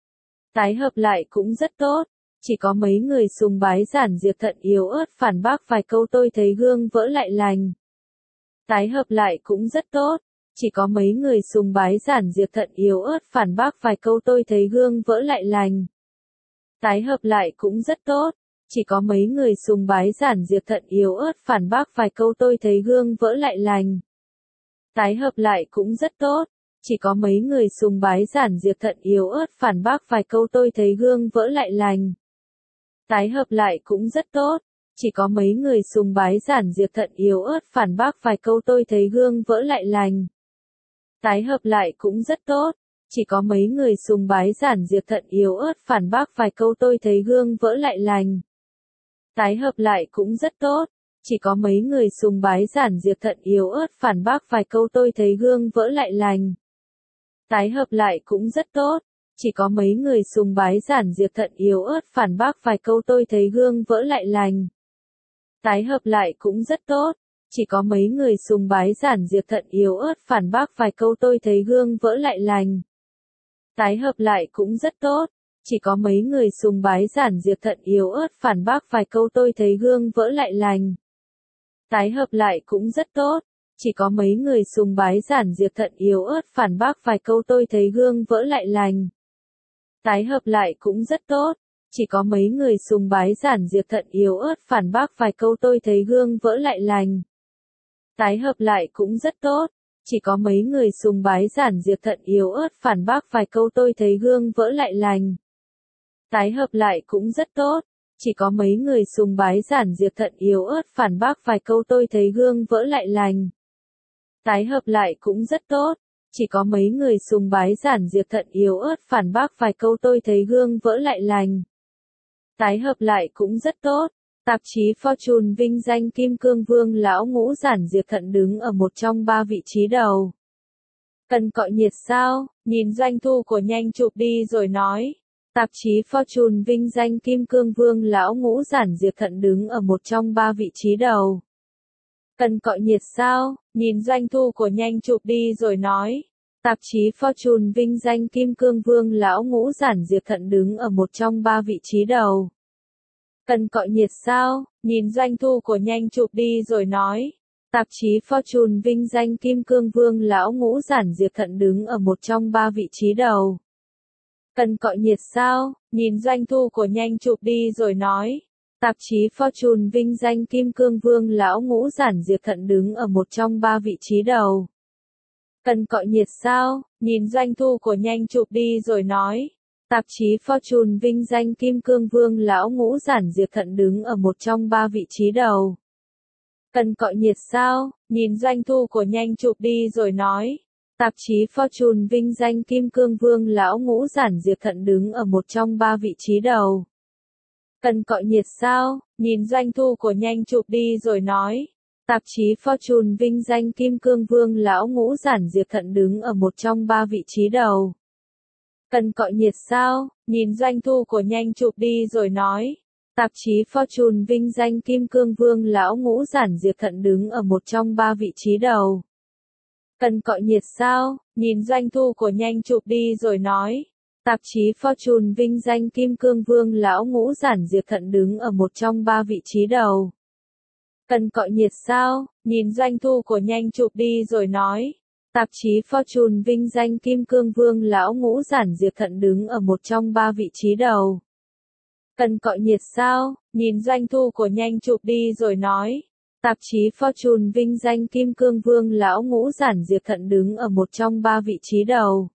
Tái hợp lại cũng rất tốt, chỉ có mấy người sùng bái giản diệt thận yếu ớt phản bác vài câu tôi thấy gương vỡ lại lành. Tái hợp lại cũng rất tốt, chỉ có mấy người sùng bái giản diệt thận yếu ớt phản bác vài câu tôi thấy gương vỡ lại lành. Tái hợp lại cũng rất tốt, chỉ có mấy người sùng bái giản diệt thận yếu ớt phản bác vài câu tôi thấy gương vỡ lại lành. Tái hợp lại cũng rất tốt, chỉ có mấy người sùng bái giản diệt thận yếu ớt phản bác vài câu tôi thấy gương vỡ lại lành. Tái hợp lại cũng rất tốt, chỉ có mấy người sùng bái giản diệt thận yếu ớt phản bác vài câu tôi thấy gương vỡ lại lành. Tái hợp lại cũng rất tốt, chỉ có mấy người sùng bái giản diệt thận yếu ớt phản bác vài câu tôi thấy gương vỡ lại lành. Tái hợp lại cũng rất tốt, chỉ có mấy người sùng bái giản diệt thận yếu ớt phản bác vài câu tôi thấy gương vỡ lại lành. Tái hợp lại cũng rất tốt, chỉ có mấy người sùng bái giản diệt thận yếu ớt phản bác vài câu tôi thấy gương vỡ lại lành. Tái hợp lại cũng rất tốt, chỉ có mấy người sùng bái giản diệt thận yếu ớt phản bác vài câu tôi thấy gương vỡ lại lành. Tái hợp lại cũng rất tốt, chỉ có mấy người sùng bái giản diệt thận yếu ớt phản bác vài câu tôi thấy gương vỡ lại lành. Tái hợp lại cũng rất tốt, chỉ có mấy người sùng bái giản diệt thận yếu ớt phản bác vài câu tôi thấy gương vỡ lại lành. Tái hợp lại cũng rất tốt, chỉ có mấy người sùng bái giản diệt thận yếu ớt phản bác vài câu tôi thấy gương vỡ lại lành. Tái hợp lại cũng rất tốt, chỉ có mấy người sùng bái giản diệt thận yếu ớt phản bác vài câu tôi thấy gương vỡ lại lành. Tái hợp lại cũng rất tốt, chỉ có mấy người sùng bái giản diệt thận yếu ớt phản bác vài câu tôi thấy gương vỡ lại lành. Tái hợp lại cũng rất tốt, chỉ có mấy người sùng bái giản diệt thận yếu ớt phản bác vài câu tôi thấy gương vỡ lại lành. Tái hợp lại cũng rất tốt, tạp chí Fortune vinh danh Kim Cương Vương lão ngũ giản diệt thận đứng ở một trong ba vị trí đầu. Cần cọ nhiệt sao? Nhìn doanh thu của nhanh chụp đi rồi nói. Tạp chí Fortune vinh danh Kim Cương Vương lão ngũ giản diệt thận đứng ở một trong ba vị trí đầu. Cần cọ nhiệt sao? Nhìn doanh thu của nhanh chụp đi rồi nói. Tạp chí Fortune vinh danh Kim Cương Vương lão ngũ giản diệt thận đứng ở một trong ba vị trí đầu. Cần cọ nhiệt sao? Nhìn doanh thu của nhanh chụp đi rồi nói. Tạp chí Fortune vinh danh Kim Cương Vương lão ngũ giản diệt thận đứng ở một trong ba vị trí đầu. Cần cọ nhiệt sao? Nhìn doanh thu của nhanh chụp đi rồi nói. Tạp chí Fortune vinh danh Kim Cương Vương lão ngũ giản diệt thận đứng ở một trong ba vị trí đầu. Cần cọ nhiệt sao? Nhìn doanh thu của nhanh chụp đi rồi nói. Tạp chí Fortune vinh danh Kim Cương Vương lão ngũ giản diệt thận đứng ở một trong ba vị trí đầu. Cần cọ nhiệt sao? Nhìn doanh thu của nhanh chụp đi rồi nói. Tạp chí Fortune vinh danh Kim Cương Vương lão ngũ giản diệt thận đứng ở một trong ba vị trí đầu. Cần cọ nhiệt sao? Nhìn doanh thu của nhanh chụp đi rồi nói. Tạp chí Fortune vinh danh Kim Cương Vương lão ngũ giản diệt thận đứng ở một trong ba vị trí đầu. Cần cọ nhiệt sao? Nhìn doanh thu của nhanh chụp đi rồi nói. Tạp chí Fortune vinh danh Kim Cương Vương lão ngũ giản diệt thận đứng ở một trong ba vị trí đầu. Cần cọ nhiệt sao? Nhìn doanh thu của nhanh chụp đi rồi nói. Tạp chí Fortune vinh danh Kim Cương Vương lão ngũ giản diệt thận đứng ở một trong ba vị trí đầu. Cần cọ nhiệt sao? Nhìn doanh thu của nhanh chụp đi rồi nói. Tạp chí Fortune vinh danh Kim Cương Vương lão ngũ giản diệt thận đứng ở một trong ba vị trí đầu. Cần cọ nhiệt sao? Nhìn doanh thu của nhanh chụp đi rồi nói. Tạp chí Fortune vinh danh Kim Cương Vương lão ngũ giản diệt thận đứng ở một trong ba vị trí đầu.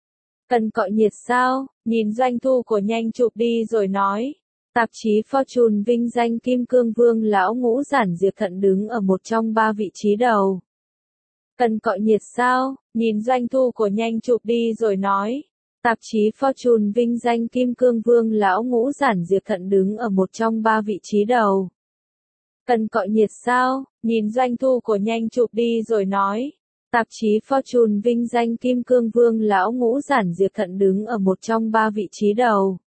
Cần cọ nhiệt sao? Nhìn doanh thu của nhanh chụp đi rồi nói. Tạp chí Fortune vinh danh Kim Cương Vương lão ngũ giản diệt thận đứng ở một trong ba vị trí đầu. Cần cọ nhiệt sao? Nhìn doanh thu của nhanh chụp đi rồi nói. Tạp chí Fortune vinh danh Kim Cương Vương lão ngũ giản diệt thận đứng ở một trong ba vị trí đầu. Cần cọ nhiệt sao? Nhìn doanh thu của nhanh chụp đi rồi nói. Tạp chí Fortune vinh danh Kim Cương Vương lão ngũ giản diệt thận đứng ở một trong ba vị trí đầu.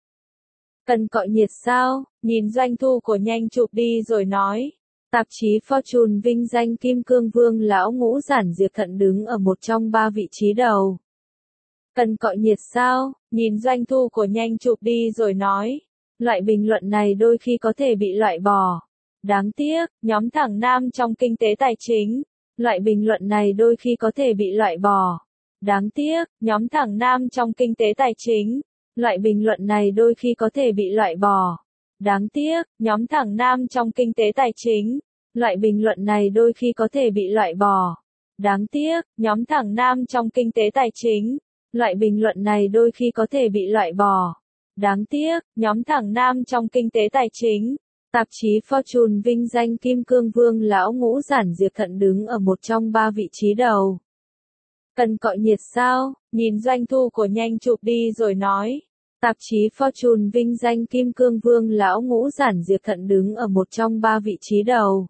Cần cọ nhiệt sao? Nhìn doanh thu của nhanh chụp đi rồi nói. Tạp chí Fortune vinh danh Kim Cương Vương lão ngũ giản diệt thận đứng ở một trong ba vị trí đầu. Cần cọ nhiệt sao? Nhìn doanh thu của nhanh chụp đi rồi nói. Loại bình luận này đôi khi có thể bị loại bỏ. Đáng tiếc, nhóm thằng nam trong kinh tế tài chính. Loại bình luận này đôi khi có thể bị loại bỏ. Đáng tiếc, nhóm thằng nam trong kinh tế tài chính. Loại bình luận này đôi khi có thể bị loại bỏ. Đáng tiếc, nhóm thằng nam trong kinh tế tài chính. Loại bình luận này đôi khi có thể bị loại bỏ. Đáng tiếc, nhóm thằng nam trong kinh tế tài chính. Loại bình luận này đôi khi có thể bị loại bỏ. Đáng tiếc, nhóm thằng nam trong kinh tế tài chính. Tạp chí Fortune vinh danh Kim Cương Vương lão ngũ giản diệt thận đứng ở một trong ba vị trí đầu. Cần cọ nhiệt sao? Nhìn doanh thu của nhanh chụp đi rồi nói. Tạp chí Fortune vinh danh Kim Cương Vương lão ngũ giản diệt thận đứng ở một trong ba vị trí đầu.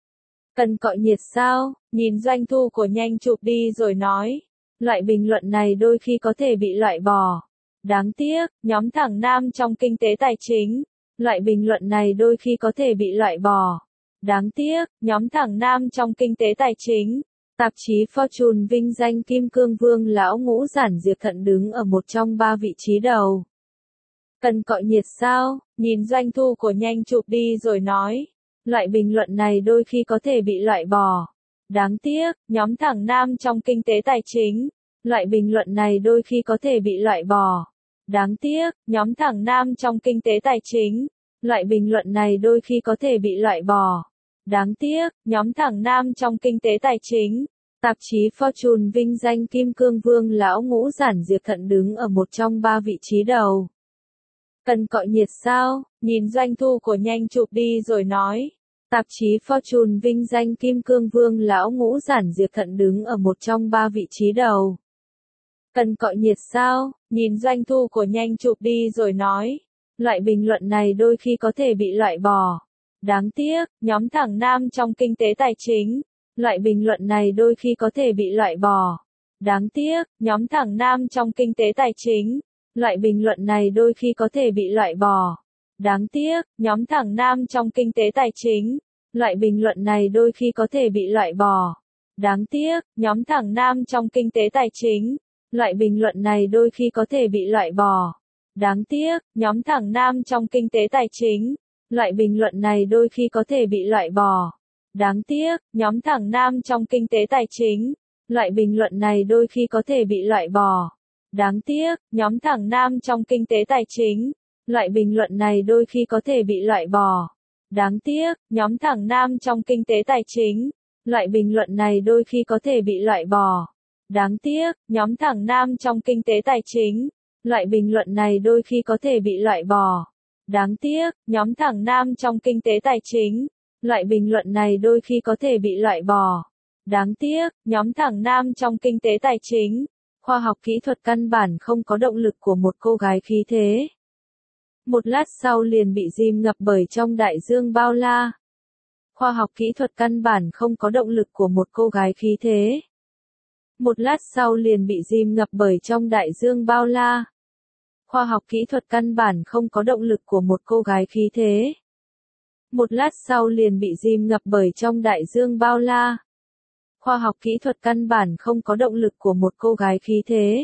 Cần cọ nhiệt sao? Nhìn doanh thu của nhanh chụp đi rồi nói. Loại bình luận này đôi khi có thể bị loại bỏ. Đáng tiếc, nhóm thằng nam trong kinh tế tài chính. Loại bình luận này đôi khi có thể bị loại bỏ. Đáng tiếc, nhóm thằng nam trong kinh tế tài chính. Tạp chí Fortune vinh danh Kim Cương Vương lão ngũ giản diệt thận đứng ở một trong ba vị trí đầu. Cần cọ nhiệt sao? Nhìn doanh thu của nhanh chụp đi rồi nói. Loại bình luận này đôi khi có thể bị loại bỏ. Đáng tiếc, nhóm thằng nam trong kinh tế tài chính. Loại bình luận này đôi khi có thể bị loại bỏ. Đáng tiếc, nhóm thằng nam trong kinh tế tài chính. Loại bình luận này đôi khi có thể bị loại bỏ. Đáng tiếc, nhóm thằng nam trong kinh tế tài chính. Tạp chí Fortune vinh danh Kim Cương Vương lão ngũ giản diệt thận đứng ở một trong ba vị trí đầu. Cần cọ nhiệt sao? Nhìn doanh thu của nhanh chụp đi rồi nói. Tạp chí Fortune vinh danh Kim Cương Vương lão ngũ giản diệt thận đứng ở một trong ba vị trí đầu. Cần cọ nhiệt sao? Nhìn doanh thu của nhanh chụp đi rồi nói. Loại bình luận này đôi khi có thể bị loại bỏ. Đáng tiếc, nhóm thằng nam trong kinh tế tài chính. Loại bình luận này đôi khi có thể bị loại bỏ. Đáng tiếc, nhóm thằng nam trong kinh tế tài chính. Loại bình luận này đôi khi có thể bị loại bỏ. Đáng tiếc, nhóm thằng nam trong kinh tế tài chính. Loại bình luận này đôi khi có thể bị loại bỏ. Đáng tiếc, nhóm thằng nam trong kinh tế tài chính. Loại bình luận này đôi khi có thể bị loại bỏ. Đáng tiếc, nhóm thằng nam trong kinh tế tài chính. Loại bình luận này đôi khi có thể bị loại bỏ. Đáng tiếc, nhóm thằng nam trong kinh tế tài chính. Loại bình luận này đôi khi có thể bị loại bỏ. Đáng tiếc, nhóm thằng nam trong kinh tế tài chính. Loại bình luận này đôi khi có thể bị loại bỏ. Đáng tiếc, nhóm thằng nam trong kinh tế tài chính. Loại bình luận này đôi khi có thể bị loại bỏ. Đáng tiếc, nhóm thằng nam trong kinh tế tài chính. Loại bình luận này đôi khi có thể bị loại bỏ. Đáng tiếc, nhóm thằng nam trong kinh tế tài chính. Loại bình luận này đôi khi có thể bị loại bỏ. Đáng tiếc, nhóm thằng nam trong kinh tế tài chính. Khoa học kỹ thuật căn bản không có động lực của một cô gái khí thế. Một lát sau liền bị dìm ngập bởi trong đại dương bao la. Khoa học kỹ thuật căn bản không có động lực của một cô gái khí thế. Một lát sau liền bị dìm ngập bởi trong đại dương bao la. Khoa học kỹ thuật căn bản không có động lực của một cô gái khí thế. Một lát sau liền bị dìm ngập bởi trong đại dương bao la. Khoa học kỹ thuật căn bản không có động lực của một cô gái khí thế.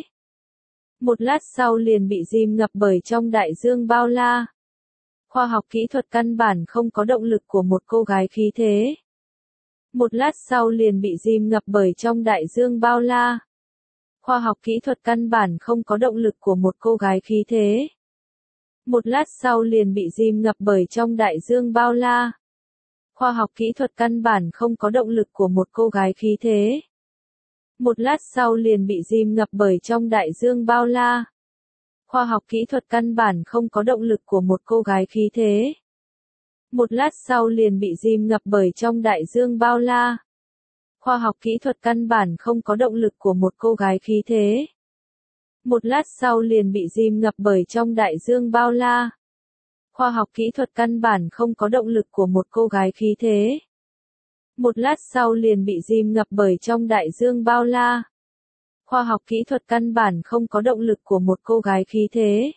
Một lát sau liền bị dìm ngập bởi trong đại dương bao la. Khoa học kỹ thuật căn bản không có động lực của một cô gái khí thế. Một lát sau liền bị chìm ngập bởi trong đại dương bao la. Khoa học kỹ thuật căn bản không có động lực của một cô gái khí thế. Một lát sau liền bị chìm ngập bởi trong đại dương bao la. Khoa học kỹ thuật căn bản không có động lực của một cô gái khí thế. Một lát sau liền bị chìm ngập bởi trong đại dương bao la. Khoa học kỹ thuật căn bản không có động lực của một cô gái khí thế. Một lát sau liền bị chìm ngập bởi trong đại dương bao la. Khoa học kỹ thuật căn bản không có động lực của một cô gái khí thế. Một lát sau liền bị chìm ngập bởi trong đại dương bao la. Khoa học kỹ thuật căn bản không có động lực của một cô gái khí thế. Một lát sau liền bị chìm ngập bởi trong đại dương bao la. Khoa học kỹ thuật căn bản không có động lực của một cô gái khí thế.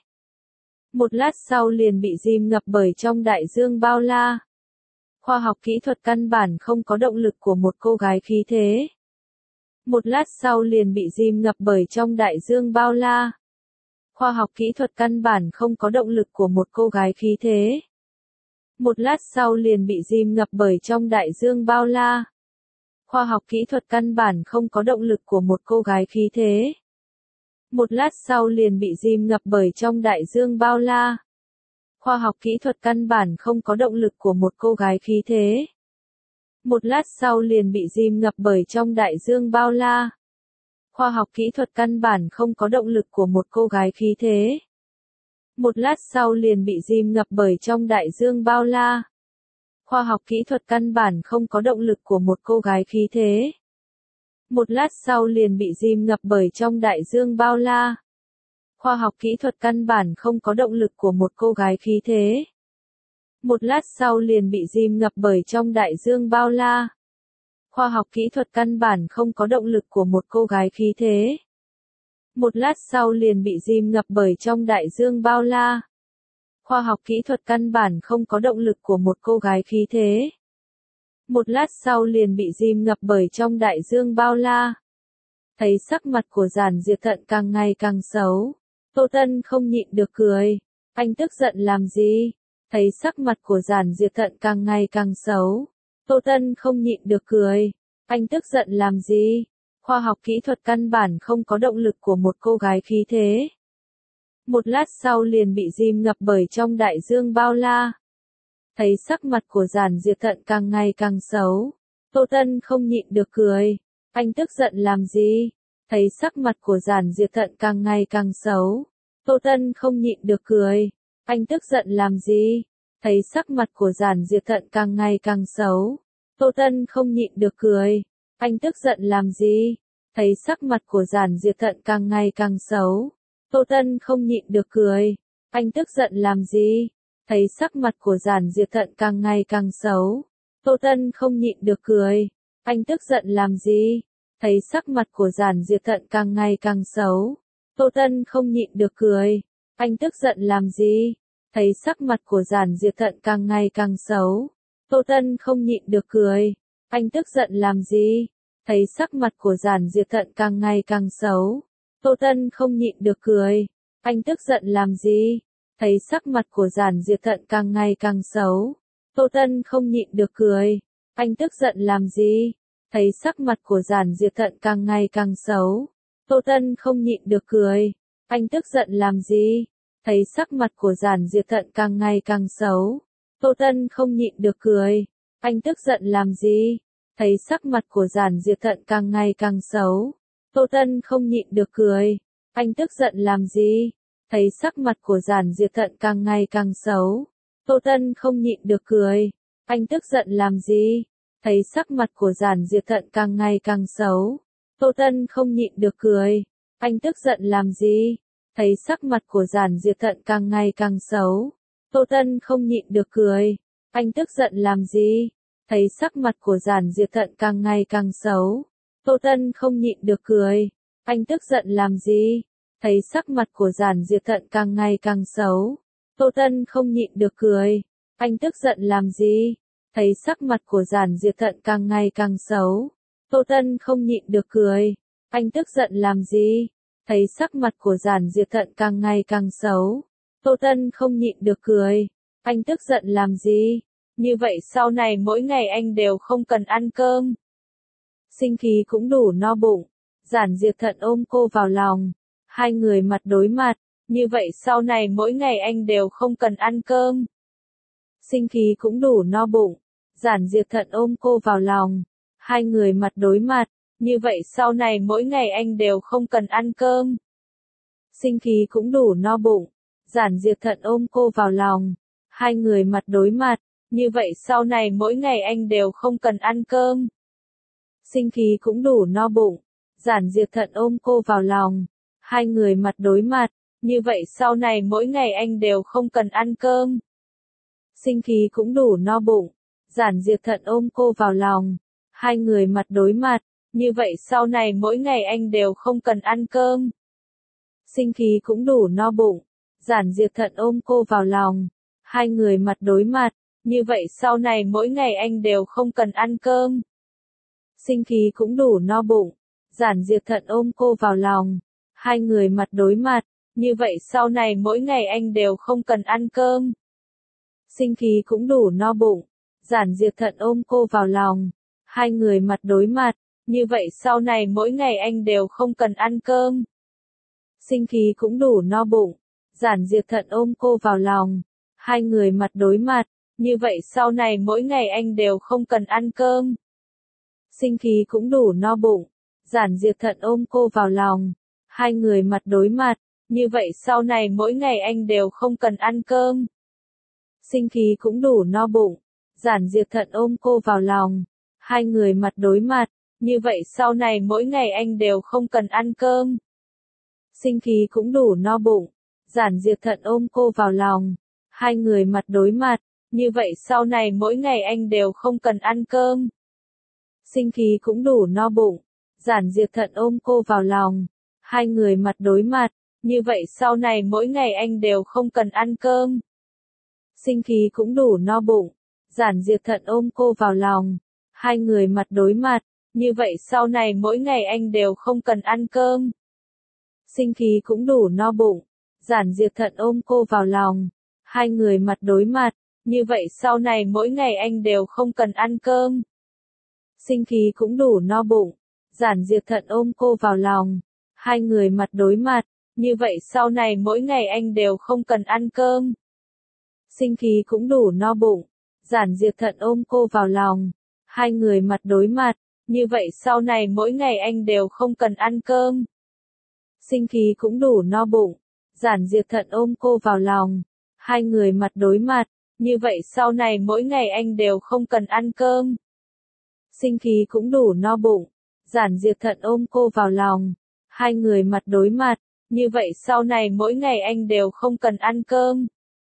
Một lát sau liền bị chìm ngập bởi trong đại dương bao la. Khoa học kỹ thuật căn bản không có động lực của một cô gái khí thế. Một lát sau liền bị chìm ngập bởi trong đại dương bao la. Khoa học kỹ thuật căn bản không có động lực của một cô gái khí thế. Một lát sau liền bị chìm ngập bởi trong đại dương bao la. Khoa học kỹ thuật căn bản không có động lực của một cô gái khí thế. Một lát sau liền bị chìm ngập bởi trong đại dương bao la. Khoa học kỹ thuật căn bản không có động lực của một cô gái khí thế. Một lát sau liền bị chìm ngập bởi trong đại dương bao la. Khoa học kỹ thuật căn bản không có động lực của một cô gái khí thế. Một lát sau liền bị chìm ngập bởi trong đại dương bao la. Khoa học kỹ thuật căn bản không có động lực của một cô gái khí thế. Một lát sau liền bị chìm ngập bởi trong đại dương bao la. Khoa học kỹ thuật căn bản không có động lực của một cô gái khí thế. Một lát sau liền bị chìm ngập bởi trong đại dương bao la. Khoa học kỹ thuật căn bản không có động lực của một cô gái khí thế. Một lát sau liền bị chìm ngập bởi trong đại dương bao la. Khoa học kỹ thuật căn bản không có động lực của một cô gái khí thế. Một lát sau liền bị chìm ngập bởi trong đại dương bao la. Thấy sắc mặt của Giản Diệp Thận càng ngày càng xấu, Tô Tân không nhịn được cười. Anh tức giận làm gì? Thấy sắc mặt của Giản Diệp Thận càng ngày càng xấu, Tô Tân không nhịn được cười. Anh tức giận làm gì? Khoa học kỹ thuật căn bản không có động lực của một cô gái khí thế. Một lát sau liền bị chìm ngập bởi trong đại dương bao la. Thấy sắc mặt của Giản Diệp Thận càng ngày càng xấu, Tô Tân không nhịn được cười. Anh tức giận làm gì? Thấy sắc mặt của Giản Diệp Thận càng ngày càng xấu, Tô Tân không nhịn được cười. Anh tức giận làm gì? Thấy sắc mặt của Giản Diệp Thận càng ngày càng xấu, Tô Tân không nhịn được cười. Anh tức giận làm gì? Thấy sắc mặt của Giản Diệp Thận càng ngày càng xấu, Tô Tân không nhịn được cười. Anh tức giận làm gì? Thấy sắc mặt của Giản Diệp Thận càng ngày càng xấu, Tô Tân không nhịn được cười. Anh tức giận làm gì? Thấy sắc mặt của Giản Diệp Thận càng ngày càng xấu, Tô Tân không nhịn được cười. Anh tức giận làm gì? Thấy sắc mặt của Giản Diệp Thận càng ngày càng xấu, Tô Tân không nhịn được cười. Anh tức giận làm gì? Thấy sắc mặt của Giản Diệp Thận càng ngày càng xấu, Tô Tân không nhịn được cười. Anh tức giận làm gì? Thấy sắc mặt của Giản Diệp Thận càng ngày càng xấu, Tô Tân không nhịn được cười. Anh tức giận làm gì? Thấy sắc mặt của Giản Diệp Thận càng ngày càng xấu, Tô Tân không nhịn được cười. Anh tức giận làm gì? Thấy sắc mặt của Giản Diệp Thận càng ngày càng xấu, Tô Tân không nhịn được cười. Anh tức giận làm gì? Thấy sắc mặt của Giản Diệp Thận càng ngày càng xấu, Tô Tân không nhịn được cười. Anh tức giận làm gì? Thấy sắc mặt của Giản Diệp Thận càng ngày càng xấu, Tô Tân không nhịn được cười. Anh tức giận làm gì? Thấy sắc mặt của Giản Diệp Thận càng ngày càng xấu, Tô Tân không nhịn được cười. Anh tức giận làm gì? Thấy sắc mặt của Giản Diệp Thận càng ngày càng xấu, Tô Tân không nhịn được cười. Anh tức giận làm gì? Thấy sắc mặt của Giản Diệp Thận càng ngày càng xấu, Tô Tân không nhịn được cười. Anh tức giận làm gì? Thấy sắc mặt của Giản Diệp Thận càng ngày càng xấu, Tô Tân không nhịn được cười. Anh tức giận làm gì? Thấy sắc mặt của Giản Diệp Thận càng ngày càng xấu, Tô Tân không nhịn được cười. Anh tức giận làm gì? Thấy sắc mặt của Giản Diệp Thận càng ngày càng xấu, Tô Tân không nhịn được cười. Anh tức giận làm gì? như vậy sau này mỗi ngày anh đều không cần ăn cơm. Sinh khí cũng đủ no bụng. Giản Diệp Thận ôm cô vào lòng. Hai người mặt đối mặt, như vậy sau này mỗi ngày anh đều không cần ăn cơm. Sinh khí cũng đủ no bụng. Giản Diệp Thận ôm cô vào lòng. Hai người mặt đối mặt, như vậy sau này mỗi ngày anh đều không cần ăn cơm. Sinh khí cũng đủ no bụng. Giản Diệp Thận ôm cô vào lòng. Hai người mặt đối mặt, như vậy sau này mỗi ngày anh đều không cần ăn cơm. Sinh khí cũng đủ no bụng. Giản Diệp Thận ôm cô vào lòng. Hai người mặt đối mặt, như vậy sau này mỗi ngày anh đều không cần ăn cơm. Sinh khí cũng đủ no bụng. Giản Diệp Thận ôm cô vào lòng. Hai người mặt đối mặt, như vậy sau này mỗi ngày anh đều không cần ăn cơm. Sinh khí cũng đủ no bụng. Giản Diệp Thận ôm cô vào lòng. Hai người mặt đối mặt, như vậy sau này mỗi ngày anh đều không cần ăn cơm. Sinh khí cũng đủ no bụng. Giản Diệp Thận ôm cô vào lòng. Hai người mặt đối mặt, như vậy sau này mỗi ngày anh đều không cần ăn cơm. Sinh khí cũng đủ no bụng. Giản Diệp Thận ôm cô vào lòng. Hai người mặt đối mặt, như vậy sau này mỗi ngày anh đều không cần ăn cơm. Sinh khí cũng đủ no bụng. Giản Diệp Thận ôm cô vào lòng. Hai người mặt đối mặt, như vậy sau này mỗi ngày anh đều không cần ăn cơm. Sinh khí cũng đủ no bụng. Giản Diệp Thận ôm cô vào lòng. Hai người mặt đối mặt, như vậy sau này mỗi ngày anh đều không cần ăn cơm. Sinh khí cũng đủ no bụng. Giản Diệp Thận ôm cô vào lòng. Hai người mặt đối mặt, như vậy sau này mỗi ngày anh đều không cần ăn cơm. Sinh khí cũng đủ no bụng. Giản Diệp Thận ôm cô vào lòng. Hai người mặt đối mặt, như vậy sau này mỗi ngày anh đều không cần ăn cơm. Sinh khí cũng đủ no bụng. Giản Diệp Thận ôm cô vào lòng. Hai người mặt đối mặt, như vậy sau này mỗi ngày anh đều không cần ăn cơm. Sinh khí cũng đủ no bụng. Giản Diệp Thận ôm cô vào lòng. Hai người mặt đối mặt, như vậy sau này mỗi ngày anh đều không cần ăn cơm. Sinh khí cũng đủ no bụng. Giản Diệp Thận ôm cô vào lòng. Hai người mặt đối mặt, như vậy sau này mỗi ngày anh đều không cần ăn cơm. Sinh khí cũng đủ no bụng. Giản Diệp Thận ôm cô vào lòng. Hai người mặt đối mặt, như vậy sau này mỗi ngày anh đều không cần ăn cơm. Sinh khí cũng đủ no bụng. Giản Diệp Thận ôm cô vào lòng. Hai người mặt đối mặt, như vậy sau này mỗi ngày anh đều không cần ăn cơm. Sinh khí cũng đủ no bụng. Giản Diệp Thận ôm cô vào lòng. Hai người mặt đối mặt, như vậy sau này mỗi ngày anh đều không cần ăn cơm. Sinh khí cũng đủ no bụng. Giản Diệp Thận ôm cô vào lòng. Hai người mặt đối mặt, như vậy sau này mỗi ngày anh đều không cần ăn cơm.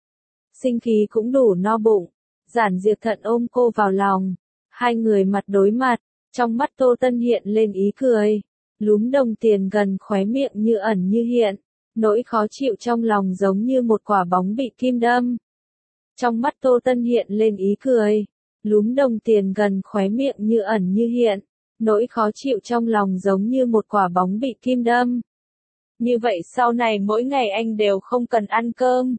Sinh khí cũng đủ no bụng. Giản Diệp Thận ôm cô vào lòng. Hai người mặt đối mặt, trong mắt Tô Tân hiện lên ý cười. Lúm đồng tiền gần khóe miệng như ẩn như hiện. Nỗi khó chịu trong lòng giống như một quả bóng bị kim đâm. Trong mắt Tô Tân hiện lên ý cười. Lúm đồng tiền gần khóe miệng như ẩn như hiện. Nỗi khó chịu trong lòng giống như một quả bóng bị kim đâm. Như vậy sau này mỗi ngày anh đều không cần ăn cơm.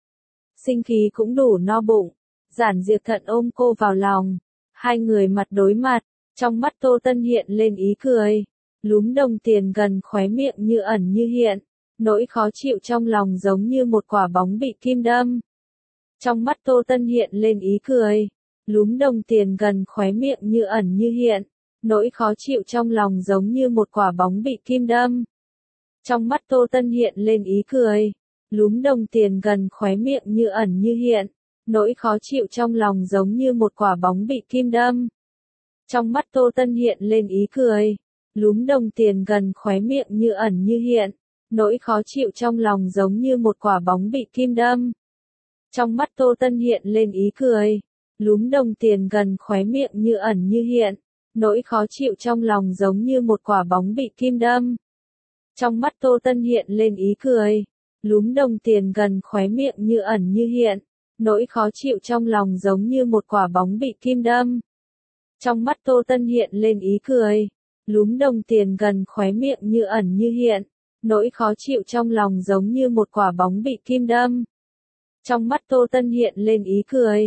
Sinh khí cũng đủ no bụng. Giản Diệp Thận ôm cô vào lòng. Hai người mặt đối mặt, trong mắt Tô Tân hiện lên ý cười. Lúm đồng tiền gần khóe miệng như ẩn như hiện. Nỗi khó chịu trong lòng giống như một quả bóng bị kim đâm. Trong mắt Tô Tân hiện lên ý cười. Lúm đồng tiền gần khóe miệng như ẩn như hiện. Nỗi khó chịu trong lòng giống như một quả bóng bị kim đâm. Trong mắt Tô Tân hiện lên ý cười. Lúm đồng tiền gần khóe miệng như ẩn như hiện. Nỗi khó chịu trong lòng giống như một quả bóng bị kim đâm. Trong mắt Tô Tân hiện lên ý cười. Lúm đồng tiền gần khóe miệng như ẩn như hiện. Nỗi khó chịu trong lòng giống như một quả bóng bị kim đâm. Trong mắt Tô Tân hiện lên ý cười. Lúm đồng tiền gần khóe miệng như ẩn như hiện. Nỗi khó chịu trong lòng giống như một quả bóng bị kim đâm. Trong mắt Tô Tân hiện lên ý cười. Lúm đồng tiền gần khóe miệng như ẩn như hiện. Nỗi khó chịu trong lòng giống như một quả bóng bị kim đâm. Trong mắt Tô Tân hiện lên ý cười. Lúm đồng tiền gần khóe miệng như ẩn như hiện. Nỗi khó chịu trong lòng giống như một quả bóng bị kim đâm. Trong mắt Tô Tân hiện lên ý cười.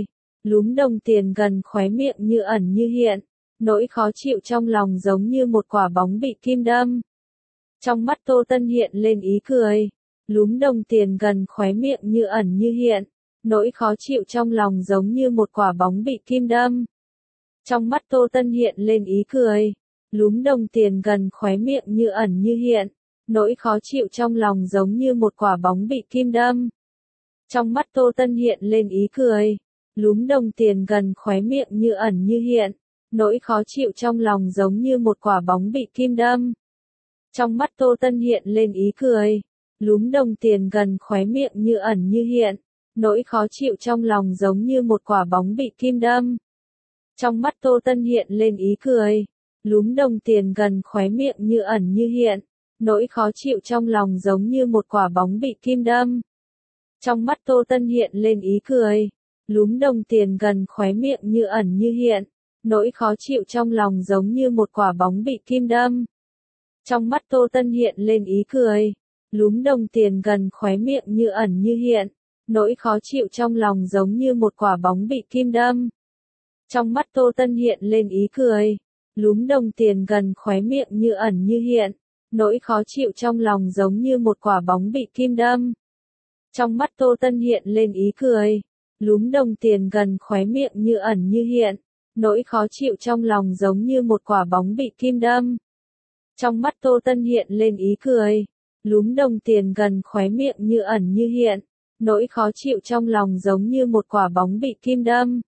Lúm đồng tiền gần khóe miệng như ẩn như hiện. Nỗi khó chịu trong lòng giống như một quả bóng bị kim đâm. Trong mắt Tô Tân hiện lên ý cười. Lúm đồng tiền gần khóe miệng như ẩn như hiện. Nỗi khó chịu trong lòng giống như một quả bóng bị kim đâm. Trong mắt Tô Tân hiện lên ý cười. Lúm đồng tiền gần khóe miệng như ẩn như hiện. Nỗi khó chịu trong lòng giống như một quả bóng bị kim đâm. Trong mắt Tô Tân hiện lên ý cười. Lúm đồng tiền gần khóe miệng như ẩn như hiện. Nỗi khó chịu trong lòng giống như một quả bóng bị kim đâm. Trong mắt Tô Tân hiện lên ý cười. Lúm đồng tiền gần khóe miệng như ẩn như hiện. Nỗi khó chịu trong lòng giống như một quả bóng bị kim đâm. Trong mắt Tô Tân hiện lên ý cười. Lúm đồng tiền gần khóe miệng như ẩn như hiện. Nỗi khó chịu trong lòng giống như một quả bóng bị kim đâm. Trong mắt Tô Tân hiện lên ý cười. Lúm đồng tiền gần khóe miệng như ẩn như hiện. Nỗi khó chịu trong lòng giống như một quả bóng bị kim đâm. Trong mắt Tô Tân hiện lên ý cười. Lúm đồng tiền gần khóe miệng như ẩn như hiện. Nỗi khó chịu trong lòng giống như một quả bóng bị kim đâm. Trong mắt Tô Tân hiện lên ý cười. Lúm đồng tiền gần khóe miệng như ẩn như hiện. Nỗi khó chịu trong lòng giống như một quả bóng bị kim đâm. Trong mắt Tô Tân hiện lên ý cười. Lúm đồng tiền gần khóe miệng như ẩn như hiện. Nỗi khó chịu trong lòng giống như một quả bóng bị kim đâm. Trong mắt Tô Tân hiện lên ý cười. Lúm đồng tiền gần khóe miệng như ẩn như hiện. Nỗi khó chịu trong lòng giống như một quả bóng bị kim đâm.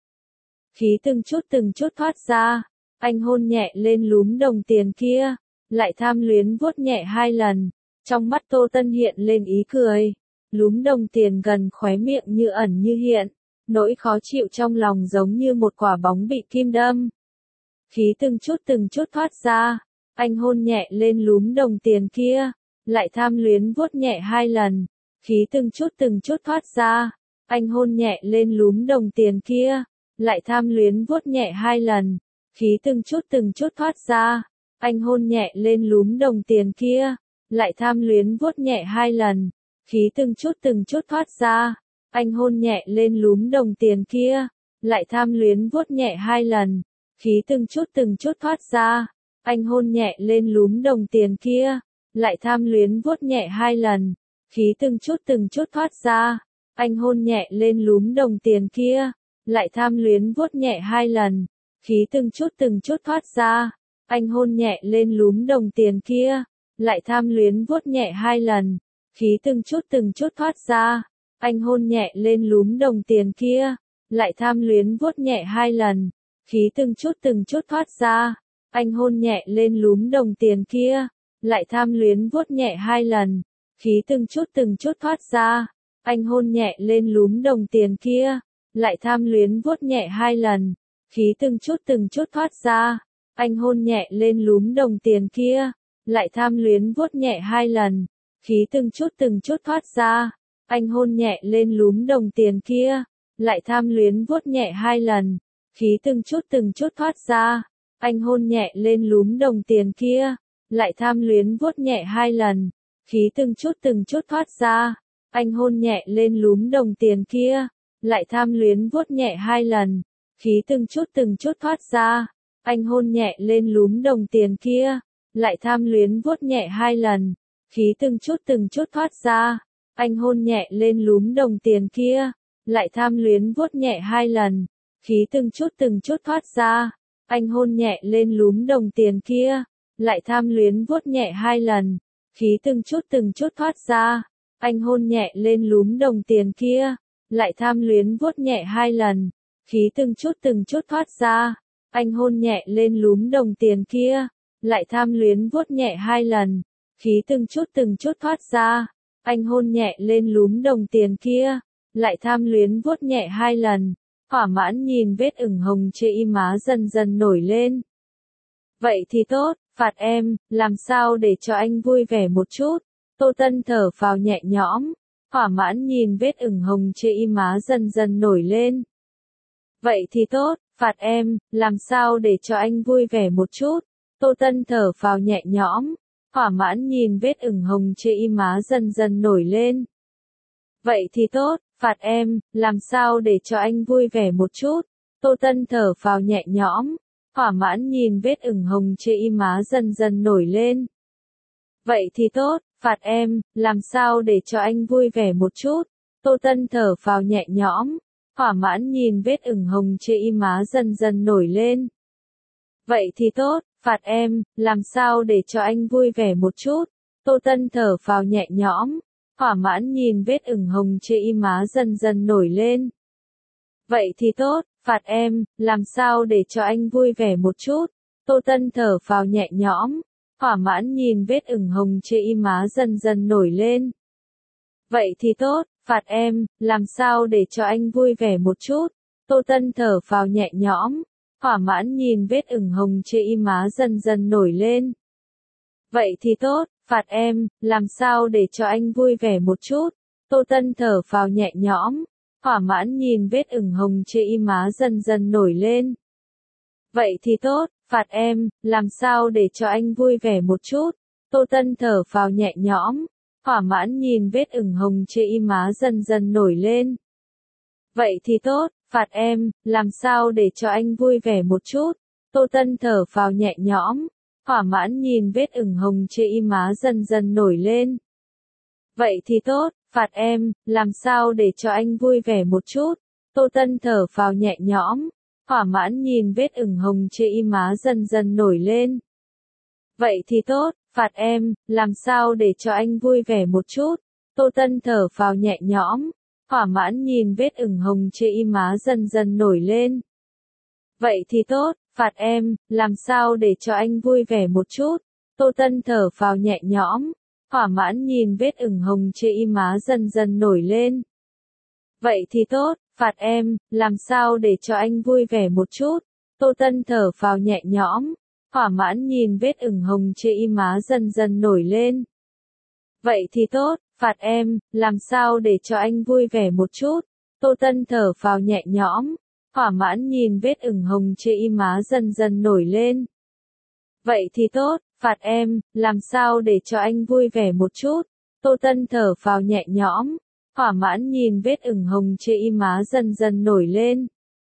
Khí từng chút từng chút thoát ra. Anh hôn nhẹ lên lúm đồng tiền kia. Lại tham luyến vuốt nhẹ hai lần. Trong mắt Tô Tân hiện lên ý cười. Lúm đồng tiền gần khóe miệng như ẩn như hiện. Nỗi khó chịu trong lòng giống như một quả bóng bị kim đâm. Khí từng chút từng chút thoát ra. Anh hôn nhẹ lên lúm đồng tiền kia. Lại tham luyến vuốt nhẹ hai lần. Khí từng chút từng chút thoát ra. Anh hôn nhẹ lên lúm đồng tiền kia. Lại tham luyến vuốt nhẹ hai lần. Khí từng chút từng chút thoát ra. Anh hôn nhẹ lên lúm đồng tiền kia. Lại tham luyến vuốt nhẹ hai lần. Khí từng chút từng chút thoát ra. Anh hôn nhẹ lên lúm đồng tiền kia. Lại tham luyến vuốt nhẹ hai lần. Khí từng chút từng chút thoát ra. Anh hôn nhẹ lên lúm đồng tiền kia. Lại tham luyến vuốt nhẹ hai lần. Khí từng chút từng chút thoát ra. Anh hôn nhẹ lên lúm đồng tiền kia. Lại tham luyến vuốt nhẹ hai lần. Khí từng chút từng chút thoát ra. Anh hôn nhẹ lên lúm đồng tiền kia. Lại tham luyến vuốt nhẹ hai lần. Khí từng chút từng chút thoát ra. Anh hôn nhẹ lên lúm đồng tiền kia. Lại tham luyến vuốt nhẹ hai lần. Khí từng chút từng chút thoát ra. Anh hôn nhẹ lên lúm đồng tiền kia. Lại tham luyến vuốt nhẹ hai lần. Khí từng chút từng chút thoát ra. Anh hôn nhẹ lên lúm đồng tiền kia. Lại tham luyến vuốt nhẹ hai lần. Khí từng chút từng chút thoát ra. Anh hôn nhẹ lên lúm đồng tiền kia. Lại tham luyến vuốt nhẹ hai lần. Khí từng chút từng chút thoát ra. Anh hôn nhẹ lên lúm đồng tiền kia. Lại tham luyến vuốt nhẹ hai lần. Khí từng chút từng chút thoát ra. Anh hôn nhẹ lên lúm đồng tiền kia. Lại tham luyến vuốt nhẹ hai lần. Khí từng chút từng chút thoát ra. Anh hôn nhẹ lên lúm đồng tiền kia. Lại tham luyến vuốt nhẹ hai lần. Khí từng chút từng chút thoát ra. Anh hôn nhẹ lên lúm đồng tiền kia. Lại tham luyến vuốt nhẹ hai lần. Khí từng chút từng chút thoát ra. Anh hôn nhẹ lên lúm đồng tiền kia. Lại tham luyến vuốt nhẹ hai lần. Khí từng chút từng chút thoát ra. Anh hôn nhẹ lên lúm đồng tiền kia. Lại tham luyến vuốt nhẹ hai lần. Khí từng chút từng chút thoát ra. Anh hôn nhẹ lên lúm đồng tiền kia. Lại tham luyến vuốt nhẹ hai lần. Khí từng chút từng chút thoát ra. Anh hôn nhẹ lên lúm đồng tiền kia. Lại tham luyến vuốt nhẹ hai lần. Khí từng chút từng chút thoát ra. Anh hôn nhẹ lên lúm đồng tiền kia. Lại tham luyến vuốt nhẹ hai lần. Thỏa mãn nhìn vết ửng hồng trên má dần dần nổi lên. Vậy thì tốt, phạt em, làm sao để cho anh vui vẻ một chút. Tô Tân thở phào nhẹ nhõm. Thỏa mãn nhìn vết ửng hồng trên má dần dần nổi lên. Vậy thì tốt, phạt em, làm sao để cho anh vui vẻ một chút. Tô Tân thở phào nhẹ nhõm. Thỏa mãn nhìn vết ửng hồng trên má dần dần nổi lên. Vậy thì tốt, phạt em, làm sao để cho anh vui vẻ một chút. Tô Tân thở phào nhẹ nhõm, thỏa mãn nhìn vết ửng hồng trên má dần dần nổi lên. Vậy thì tốt, phạt em, làm sao để cho anh vui vẻ một chút. Tô Tân thở phào nhẹ nhõm, thỏa mãn nhìn vết ửng hồng trên má dần dần nổi lên. Vậy thì tốt, phạt em, làm sao để cho anh vui vẻ một chút. Tô Tân thở phào nhẹ nhõm, thỏa mãn nhìn vết ửng hồng trên má dần dần nổi lên. Vậy thì tốt, phạt em, làm sao để cho anh vui vẻ một chút. Tô Tân thở phào nhẹ nhõm, thỏa mãn nhìn vết ửng hồng trên má dần dần nổi lên. Vậy thì tốt, phạt em, làm sao để cho anh vui vẻ một chút. Tô Tân thở phào nhẹ nhõm, thỏa mãn nhìn vết ửng hồng trên má dần dần nổi lên. Vậy thì tốt, phạt em, làm sao để cho anh vui vẻ một chút. Tô Tân thở phào nhẹ nhõm, thỏa mãn nhìn vết ửng hồng trên má dần dần nổi lên. Vậy thì tốt, phạt em, làm sao để cho anh vui vẻ một chút. Tô Tân thở phào nhẹ nhõm, thỏa mãn nhìn vết ửng hồng trên má dần dần nổi lên. Vậy thì tốt, phạt em, làm sao để cho anh vui vẻ một chút. Tô Tân thở phào nhẹ nhõm, thỏa mãn nhìn vết ửng hồng trên má dần dần nổi lên. Vậy thì tốt, phạt em, làm sao để cho anh vui vẻ một chút. Tô Tân thở phào nhẹ nhõm, thỏa mãn nhìn vết ửng hồng trên má dần dần nổi lên. Vậy thì tốt, phạt em, làm sao để cho anh vui vẻ một chút. Tô Tân thở phào nhẹ nhõm, thỏa mãn nhìn vết ửng hồng trên má dần dần nổi lên. Vậy thì tốt, phạt em, làm sao để cho anh vui vẻ một chút. Tô Tân thở phào nhẹ nhõm, thỏa mãn nhìn vết ửng hồng trên má dần dần nổi lên. Vậy thì tốt, phạt em, làm sao để cho anh vui vẻ một chút. Tô Tân thở phào nhẹ nhõm, thỏa mãn nhìn vết ửng hồng trên má dần dần nổi lên. Vậy thì tốt, phạt em, làm sao để cho anh vui vẻ một chút. Tô Tân thở phào nhẹ nhõm, thỏa mãn nhìn vết ửng hồng trên má dần dần nổi lên. Vậy thì tốt, phạt em, làm sao để cho anh vui vẻ một chút. Tô Tân thở phào nhẹ nhõm, thỏa mãn nhìn vết ửng hồng trên má dần dần nổi lên.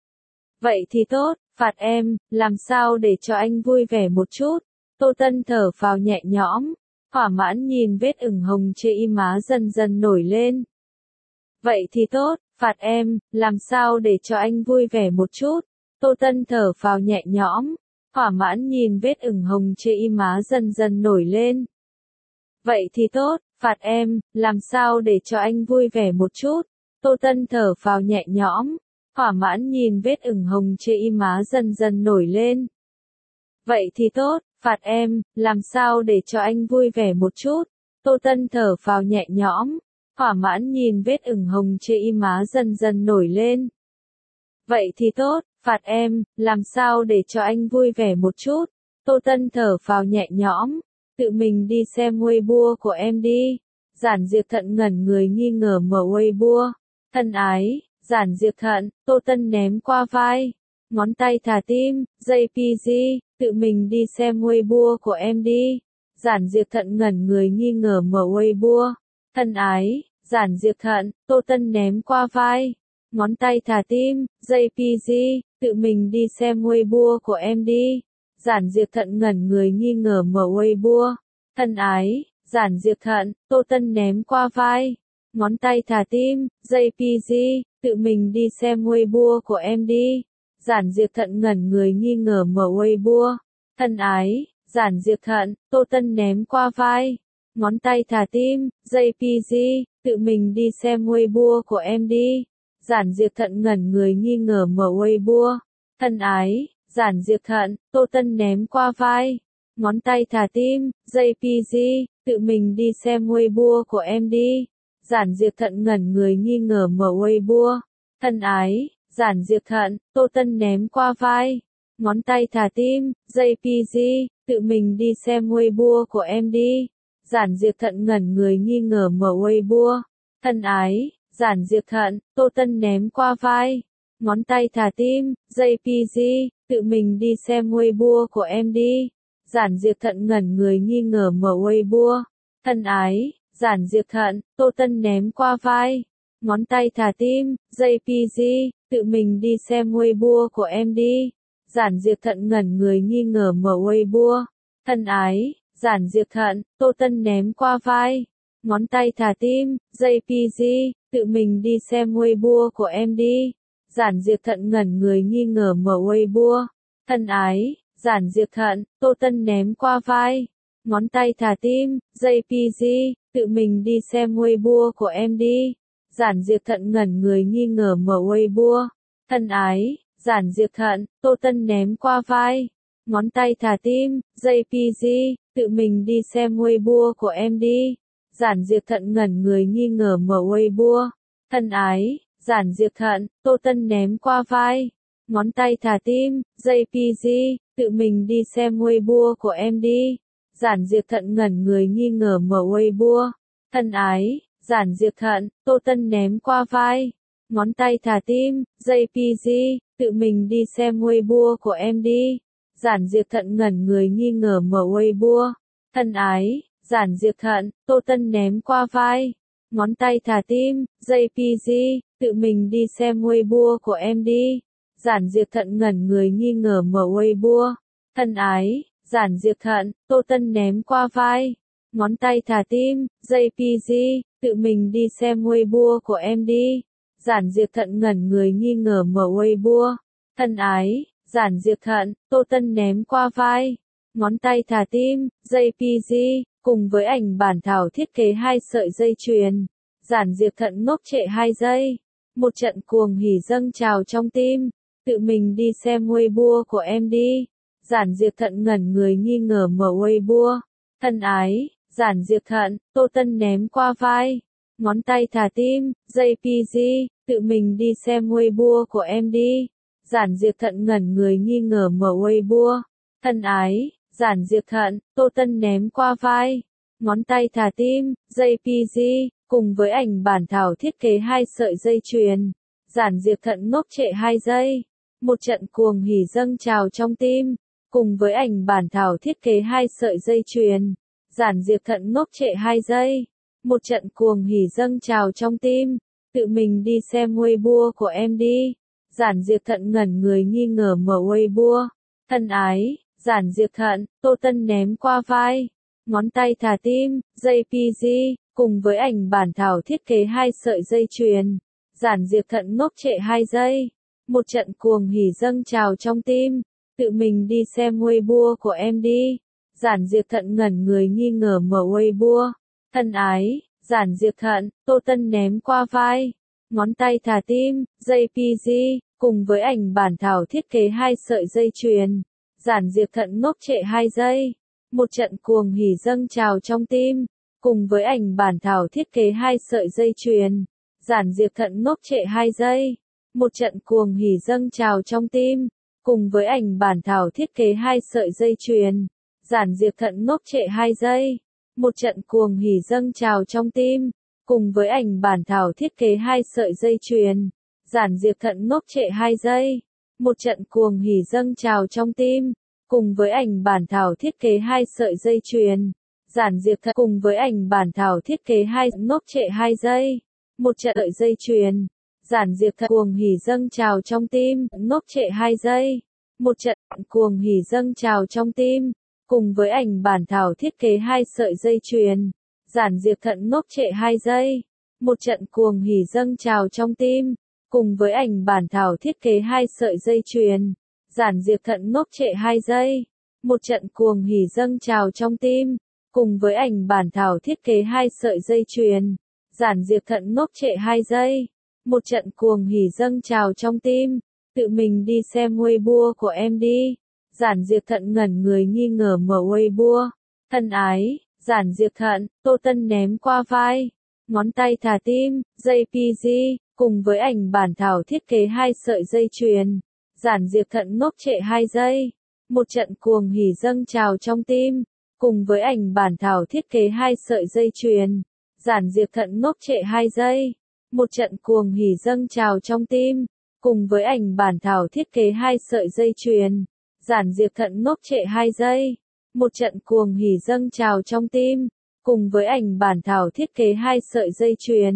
Vậy thì tốt, phạt em, làm sao để cho anh vui vẻ một chút. Tô Tân thở phào nhẹ nhõm, thỏa mãn nhìn vết ửng hồng trên má dần dần nổi lên. Vậy thì tốt, phạt em, làm sao để cho anh vui vẻ một chút. Tô Tân thở phào nhẹ nhõm, thỏa mãn nhìn vết ửng hồng trên má dần dần nổi lên. Vậy thì tốt, phạt em, làm sao để cho anh vui vẻ một chút. Tô Tân thở phào nhẹ nhõm, thỏa mãn nhìn vết ửng hồng trên má dần dần nổi lên. Vậy thì tốt, phạt em, làm sao để cho anh vui vẻ một chút. Tô Tân thở phào nhẹ nhõm, thỏa mãn nhìn vết ửng hồng trên má dần dần nổi lên. Vậy thì tốt, phạt em, làm sao để cho anh vui vẻ một chút. Tô Tân thở phào nhẹ nhõm, tự mình đi xem Weibo của em đi. Giản Diệp Thận ngẩn người nghi ngờ mở Weibo. Thân ái, Giản Diệp Thận, Tô Tân ném qua vai. Ngón tay thả tim, gi pê giê, tự mình đi xem Weibo của em đi. Giản Diệp Thận ngẩn người nghi ngờ mở Weibo. Thân ái, Giản Diệp Thận, Tô Tân ném qua vai. Ngón tay thả tim, gi pê giê, tự mình đi xem Weibo của em đi. Giản Diệp Thận ngẩn người nghi ngờ mở Weibo. Thân ái, Giản Diệp Thận, Tô Tân ném qua vai. Ngón tay thả tim, gi pê giê, tự mình đi xem Weibo của em đi. Giản Diệp Thận ngẩn người nghi ngờ mở Weibo. Thân ái, Giản Diệp Thận, Tô Tân ném qua vai. Ngón tay thả tim, gi pê giê, tự mình đi xem Weibo của em đi. Giản Diệp Thận ngẩn người nghi ngờ mở Weibo. Thân ái, Giản Diệp Thận, Tô Tân ném qua vai. Ngón tay thả tim, gi pê giê, tự mình đi xem Weibo của em đi. Giản Diệp Thận ngẩn người nghi ngờ mở Weibo. Thân ái, Giản Diệp Thận, Tô Tân ném qua vai. Ngón tay thả tim, gi pê giê, tự mình đi xem Weibo của em đi. Giản Diệp Thận ngẩn người nghi ngờ mở Weibo. Thân ái, Giản Diệp Thận, Tô Tân ném qua vai. Ngón tay thả tim, gi pê giê, tự mình đi xem Weibo của em đi. Giản Diệp Thận ngẩn người nghi ngờ mở Weibo. Thân ái, Giản Diệp Thận, Tô Tân ném qua vai. ngón tay thả tim, jay pê giê, tự mình đi xem Weibo của em đi. Giản Diệp Thận ngẩn người nghi ngờ mở Weibo. Thân ái, Giản Diệp Thận, Tô Tân ném qua vai. Ngón tay thả tim, jay pê giê, tự mình đi xem Weibo của em đi. Giản Diệp Thận ngẩn người nghi ngờ mở Weibo. Thân ái, Giản Diệp Thận, Tô Tân ném qua vai. Ngón tay thả tim, jay pê giê, tự mình đi xem Weibo của em đi. Giản Diệp Thận ngẩn người nghi ngờ mở Weibo. Thân ái, Giản Diệp Thận, Tô Tân ném qua vai. Ngón tay thả tim, jay pê giê, tự mình đi xem Weibo của em đi. Giản Diệp Thận ngẩn người nghi ngờ mở Weibo. Thân ái, Giản Diệp Thận, Tô Tân ném qua vai. Ngón tay thả tim, jay pê giê, tự mình đi xem Weibo của em đi. Giản Diệp Thận ngẩn người nghi ngờ mở Weibo. Thân ái, Giản Diệp Thận, Tô Tân ném qua vai. Ngón tay thả tim, jay pê giê, tự mình đi xem Weibo của em đi. Giản Diệp Thận ngẩn người nghi ngờ mở Weibo. Thân ái, Giản Diệp Thận, Tô Tân ném qua vai. Ngón tay thả tim, jay pê giê, tự mình đi xem Weibo của em đi. Giản Diệp Thận ngẩn người nghi ngờ mở Weibo. Thân ái, Giản Diệp Thận, Tô Tân ném qua vai. Ngón tay thả tim, jay pê giê, tự mình đi xem Weibo của em đi. Giản Diệp Thận ngẩn người nghi ngờ mở Weibo. Thân ái, Giản Diệp Thận, Tô Tân ném qua vai. Ngón tay thả tim, jay pê giê, cùng với ảnh bản thảo thiết kế hai sợi dây chuyền. Giản Diệp Thận ngốc trệ hai giây. Một trận cuồng hỉ dâng trào trong tim. Tự mình đi xem Weibo của em đi. Giản Diệp Thận ngẩn người nghi ngờ mở Weibo. Thân ái, Giản Diệp Thận, Tô Tân ném qua vai. Ngón tay thả tim, jay pê giê, tự mình đi xem Weibo của em đi. Giản Diệp Thận ngẩn người nghi ngờ mở Weibo. Thân ái, Giản Diệp Thận, Tô Tân ném qua vai. Ngón tay thả tim, jay pê giê, cùng với ảnh bản thảo thiết kế hai sợi dây chuyền. Giản Diệp Thận ngốc trệ hai giây. Một trận cuồng hỉ dâng trào trong tim. Cùng với ảnh bản thảo thiết kế hai sợi dây chuyền. Giản Diệp Thận ngốc trệ hai giây. Một trận cuồng hỉ dâng trào trong tim. Tự mình đi xem Weibo của em đi. Giản Diệp Thận ngẩn người nghi ngờ mở Weibo. Thân ái, Giản Diệp Thận, Tô Tân ném qua vai. Ngón tay thả tim, jay pê giê, cùng với ảnh bản thảo thiết kế hai sợi dây chuyền. Giản Diệp Thận ngốc trệ hai giây. Một trận cuồng hỉ dâng trào trong tim. Tự mình đi xem Weibo của em đi. Giản Diệp Thận ngẩn người nghi ngờ mở Weibo. Thân ái, Giản Diệp Thận, Tô Tân ném qua vai. Ngón tay thả tim, jay pê giê, cùng với ảnh bản thảo thiết kế hai sợi dây chuyền. Giản Diệp Thận ngốc trệ hai giây. Một trận cuồng hỉ dâng trào trong tim. Cùng với ảnh bản thảo thiết kế hai sợi dây chuyền. Giản Diệp Thận ngốc trệ hai giây. Một trận cuồng hỉ dâng trào trong tim. Cùng với ảnh bản thảo thiết kế hai sợi dây chuyền. Giản Diệp Thận ngốc trệ hai giây. Một trận cuồng hỉ dâng trào trong tim. Cùng với ảnh bản thảo thiết kế hai sợi dây chuyền. Giản Diệp Thận ngốc trệ hai giây. Một trận cuồng hỉ dâng trào trong tim. Cùng với ảnh bản thảo thiết kế hai sợi dây chuyền. Giản Diệp Thận cùng với ảnh bản thảo thiết kế hai ngốc trệ hai giây. Một trận sợi dây chuyền. Giản Diệp Thận cuồng hỉ dâng trào trong tim, ngốc trệ hai giây. Một trận cuồng hỉ dâng trào trong tim. Cùng với ảnh bản thảo thiết kế hai sợi dây chuyền. Giản Diệp Thận ngốc trệ hai giây. Một trận cuồng hỉ dâng trào trong tim. Cùng với ảnh bản thảo thiết kế hai sợi dây chuyền. Giản Diệp Thận ngốc trệ hai giây. Một trận cuồng hỉ dâng trào trong tim. Cùng với ảnh bản thảo thiết kế hai sợi dây chuyền. Giản Diệp Thận ngốc trệ hai giây. Một trận cuồng hỉ dâng trào trong tim. Tự mình đi xem Weibo của em đi. Giản Diệp Thận ngẩn người nghi ngờ mở Weibo. Thân ái, Giản Diệp Thận, Tô Tân ném qua vai. Ngón tay thả tim, jay pê giê, cùng với ảnh bản thảo thiết kế hai sợi dây chuyền. Giản Diệp Thận ngốc trệ hai giây. Một trận cuồng hỉ dâng trào trong tim. Cùng với ảnh bản thảo thiết kế hai sợi dây chuyền. Giản Diệp Thận ngốc trệ hai giây. Một trận cuồng hỉ dâng trào trong tim. Cùng với ảnh bản thảo thiết kế hai sợi dây chuyền. Giản Diệp Thận ngốc trệ hai giây. Một trận cuồng hỉ dâng trào trong tim. Cùng với ảnh bản thảo thiết kế hai sợi dây chuyền.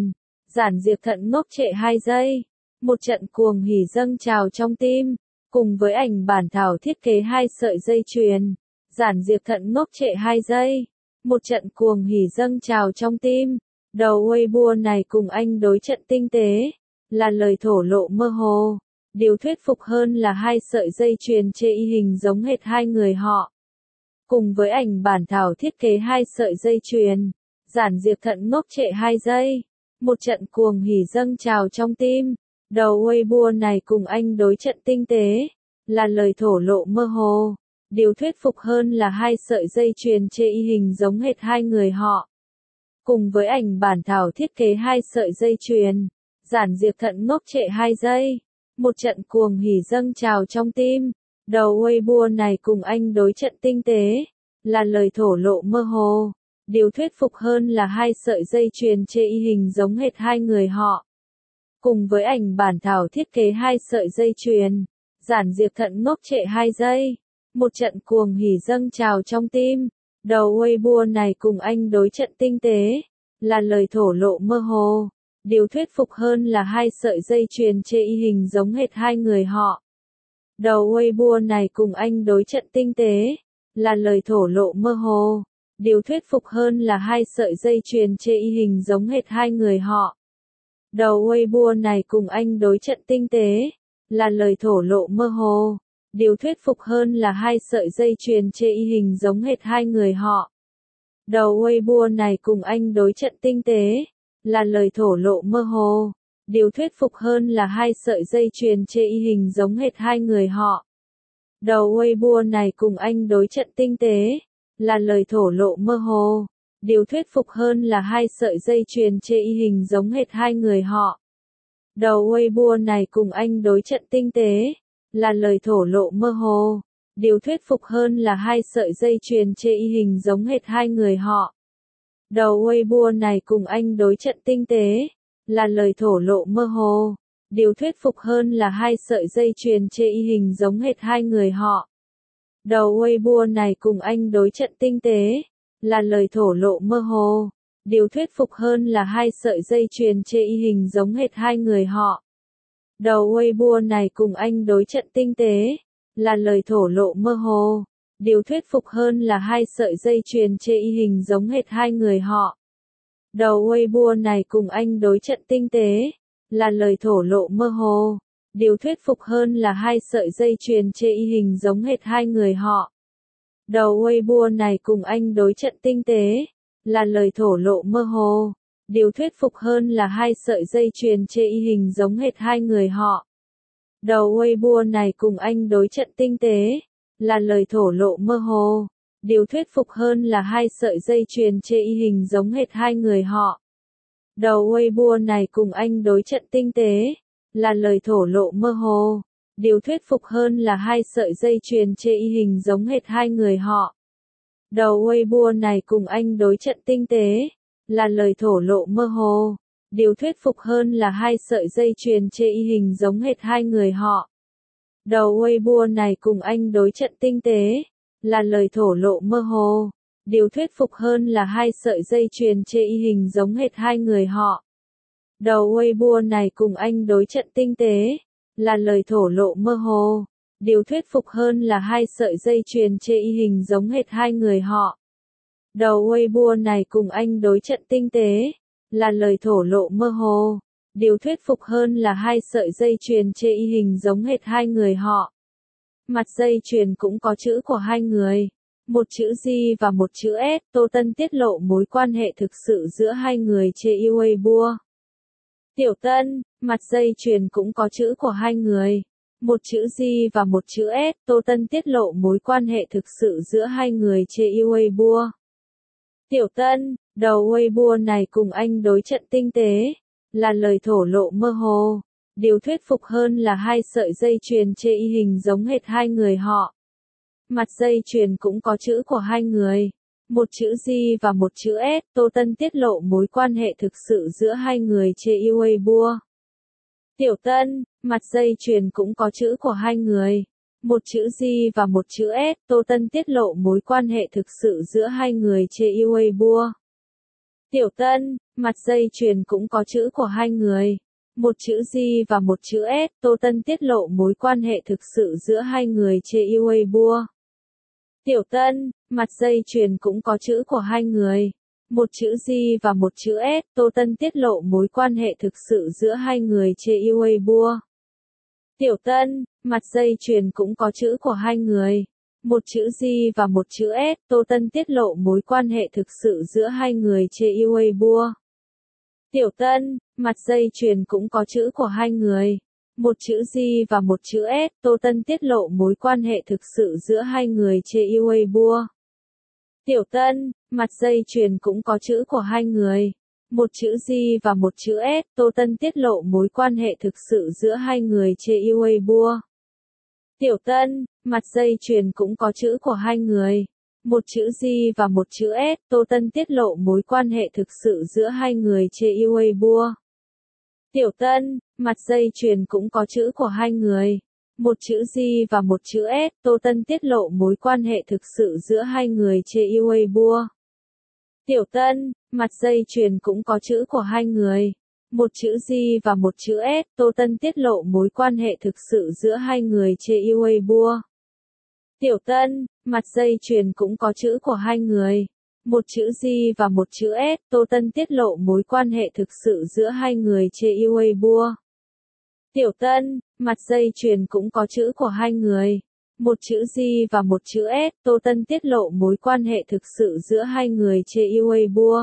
Giản Diệp Thận ngốc trệ hai giây. Một trận cuồng hỉ dâng trào trong tim, cùng với ảnh bản thảo thiết kế hai sợi dây chuyền. Giản Diệp Thận ngốc trệ hai giây. Một trận cuồng hỉ dâng trào trong tim. Đầu Weibo này cùng anh đối trận tinh tế, là lời thổ lộ mơ hồ. Điều thuyết phục hơn là hai sợi dây chuyền chê y hình giống hệt hai người họ. Cùng với ảnh bản thảo thiết kế hai sợi dây chuyền, Giản Diệp Thận ngốc trệ hai giây. Một trận cuồng hỉ dâng trào trong tim. Đầu Weibo này cùng anh đối trận tinh tế, là lời thổ lộ mơ hồ. Điều thuyết phục hơn là hai sợi dây chuyền chê y hình giống hệt hai người họ. Cùng với ảnh bản thảo thiết kế hai sợi dây chuyền, Giản Diệp Thận ngốc trệ hai giây. Một trận cuồng hỉ dâng trào trong tim. Đầu Weibo này cùng anh đối trận tinh tế, là lời thổ lộ mơ hồ. Điều thuyết phục hơn là hai sợi dây chuyền chê y hình giống hệt hai người họ. Cùng với ảnh bản thảo thiết kế hai sợi dây chuyền, Giản Diệp Thận ngốc trệ hai giây. Một trận cuồng hỉ dâng trào trong tim. Đầu Weibo này cùng anh đối trận tinh tế, là lời thổ lộ mơ hồ. Điều thuyết phục hơn là hai sợi dây chuyền chê y hình giống hệt hai người họ. Đầu Weibo này cùng anh đối trận tinh tế, là lời thổ lộ mơ hồ. Điều thuyết phục hơn là hai sợi dây chuyền chê y hình giống hệt hai người họ. Đầu Weibo này cùng anh đối trận tinh tế, là lời thổ lộ mơ hồ. Điều thuyết phục hơn là hai sợi dây chuyền chê y hình giống hệt hai người họ. Đầu Weibo này cùng anh đối trận tinh tế, là lời thổ lộ mơ hồ. Điều thuyết phục hơn là hai sợi dây chuyền chê y hình giống hệt hai người họ. Đầu Weibo này cùng anh đối trận tinh tế, là lời thổ lộ mơ hồ. Điều thuyết phục hơn là hai sợi dây chuyền chê y hình giống hệt hai người họ. Đầu Weibo này cùng anh đối trận tinh tế, là lời thổ lộ mơ hồ. Điều thuyết phục hơn là hai sợi dây chuyền chê y hình giống hệt hai người họ. Đầu Weibo này cùng anh đối trận tinh tế, là lời thổ lộ mơ hồ. Điều thuyết phục hơn là hai sợi dây chuyền chê y hình giống hệt hai người họ. Đầu Weibo này cùng anh đối trận tinh tế, là lời thổ lộ mơ hồ. Điều thuyết phục hơn là hai sợi dây chuyền chê y hình giống hệt hai người họ. Đầu Weibo này cùng anh đối trận tinh tế, là lời thổ lộ mơ hồ. Điều thuyết phục hơn là hai sợi dây chuyền chê y hình giống hệt hai người họ. Đầu Weibo này cùng anh đối trận tinh tế, là lời thổ lộ mơ hồ. Điều thuyết phục hơn là hai sợi dây chuyền chê y hình giống hệt hai người họ. Đầu Weibo này cùng anh đối trận tinh tế, là lời thổ lộ mơ hồ. Điều thuyết phục hơn là hai sợi dây chuyền chê y hình giống hệt hai người họ. Đầu Weibo này cùng anh đối trận tinh tế, là lời thổ lộ mơ hồ. Điều thuyết phục hơn là hai sợi dây chuyền chê y hình giống hệt hai người họ. Đầu Weibo này cùng anh đối trận tinh tế, là lời thổ lộ mơ hồ. Điều thuyết phục hơn là hai sợi dây chuyền chê y hình giống hệt hai người họ. Đầu Weibo này cùng anh đối trận tinh tế, là lời thổ lộ mơ hồ. Điều thuyết phục hơn là hai sợi dây chuyền chê y hình giống hệt hai người họ. Đầu Weibo này cùng anh đối trận tinh tế, là lời thổ lộ mơ hồ. Điều thuyết phục hơn là hai sợi dây chuyền chê y hình giống hệt hai người họ. Đầu Weibo này cùng anh đối trận tinh tế, là lời thổ lộ mơ hồ. Điều thuyết phục hơn là hai sợi dây chuyền chê y hình giống hệt hai người họ. Đầu Weibo này cùng anh đối trận tinh tế, là lời thổ lộ mơ hồ. Điều thuyết phục hơn là hai sợi dây chuyền chê y hình giống hệt hai người họ. Mặt dây chuyền cũng có chữ của hai người. Một chữ G và một chữ S. Tô Tân tiết lộ mối quan hệ thực sự giữa hai người trên Weibo. Tiểu Tân, mặt dây chuyền cũng có chữ của hai người. Một chữ G và một chữ S. Tô Tân tiết lộ mối quan hệ thực sự giữa hai người trên Weibo. Tiểu Tân, đầu Weibo này cùng anh đối trận tinh tế, là lời thổ lộ mơ hồ. Điều thuyết phục hơn là hai sợi dây chuyền chê y hình giống hệt hai người họ. Mặt dây chuyền cũng có chữ của hai người. Một chữ G và một chữ S. Tô Tân tiết lộ mối quan hệ thực sự giữa hai người trên Weibo. Tiểu Tân, mặt dây chuyền cũng có chữ của hai người. Một chữ G và một chữ S. Tô Tân tiết lộ mối quan hệ thực sự giữa hai người trên Weibo. Tiểu Tân, Mặt dây chuyền cũng có chữ của hai người. Một chữ G và một chữ S, Tô Tân tiết lộ mối quan hệ thực sự giữa hai người trên Weibo. Tiểu Tân, mặt dây chuyền cũng có chữ của hai người. Một chữ G và một chữ S, Tô Tân tiết lộ mối quan hệ thực sự giữa hai người trên Weibo. Tiểu Tân, mặt dây chuyền cũng có chữ của hai người. Một chữ G và một chữ S, Tô Tân tiết lộ mối quan hệ thực sự giữa hai người trên Weibo. Tiểu Tân, mặt dây chuyền cũng có chữ của hai người. Một chữ G và một chữ S, Tô Tân tiết lộ mối quan hệ thực sự giữa hai người trên Weibo. Tiểu Tân, mặt dây chuyền cũng có chữ của hai người. Một chữ G và một chữ S, Tô Tân tiết lộ mối quan hệ thực sự giữa hai người trên Weibo. Tiểu Tân, mặt dây chuyền cũng có chữ của hai người. Một chữ G và một chữ S, Tô Tân tiết lộ mối quan hệ thực sự giữa hai người trên Weibo. Tiểu Tân, mặt dây chuyền cũng có chữ của hai người. Một chữ G và một chữ S, Tô Tân tiết lộ mối quan hệ thực sự giữa hai người trên Weibo. Tiểu Tân, mặt dây chuyền cũng có chữ của hai người. Một chữ G và một chữ S, Tô Tân tiết lộ mối quan hệ thực sự giữa hai người trên Weibo. Tiểu Tân, mặt dây chuyền cũng có chữ của hai người. Một chữ G và một chữ S, Tô Tân tiết lộ mối quan hệ thực sự giữa hai người trên Weibo. Tiểu Tân, mặt dây chuyền cũng có chữ của hai người. Một chữ G và một chữ S, Tô Tân tiết lộ mối quan hệ thực sự giữa hai người trên Weibo.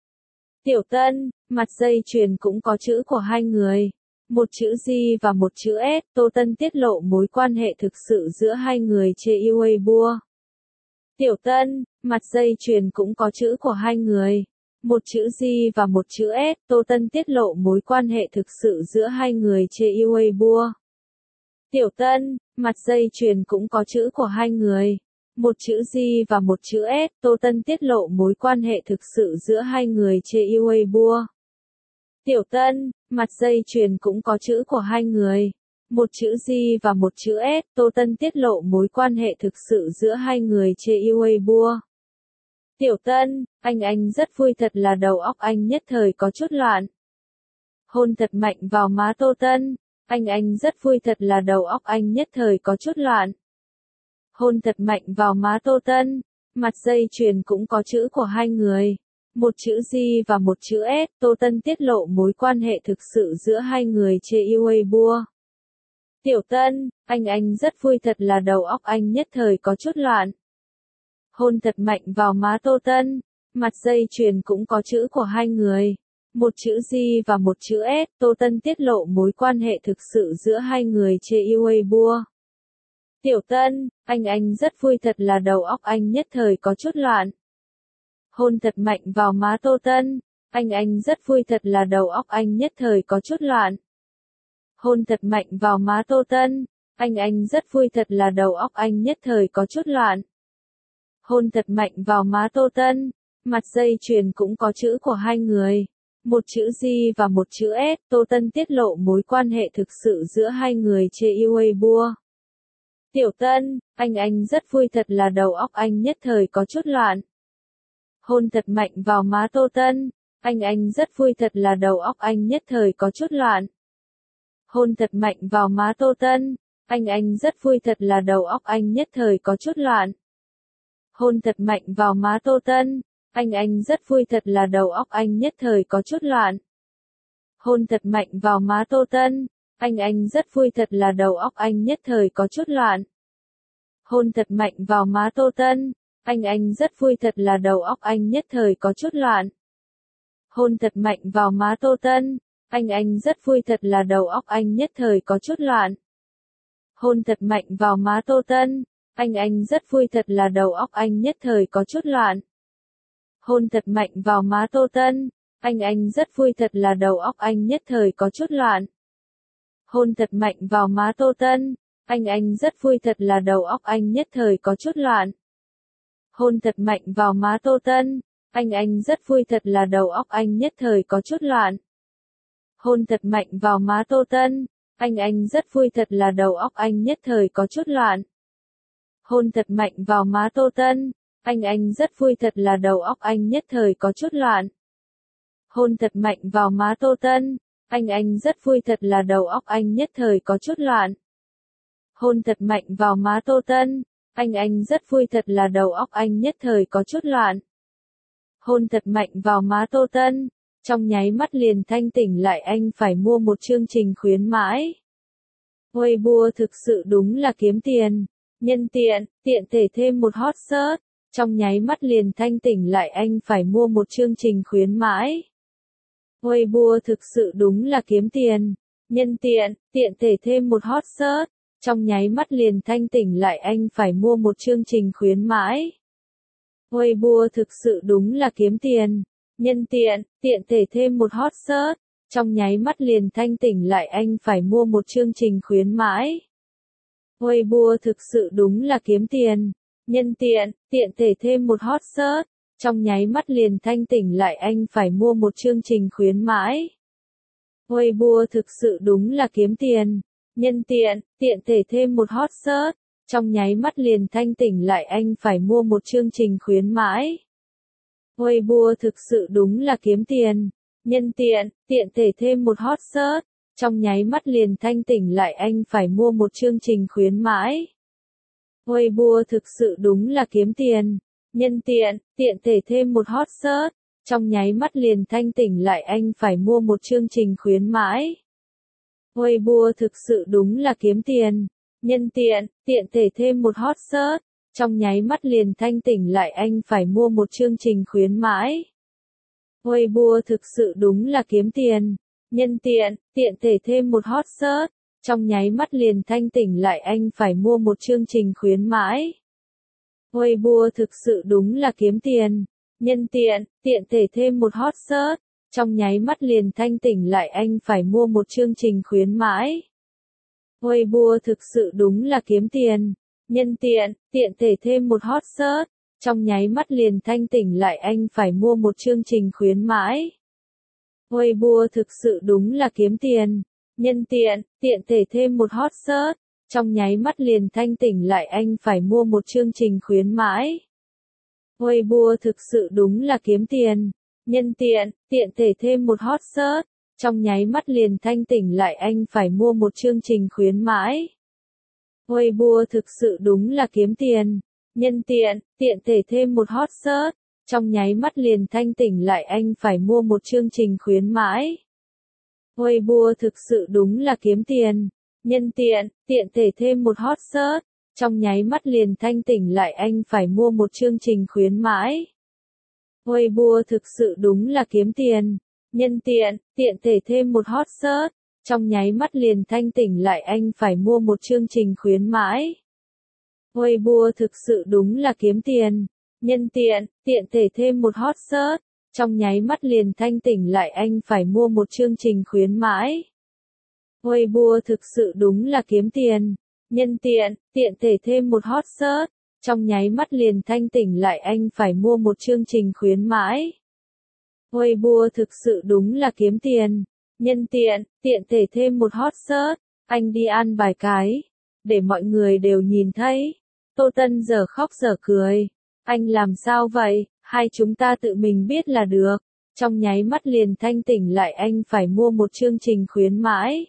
Tiểu Tân, mặt dây chuyền cũng có chữ của hai người. Một chữ G và một chữ S, Tô Tân tiết lộ mối quan hệ thực sự giữa hai người trên Weibo. Tiểu Tân, mặt dây chuyền cũng có chữ của hai người. Một chữ G và một chữ S, Tô Tân tiết lộ mối quan hệ thực sự giữa hai người trên Weibo. Tiểu Tân, mặt dây chuyền cũng có chữ của hai người. Một chữ G và một chữ S, Tô Tân tiết lộ mối quan hệ thực sự giữa hai người trên Weibo. Tiểu Tân, mặt dây chuyền cũng có chữ của hai người. Một chữ G và một chữ S, Tô Tân tiết lộ mối quan hệ thực sự giữa hai người trên Weibo. Tiểu Tân, anh anh rất vui thật là đầu óc anh nhất thời có chút loạn. Hôn thật mạnh vào má Tô Tân. Anh anh rất vui thật là đầu óc anh nhất thời có chút loạn. Hôn thật mạnh vào má Tô Tân. Mặt dây chuyền cũng có chữ của hai người. Một chữ G và một chữ S, Tô Tân tiết lộ mối quan hệ thực sự giữa hai người trên Weibo. Tiểu Tân, anh anh rất vui thật là đầu óc anh nhất thời có chút loạn. Hôn thật mạnh vào má Tô Tân. Mặt dây chuyền cũng có chữ của hai người. Một chữ G và một chữ S, Tô Tân tiết lộ mối quan hệ thực sự giữa hai người trên Weibo. Tiểu Tân, anh anh rất vui thật là đầu óc anh nhất thời có chút loạn. Hôn thật mạnh vào má Tô Tân. Anh anh rất vui thật là đầu óc anh nhất thời có chút loạn. Hôn thật mạnh vào má Tô Tân. Anh anh rất vui thật là đầu óc anh nhất thời có chút loạn. Hôn thật mạnh vào má Tô Tân. Mặt dây chuyền cũng có chữ của hai người. Một chữ G và một chữ S, Tô Tân tiết lộ mối quan hệ thực sự giữa hai người trên Weibo. Tiểu Tân, anh anh rất vui thật là đầu óc anh nhất thời có chút loạn. Hôn thật mạnh vào má Tô Tân. Anh anh rất vui thật là đầu óc anh nhất thời có chút loạn. Hôn thật mạnh vào má Tô Tân. Anh anh rất vui thật là đầu óc anh nhất thời có chút loạn. Hôn thật mạnh vào má Tô Tân. Anh anh rất vui thật là đầu óc anh nhất thời có chút loạn. Hôn thật mạnh vào má Tô Tân. Anh anh rất vui thật là đầu óc anh nhất thời có chút loạn. Hôn thật mạnh vào má Tô Tân. Anh anh rất vui thật là đầu óc anh nhất thời có chút loạn. Hôn thật mạnh vào má Tô Tân. Anh anh rất vui thật là đầu óc anh nhất thời có chút loạn. Hôn thật mạnh vào má Tô Tân. Anh anh rất vui thật là đầu óc anh nhất thời có chút loạn. Hôn thật mạnh vào má Tô Tân. Anh anh rất vui thật là đầu óc anh nhất thời có chút loạn. Hôn thật mạnh vào má Tô Tân. Anh anh rất vui thật là đầu óc anh nhất thời có chút loạn. Hôn thật mạnh vào má Tô Tân. Anh anh rất vui thật là đầu óc anh nhất thời có chút loạn. Hôn thật mạnh vào má Tô Tân. Anh anh rất vui thật là đầu óc anh nhất thời có chút loạn. Hôn thật mạnh vào má Tô Tân. Anh anh rất vui thật là đầu óc anh nhất thời có chút loạn. Hôn thật mạnh vào má Tô Tân. Anh anh rất vui thật là đầu óc anh nhất thời có chút loạn. Hôn thật mạnh vào má Tô Tân. Anh anh rất vui thật là đầu óc anh nhất thời có chút loạn. Hôn thật mạnh vào má Tô Tân. Trong nháy mắt liền thanh tỉnh lại anh phải mua một chương trình khuyến mãi. Weibo thực sự đúng là kiếm tiền. Nhân tiện, tiện thể thêm một hot search. Trong nháy mắt liền thanh tỉnh lại anh phải mua một chương trình khuyến mãi. Weibo thực sự đúng là kiếm tiền. Nhân tiện, tiện thể thêm một hot search. Trong nháy mắt liền thanh tỉnh lại anh phải mua một chương trình khuyến mãi. Weibo thực sự đúng là kiếm tiền. Nhân tiện, tiện thể thêm một hot search. Trong nháy mắt liền thanh tỉnh lại anh phải mua một chương trình khuyến mãi. Weibo thực sự đúng là kiếm tiền. Nhân tiện, tiện thể thêm một hot search. Trong nháy mắt liền thanh tỉnh lại anh phải mua một chương trình khuyến mãi. Weibo thực sự đúng là kiếm tiền. Nhân tiện, tiện thể thêm một hot search. Trong nháy mắt liền thanh tỉnh lại anh phải mua một chương trình khuyến mãi. Weibo thực sự đúng là kiếm tiền. Nhân tiện, tiện thể thêm một hot search. Trong nháy mắt liền thanh tỉnh lại anh phải mua một chương trình khuyến mãi. Weibo thực sự đúng là kiếm tiền. Nhân tiện, tiện thể thêm một hot search. Trong nháy mắt liền thanh tỉnh lại anh phải mua một chương trình khuyến mãi. Weibo thực sự đúng là kiếm tiền. Nhân tiện, tiện thể thêm một hot search. Trong nháy mắt liền thanh tỉnh lại anh phải mua một chương trình khuyến mãi. Weibo thực sự đúng là kiếm tiền. Nhân tiện, tiện thể thêm một hot search. Trong nháy mắt liền thanh tỉnh lại anh phải mua một chương trình khuyến mãi. Weibo thực sự đúng là kiếm tiền. Nhân tiện, tiện thể thêm một hot search. Trong nháy mắt liền thanh tỉnh lại anh phải mua một chương trình khuyến mãi. Weibo thực sự đúng là kiếm tiền. Nhân tiện, tiện thể thêm một hot search. Trong nháy mắt liền thanh tỉnh lại anh phải mua một chương trình khuyến mãi. Weibo thực sự đúng là kiếm tiền. Nhân tiện, tiện thể thêm một hot search. Trong nháy mắt liền thanh tỉnh lại anh phải mua một chương trình khuyến mãi. Weibo thực sự đúng là kiếm tiền. Nhân tiện, tiện thể thêm một hot search. Trong nháy mắt liền thanh tỉnh lại anh phải mua một chương trình khuyến mãi. Weibo thực sự đúng là kiếm tiền. Nhân tiện, tiện thể thêm một hot search. Trong nháy mắt liền thanh tỉnh lại anh phải mua một chương trình khuyến mãi. Weibo thực sự đúng là kiếm tiền. Nhân tiện, tiện thể thêm một hot search. Trong nháy mắt liền thanh tỉnh lại anh phải mua một chương trình khuyến mãi. Weibo thực sự đúng là kiếm tiền. Nhân tiện, tiện thể thêm một hot search. Trong nháy mắt liền thanh tỉnh lại anh phải mua một chương trình khuyến mãi. Weibo thực sự đúng là kiếm tiền. Nhân tiện, tiện thể thêm một hot search. Trong nháy mắt liền thanh tỉnh lại anh phải mua một chương trình khuyến mãi. Weibo thực sự đúng là kiếm tiền. Nhân tiện, tiện thể thêm một hot search. Trong nháy mắt liền thanh tỉnh lại anh phải mua một chương trình khuyến mãi. Weibo thực sự đúng là kiếm tiền. Nhân tiện, tiện thể thêm một hot search. Anh đi ăn vài cái. Để mọi người đều nhìn thấy. Tô Tân giờ khóc giờ cười. Anh làm sao vậy? Hai chúng ta tự mình biết là được. Trong nháy mắt liền thanh tỉnh lại anh phải mua một chương trình khuyến mãi.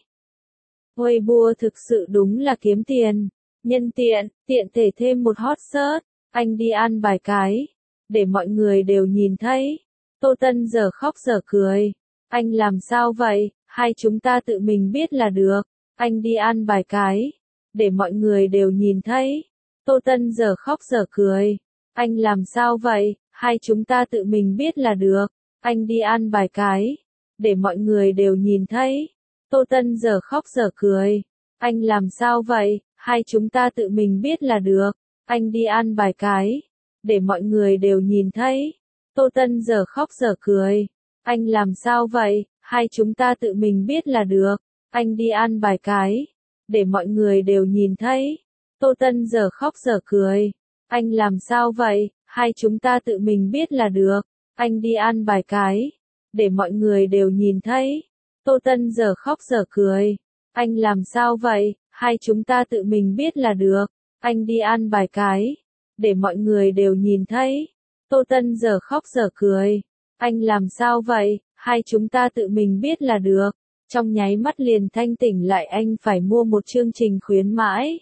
Weibo thực sự đúng là kiếm tiền. Nhân tiện, tiện thể thêm một hot search. Anh đi ăn vài cái. Để mọi người đều nhìn thấy. Tô Tân giờ khóc giờ cười. Anh làm sao vậy? Hai chúng ta tự mình biết là được. Anh đi ăn vài cái. Để mọi người đều nhìn thấy. Tô Tân giờ khóc giờ cười. Anh làm sao vậy? Hai chúng ta tự mình biết là được. Anh đi ăn vài cái. Để mọi người đều nhìn thấy. Tô Tân giờ khóc giờ cười. Anh làm sao vậy? Hai chúng ta tự mình biết là được. Anh đi ăn vài cái. Để mọi người đều nhìn thấy. Tô Tân giờ khóc giờ cười. Anh làm sao vậy? Hai chúng ta tự mình biết là được. Anh đi ăn vài cái. Để mọi người đều nhìn thấy. Tô Tân giờ khóc giờ cười. Anh làm sao vậy? Hai chúng ta tự mình biết là được. Anh đi ăn vài cái. Để mọi người đều nhìn thấy. Tô Tân giờ khóc giờ cười. Anh làm sao vậy? Hai chúng ta tự mình biết là được. Anh đi ăn vài cái. Để mọi người đều nhìn thấy. Tô Tân giờ khóc giờ cười. Anh làm sao vậy? hai chúng ta tự mình biết là được. Trong nháy mắt liền thanh tỉnh lại anh phải mua một chương trình khuyến mãi.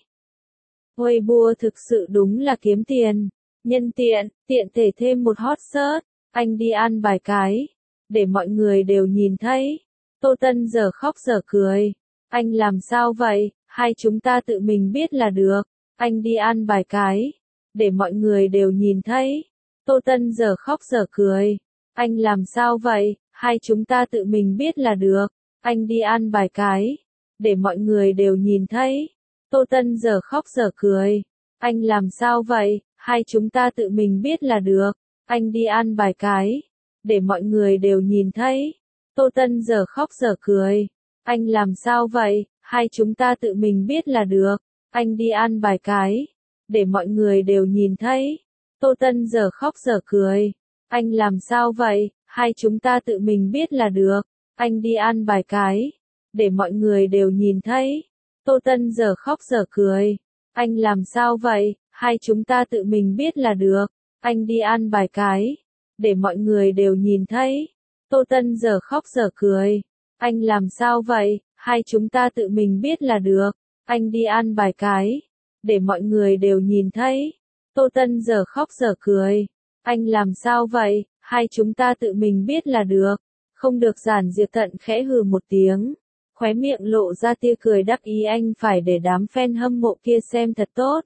Weibo thực sự đúng là kiếm tiền. Nhân tiện, tiện thể thêm một hot search, anh đi ăn vài cái, để mọi người đều nhìn thấy. Tô Tân giờ khóc giờ cười. Anh làm sao vậy, hai chúng ta tự mình biết là được. Anh đi ăn vài cái, để mọi người đều nhìn thấy. Tô Tân giờ khóc giờ cười. Anh làm sao vậy, hai chúng ta tự mình biết là được. Anh đi ăn vài cái, để mọi người đều nhìn thấy. Tô Tân giờ khóc giờ cười. Anh làm sao vậy, hai chúng ta tự mình biết là được. Anh đi ăn vài cái, để mọi người đều nhìn thấy. Tô Tân giờ khóc giờ cười. Anh làm sao vậy, hai chúng ta tự mình biết là được. Anh đi ăn vài cái, để mọi người đều nhìn thấy. Tô Tân giờ khóc giờ cười. Anh làm sao vậy, hai chúng ta tự mình biết là được. Anh đi ăn vài cái, để mọi người đều nhìn thấy. Tô Tân giờ khóc giờ cười. Anh làm sao vậy, hai chúng ta tự mình biết là được. Anh đi ăn vài cái, để mọi người đều nhìn thấy. Tô Tân giờ khóc giờ cười. Anh làm sao vậy, hai chúng ta tự mình biết là được. Anh đi ăn vài cái, để mọi người đều nhìn thấy. Tô Tân giờ khóc giờ cười. Anh làm sao vậy, hai chúng ta tự mình biết là được. Không được Giản Diệp Tận khẽ hừ một tiếng. Khóe miệng lộ ra tia cười đắc ý anh phải để đám fan hâm mộ kia xem thật tốt.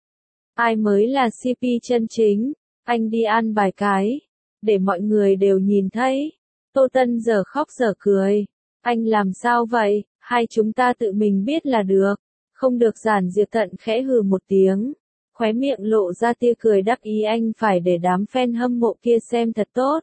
Ai mới là xê pê chân chính, anh đi ăn vài cái, để mọi người đều nhìn thấy. Tô Tân giờ khóc giờ cười. Anh làm sao vậy, hai chúng ta tự mình biết là được. Không được Giản Diệp Tận khẽ hừ một tiếng. Khóe miệng lộ ra tia cười đắc ý anh phải để đám fan hâm mộ kia xem thật tốt.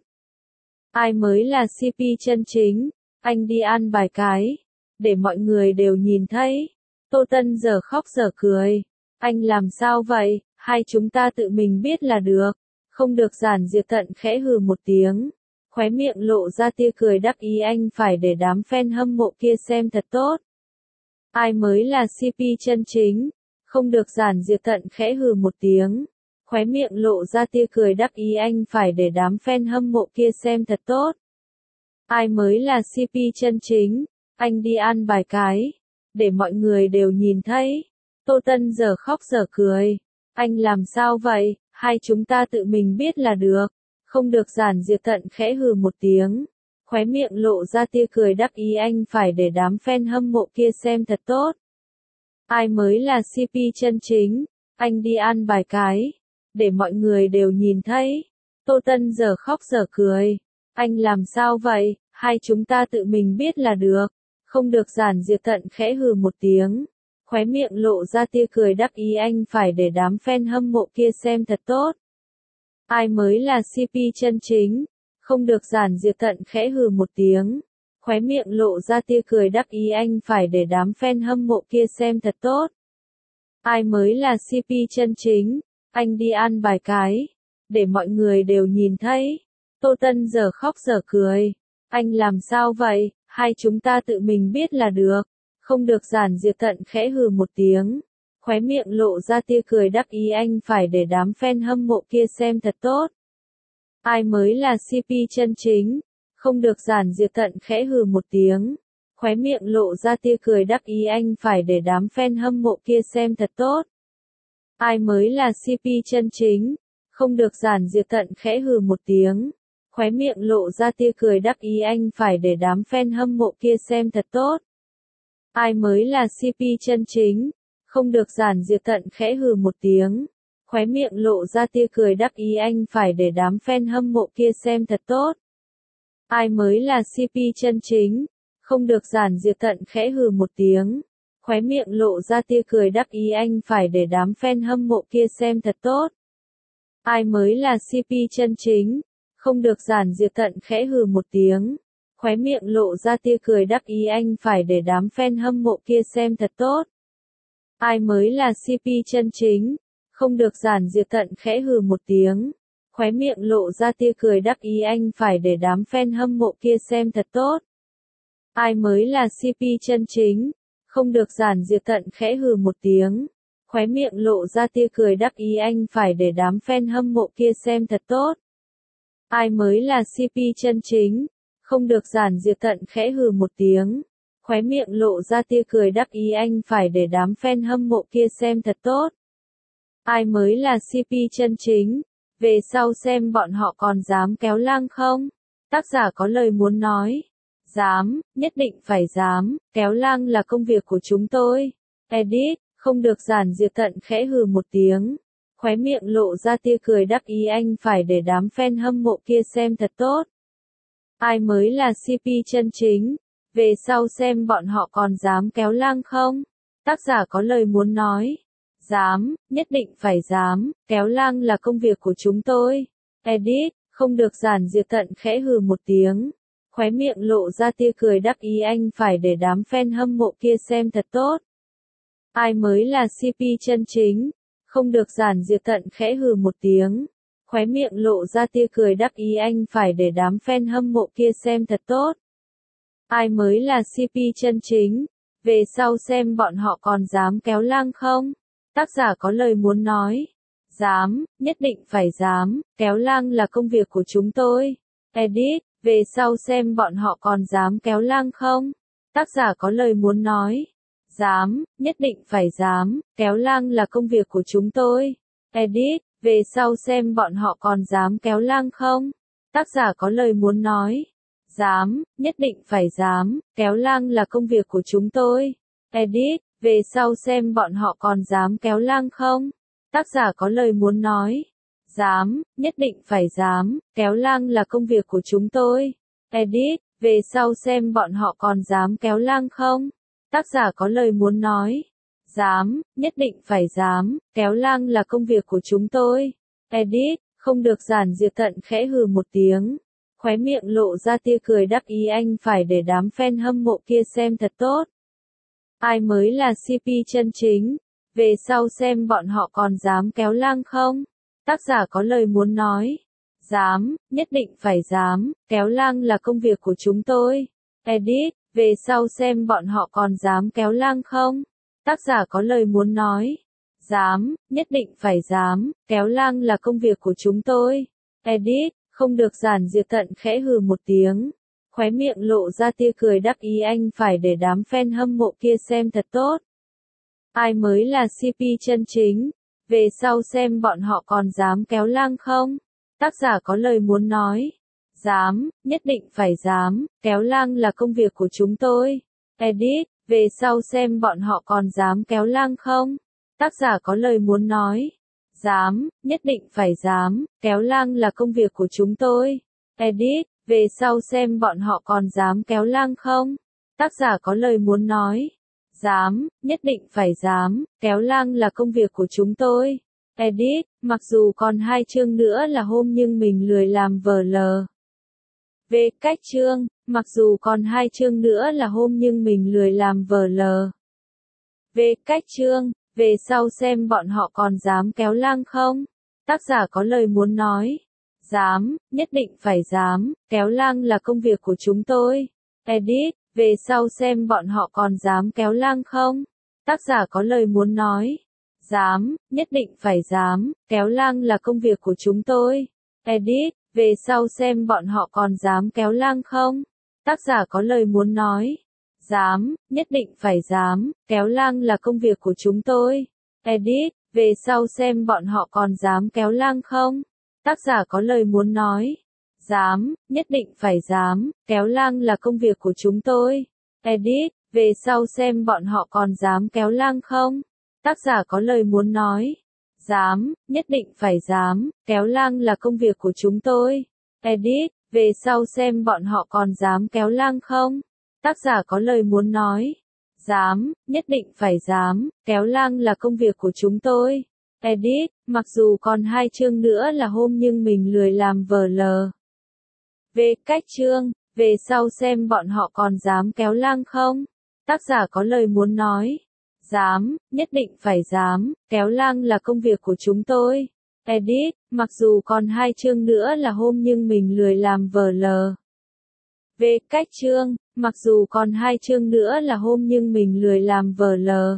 Ai mới là xê pê chân chính, anh đi ăn vài cái, để mọi người đều nhìn thấy. Tô Tân giờ khóc giờ cười. Anh làm sao vậy, hai chúng ta tự mình biết là được. Không được Giản Diệp Tận khẽ hừ một tiếng. Khóe miệng lộ ra tia cười đắc ý anh phải để đám fan hâm mộ kia xem thật tốt. Ai mới là xê pê chân chính, không được Giản Diệp Tận khẽ hừ một tiếng. Khóe miệng lộ ra tia cười đắc ý anh phải để đám fan hâm mộ kia xem thật tốt. Ai mới là xê pê chân chính, anh đi ăn vài cái, để mọi người đều nhìn thấy. Tô Tân giờ khóc giờ cười. Anh làm sao vậy, hai chúng ta tự mình biết là được. Không được Giản Diệp Tận khẽ hừ một tiếng. Khóe miệng lộ ra tia cười đắc ý anh phải để đám fan hâm mộ kia xem thật tốt. Ai mới là xê pê chân chính, anh đi ăn vài cái, để mọi người đều nhìn thấy. Tô Tân giờ khóc giờ cười. Anh làm sao vậy, hai chúng ta tự mình biết là được. Không được Giản Diệp Tận khẽ hừ một tiếng. Khóe miệng lộ ra tia cười đắc ý anh phải để đám fan hâm mộ kia xem thật tốt. Ai mới là xê pê chân chính, không được Giản Diệp Tận khẽ hừ một tiếng. Khóe miệng lộ ra tia cười đắc ý anh phải để đám fan hâm mộ kia xem thật tốt. Ai mới là xê pê chân chính, anh đi ăn vài cái, để mọi người đều nhìn thấy. Tô Tân giờ khóc giờ cười. Anh làm sao vậy, hai chúng ta tự mình biết là được. Không được Giản Diệp Tận khẽ hừ một tiếng. Khóe miệng lộ ra tia cười đắc ý anh phải để đám fan hâm mộ kia xem thật tốt. Ai mới là xê pê chân chính, không được Giản Diệp Tận khẽ hừ một tiếng. Khóe miệng lộ ra tia cười đắc ý anh phải để đám fan hâm mộ kia xem thật tốt. Ai mới là xê pê chân chính, không được Giản Diệp Tận khẽ hừ một tiếng. Khóe miệng lộ ra tia cười đắc ý anh phải để đám fan hâm mộ kia xem thật tốt. Ai mới là xê pê chân chính, không được Giản Diệp Tận khẽ hừ một tiếng. Khóe miệng lộ ra tia cười đắc ý anh phải để đám fan hâm mộ kia xem thật tốt. Ai mới là xê pê chân chính, không được Giản Diệp Tận khẽ hừ một tiếng. Khóe miệng lộ ra tia cười đắc ý anh phải để đám fan hâm mộ kia xem thật tốt. Ai mới là xê pê chân chính, không được Giản Diệp Tận khẽ hừ một tiếng. Khóe miệng lộ ra tia cười đắc ý anh phải để đám fan hâm mộ kia xem thật tốt. Ai mới là xê pê chân chính, không được Giản Diệp Tận khẽ hừ một tiếng. Khóe miệng lộ ra tia cười đắc ý anh phải để đám fan hâm mộ kia xem thật tốt. Ai mới là xê pê chân chính, không được Giản Diệp Tận khẽ hừ một tiếng. Khóe miệng lộ ra tia cười đắc ý anh phải để đám fan hâm mộ kia xem thật tốt. Ai mới là xê pê chân chính, Không được. Giản Diệp Tận khẽ hừ một tiếng, khóe miệng lộ ra tia cười đắc ý. Anh phải để đám fan hâm mộ kia xem thật tốt. Ai mới là xê pê chân chính? Về sau xem bọn họ còn dám kéo lang không? Tác giả có lời muốn nói. Dám, nhất định phải dám, kéo lang là công việc của chúng tôi. Edit, không được. Giản Diệp Tận khẽ hừ một tiếng, khóe miệng lộ ra tia cười đắc ý. Anh phải để đám fan hâm mộ kia xem thật tốt. Ai mới là xê pê chân chính? Về sau xem bọn họ còn dám kéo lang không? Tác giả có lời muốn nói. Dám, nhất định phải dám, kéo lang là công việc của chúng tôi. Edit, không được. Giản Diệp Tận khẽ hừ một tiếng, khóe miệng lộ ra tia cười đắc ý. Anh phải để đám fan hâm mộ kia xem thật tốt. Ai mới là xê pê chân chính? Không được. Giản Diệp Tận khẽ hừ một tiếng, khóe miệng lộ ra tia cười đắc ý. Anh phải để đám fan hâm mộ kia xem thật tốt. Ai mới là xê pê chân chính? Về sau xem bọn họ còn dám kéo lang không? Tác giả có lời muốn nói. Dám, nhất định phải dám, kéo lang là công việc của chúng tôi. Edit, về sau xem bọn họ còn dám kéo lang không? Tác giả có lời muốn nói. Dám, nhất định phải dám, kéo lang là công việc của chúng tôi. Edit, về sau xem bọn họ còn dám kéo lang không? Tác giả có lời muốn nói. Dám, nhất định phải dám, kéo lang là công việc của chúng tôi. Edit, về sau xem bọn họ còn dám kéo lang không? Tác giả có lời muốn nói. Dám, nhất định phải dám, kéo lang là công việc của chúng tôi. Edit, về sau xem bọn họ còn dám kéo lang không? Tác giả có lời muốn nói. Dám, nhất định phải dám, kéo lang là công việc của chúng tôi. Edit, không được. Giản Diệp Tận khẽ hừ một tiếng, khóe miệng lộ ra tia cười đắc ý. Anh phải để đám fan hâm mộ kia xem thật tốt. Ai mới là xê pê chân chính? Về sau xem bọn họ còn dám kéo lang không? Tác giả có lời muốn nói. Dám, nhất định phải dám, kéo lang là công việc của chúng tôi. Edit, về sau xem bọn họ còn dám kéo lang không? Tác giả có lời muốn nói. Dám, nhất định phải dám, kéo lang là công việc của chúng tôi. Edit, không được. Giản Diệp Tận khẽ hừ một tiếng, khóe miệng lộ ra tia cười đắc ý. Anh phải để đám fan hâm mộ kia xem thật tốt. Ai mới là xê pê chân chính? Về sau xem bọn họ còn dám kéo lang không? Tác giả có lời muốn nói. Dám, nhất định phải dám, kéo lang là công việc của chúng tôi. Edit, về sau xem bọn họ còn dám kéo lang không? Tác giả có lời muốn nói. Dám, nhất định phải dám, kéo lang là công việc của chúng tôi. Edit, về sau xem bọn họ còn dám kéo lang không? Tác giả có lời muốn nói. Dám, nhất định phải dám, kéo lang là công việc của chúng tôi. Edit, mặc dù còn hai chương nữa là hôm nhưng mình lười làm vờ lờ. Về cách chương, mặc dù còn hai chương nữa là hôm nhưng mình lười làm vờ lờ. Về cách chương, về sau xem bọn họ còn dám kéo lang không? Tác giả có lời muốn nói. Dám, nhất định phải dám, kéo lang là công việc của chúng tôi. Edit, về sau xem bọn họ còn dám kéo lang không? Tác giả có lời muốn nói. Dám, nhất định phải dám, kéo lang là công việc của chúng tôi. Edit, về sau xem bọn họ còn dám kéo lang không? Tác giả có lời muốn nói. Dám, nhất định phải dám, kéo lang là công việc của chúng tôi. Edit, về sau xem bọn họ còn dám kéo lang không? Tác giả có lời muốn nói. Dám, nhất định phải dám, kéo lang là công việc của chúng tôi. Edit, về sau xem bọn họ còn dám kéo lang không? Tác giả có lời muốn nói. Dám, nhất định phải dám, kéo lang là công việc của chúng tôi. Edit, về sau xem bọn họ còn dám kéo lang không? Tác giả có lời muốn nói. Dám, nhất định phải dám, kéo lang là công việc của chúng tôi. Edit, mặc dù còn hai chương nữa là hôm nhưng mình lười làm vờ lờ. Về cách chương, về sau xem bọn họ còn dám kéo lang không? Tác giả có lời muốn nói. Dám, nhất định phải dám, kéo lang là công việc của chúng tôi. Edit, mặc dù còn hai chương nữa là hôm nhưng mình lười làm vờ lờ. Về cách chương, mặc dù còn hai chương nữa là hôm nhưng mình lười làm vờ lờ.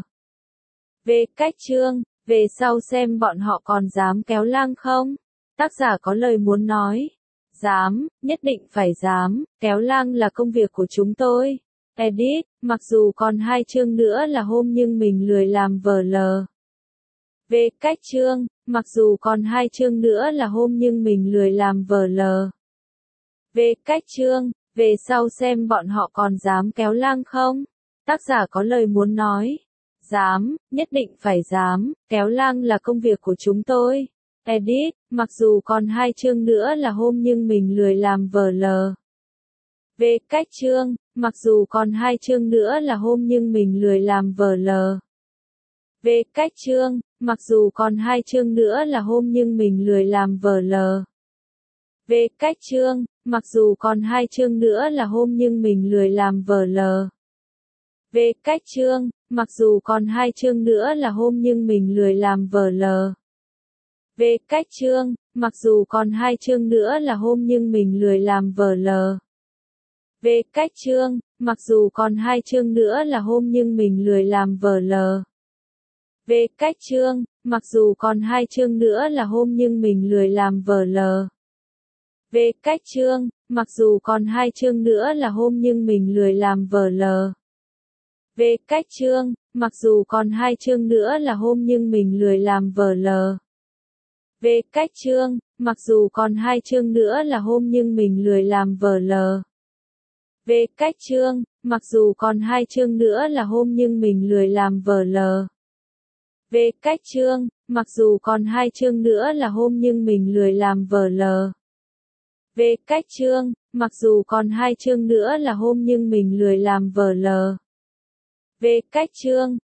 Về cách chương, về sau xem bọn họ còn dám kéo lang không? Tác giả có lời muốn nói. Dám, nhất định phải dám, kéo lang là công việc của chúng tôi. Edit, mặc dù còn hai chương nữa là hôm nhưng mình lười làm vờ lờ. Về cách chương, mặc dù còn hai chương nữa là hôm nhưng mình lười làm vờ lờ. Về cách chương, về sau xem bọn họ còn dám kéo lang không? Tác giả có lời muốn nói. Dám, nhất định phải dám, kéo lang là công việc của chúng tôi. Edit, mặc dù còn hai chương nữa là hôm nhưng mình lười làm vờ lờ. Về cách chương, mặc dù còn hai chương nữa là hôm nhưng mình lười làm vờ lờ. Về cách chương, mặc dù còn hai chương nữa là hôm nhưng mình lười làm vờ lờ. Về cách chương, mặc dù còn hai chương nữa là hôm nhưng mình lười làm vờ lờ. Về cách chương, mặc dù còn hai chương nữa là hôm nhưng mình lười làm vờ lờ. Về cách chương, mặc dù còn hai chương nữa là hôm nhưng mình lười làm vờ lờ. Về cách chương, mặc dù còn hai chương nữa là hôm nhưng mình lười làm vờ lờ. Về cách chương, mặc dù còn hai chương nữa là hôm nhưng mình lười làm vờ lờ. Về cách chương, mặc dù còn hai chương nữa là hôm nhưng mình lười làm vờ lờ. Về cách chương, mặc dù còn hai chương nữa là hôm nhưng mình lười làm vờ lờ. Về cách chương, mặc dù còn hai chương nữa là hôm nhưng mình lười làm vờ lờ. Về cách chương, mặc dù còn hai chương nữa là hôm nhưng mình lười làm vờ lờ. Về cách chương, mặc dù còn hai chương nữa là hôm nhưng mình lười làm vờ lờ. Về cách chương, mặc dù còn hai chương nữa là hôm nhưng mình lười làm vờ lờ. Về cách chương,